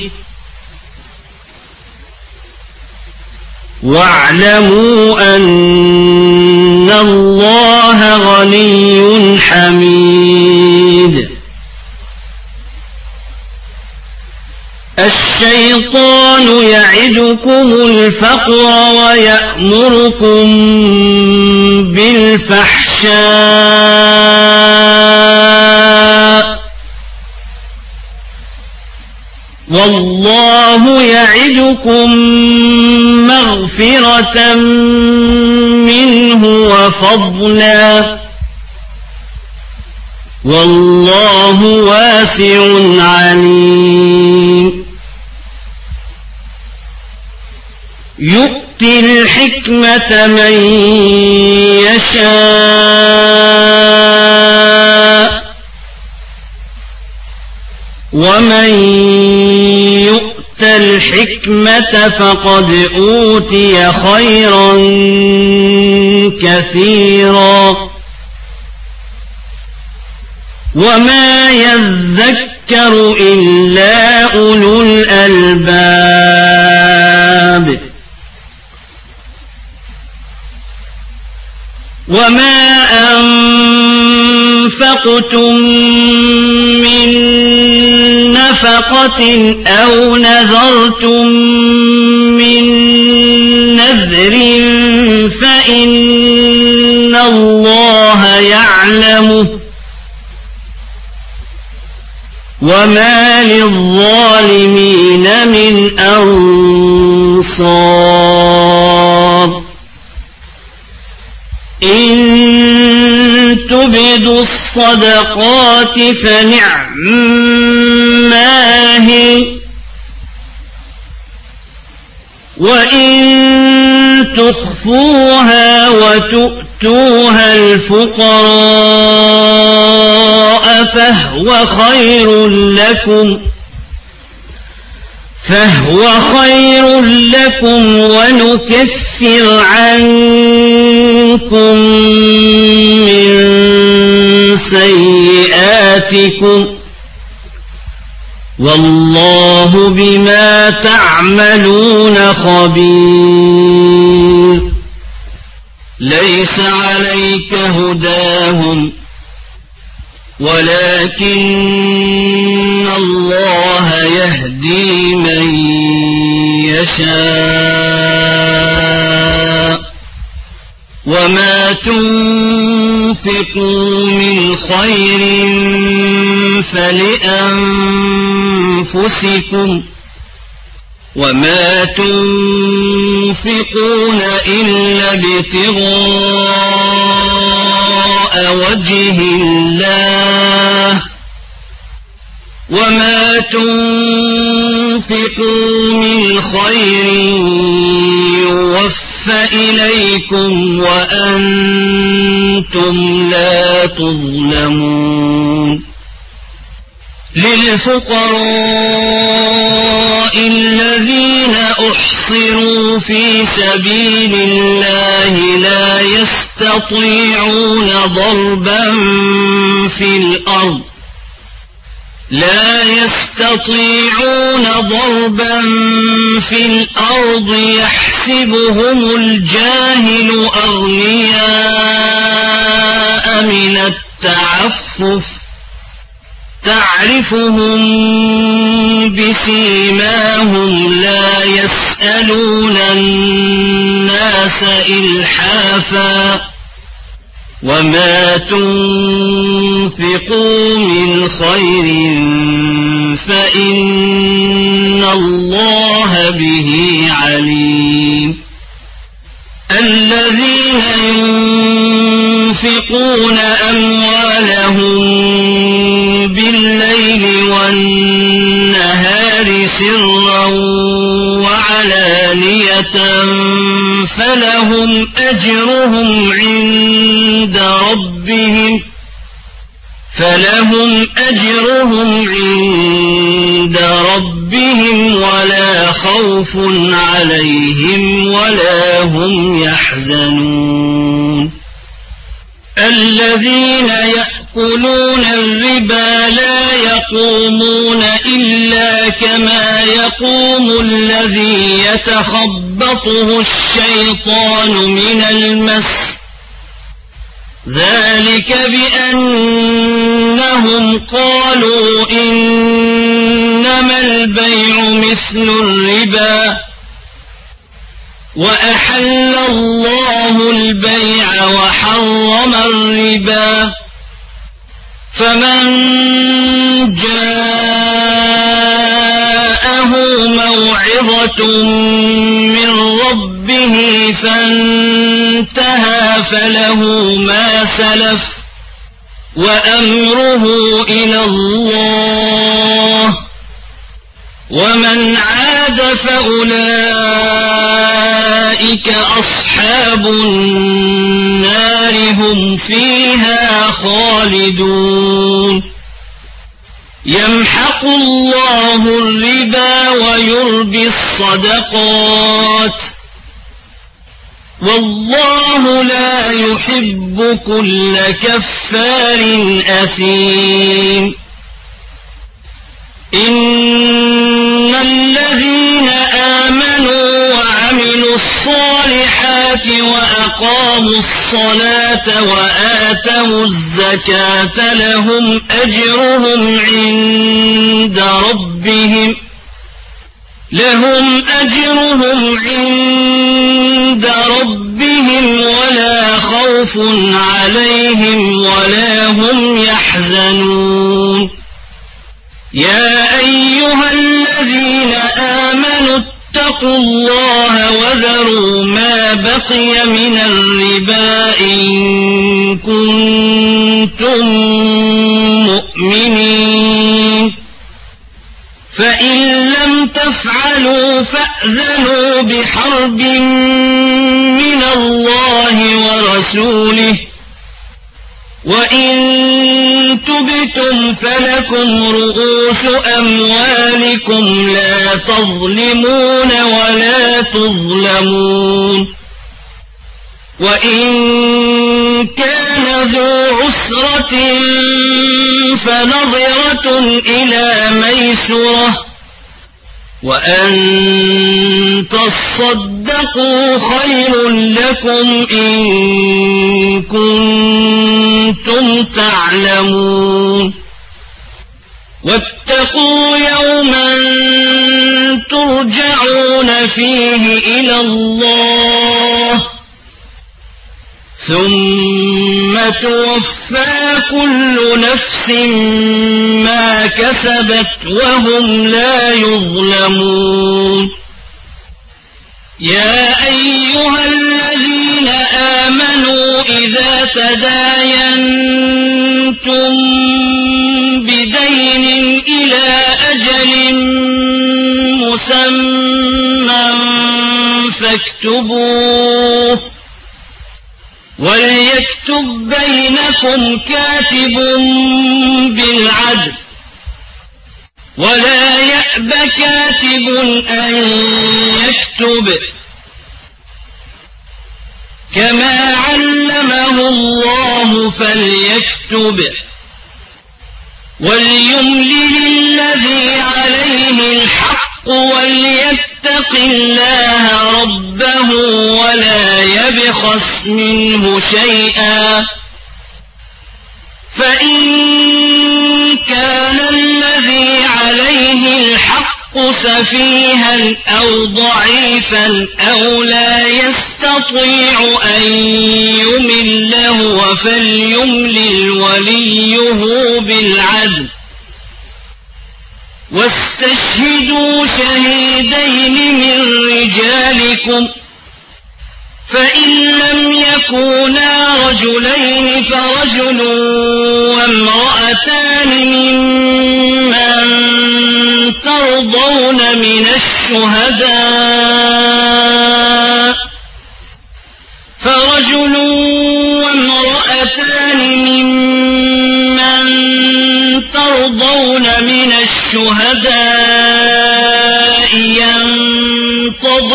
واعلموا أن الله غني حميد الشيطان يعدكم الفقر ويأمركم بالفحشاء والله يعدكم مغفرة منه وفضلا والله واسع عليم يؤتي الحكمة من يشاء ومن يؤت الحكمة فقد أوتي خيرا كثيرا وما يذكر إلا أولو الألباب وما أنفقتم من نفقة أو نذرتم من نذر فإن الله يعلمه وما للظالمين من أنصار إن تبدوا الصدقات فنعما هي وإن تخفوها وتؤتوها الفقراء فهو خير لكم ونكفر عنكم من سيئاتكم والله بما تعملون خبير ليس عليك هداهم ولكن الله يهدي من يشاء وما تنفقوا من خير فلأنفسكم وما تنفقون إلا ابتغاء وجه الله وما تنفقوا من خير يوفى إليكم وأنتم لا تظلمون للفقراء الذين أحصروا في سبيل الله لا يستطيعون ضربا في الأرض يحسبهم الجاهل أغنياء من التعفف تعرفهم بسيماهم لا يسألون الناس إلحافا وما تنفقوا من خير فإن الله به عليم الذين ينفقون أموالهم بالليل والنهار سرا وعلانية فلهم أجرهم عند ربهم ولا خوف عليهم ولا هم يحزنون الذين يأكلون الربا لا يقومون إلا كما يقوم الذي يتخبطه الشيطان من المس ذلك بأنهم قالوا إنما البيع مثل الربا وأحل الله البيع وحرم الربا فمن جاءه موعظة من ربه فانتهى فله ما سلف وأمره إلى الله ومن عاد فأولئك أصحاب النار هم فيها خالدون يمحق الله الربا ويربي الصدقات والله لا يحب كل كفار أثيم إن الذين آمنوا وعملوا الصالحات وأقاموا الصلاة وآتوا الزكاة لهم أجرهم عند ربهم ولا خوف عليهم ولا هم يحزنون يا أيها الذين آمنوا اتقوا الله وذروا ما بقي من الربا إن كنتم مؤمنين فإن لم تفعلوا فأذنوا بحرب من الله ورسوله وإن تبتم فلكم رؤوس أموالكم لا تظلمون ولا تظلمون وإن كان ذو عسرة فنظرة إلى ميسرة وأن تصدقوا خير لكم إن كنتم تعلمون واتقوا يوما ترجعون فيه إلى الله ثم توفى كل نفس ما كسبت وهم لا يظلمون يا أيها الذين آمنوا إذا تداينتم بدين إلى أجل مسمى فاكتبوه وليكتب بينكم كاتب بالعدل ولا يأب كاتب أن يكتب كما علمه الله فليكتب وليملل الذي عليه الحق وليتق الله ربه ولا يبخس منه شيئا فإن كان الذي عليه الحق سفيها أو ضعيفا أو لا يستطيع أن يمل هو فليملل وليه بالعدل واستشهدوا شهيدين من رجالكم فإن لم يكونا رجلين فرجل وامرأتان ممن ترضون من الشهداء أن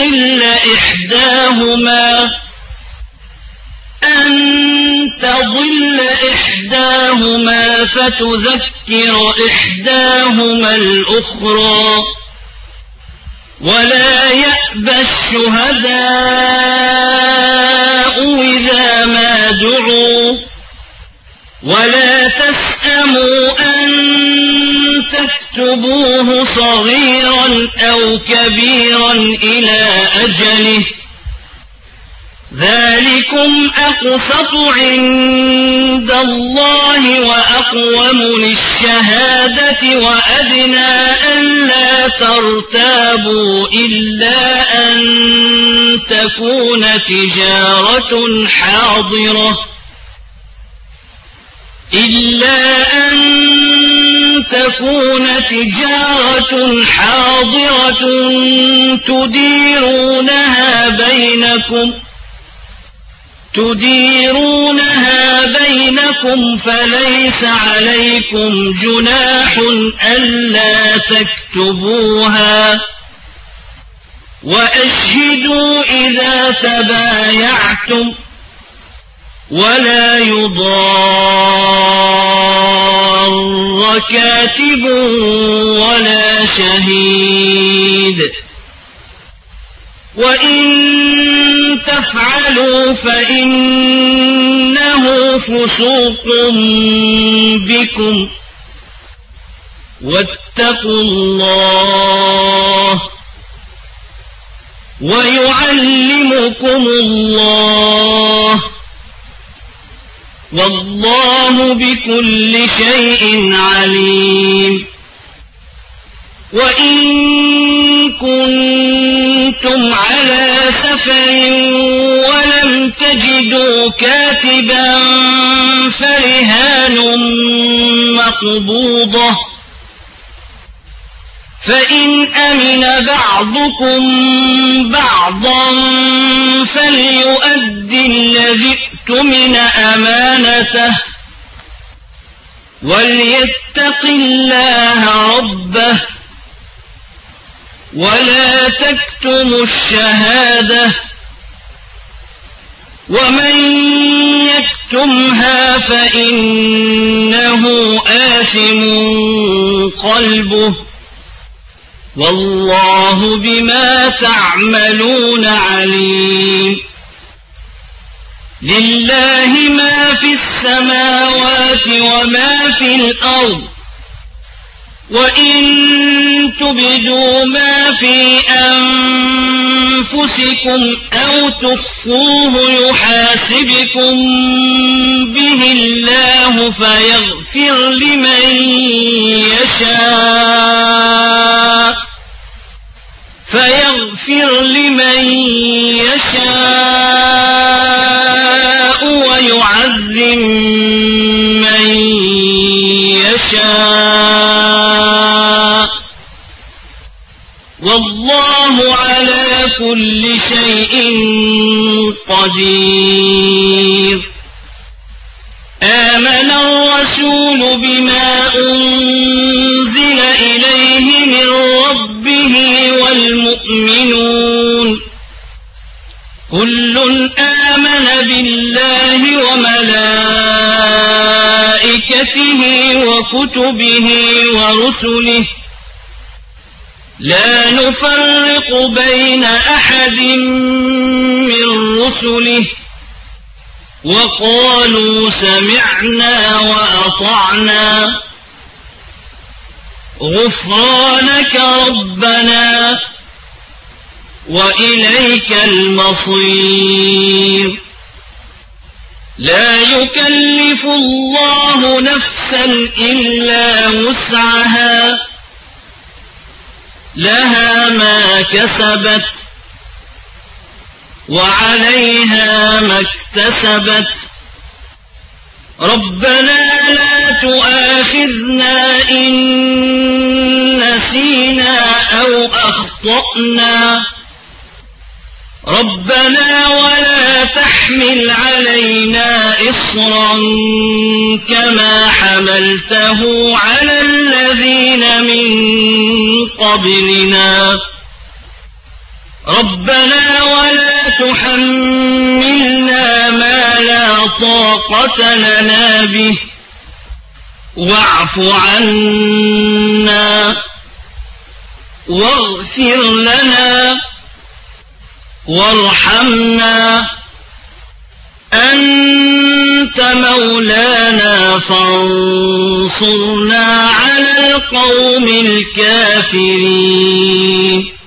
تضل إحداهما فتذكر إحداهما الأخرى ولا يأبى الشهداء إذا ما دعوا ولا تسأموا أن تكتبوه صغيرا أو كبيرا إلى أجله ذلكم أقسط عند الله وأقوم للشهادة وأدنى ألا ترتابوا إلا أن تكون تجارة حاضرة تديرونها بينكم فليس عليكم جناح ألا تكتبوها وأشهدوا إذا تبايعتم ولا يضار كاتب ولا شهيد وإن تفعلوا فإنه فسوق بكم واتقوا الله ويعلمكم الله والله بكل شيء عليم وإن كنتم على سفر ولم تجدوا كاتبا فرهان مقبوضة فإن أمن بعضكم بعضا فليؤدي الذي اؤتمن أمانته وليتق الله ربه ولا تكتموا الشهادة ومن يكتمها فإنه آثم قلبه والله بما تعملون عليم لله ما في السماوات وما في الأرض وإن تبدوا ما في أنفسكم أو تخفوه يحاسبكم به الله فيغفر لمن يشاء ويعذب من يشاء والله على كل شيء قدير. آمن الرسول بما أنزل إليه من ربه والمؤمنون كل آمن بالله وملائكته وكتبه ورسله لا نفرق بين أحد من رسله وقالوا سمعنا وأطعنا غفرانك ربنا وإليك المصير. لا يكلف الله نفسا إلا وسعها لها ما كسبت وعليها ما اكتسبت ربنا لا تؤاخذنا إن نسينا أو أخطأنا ربنا ولا تحمل علينا إصرا كما حملته على الذين من قبلنا ربنا ولا تحملنا ما لا طاقة لنا به واعف عنا واغفر لنا وارحمنا أنت مولانا فانصرنا على القوم الكافرين.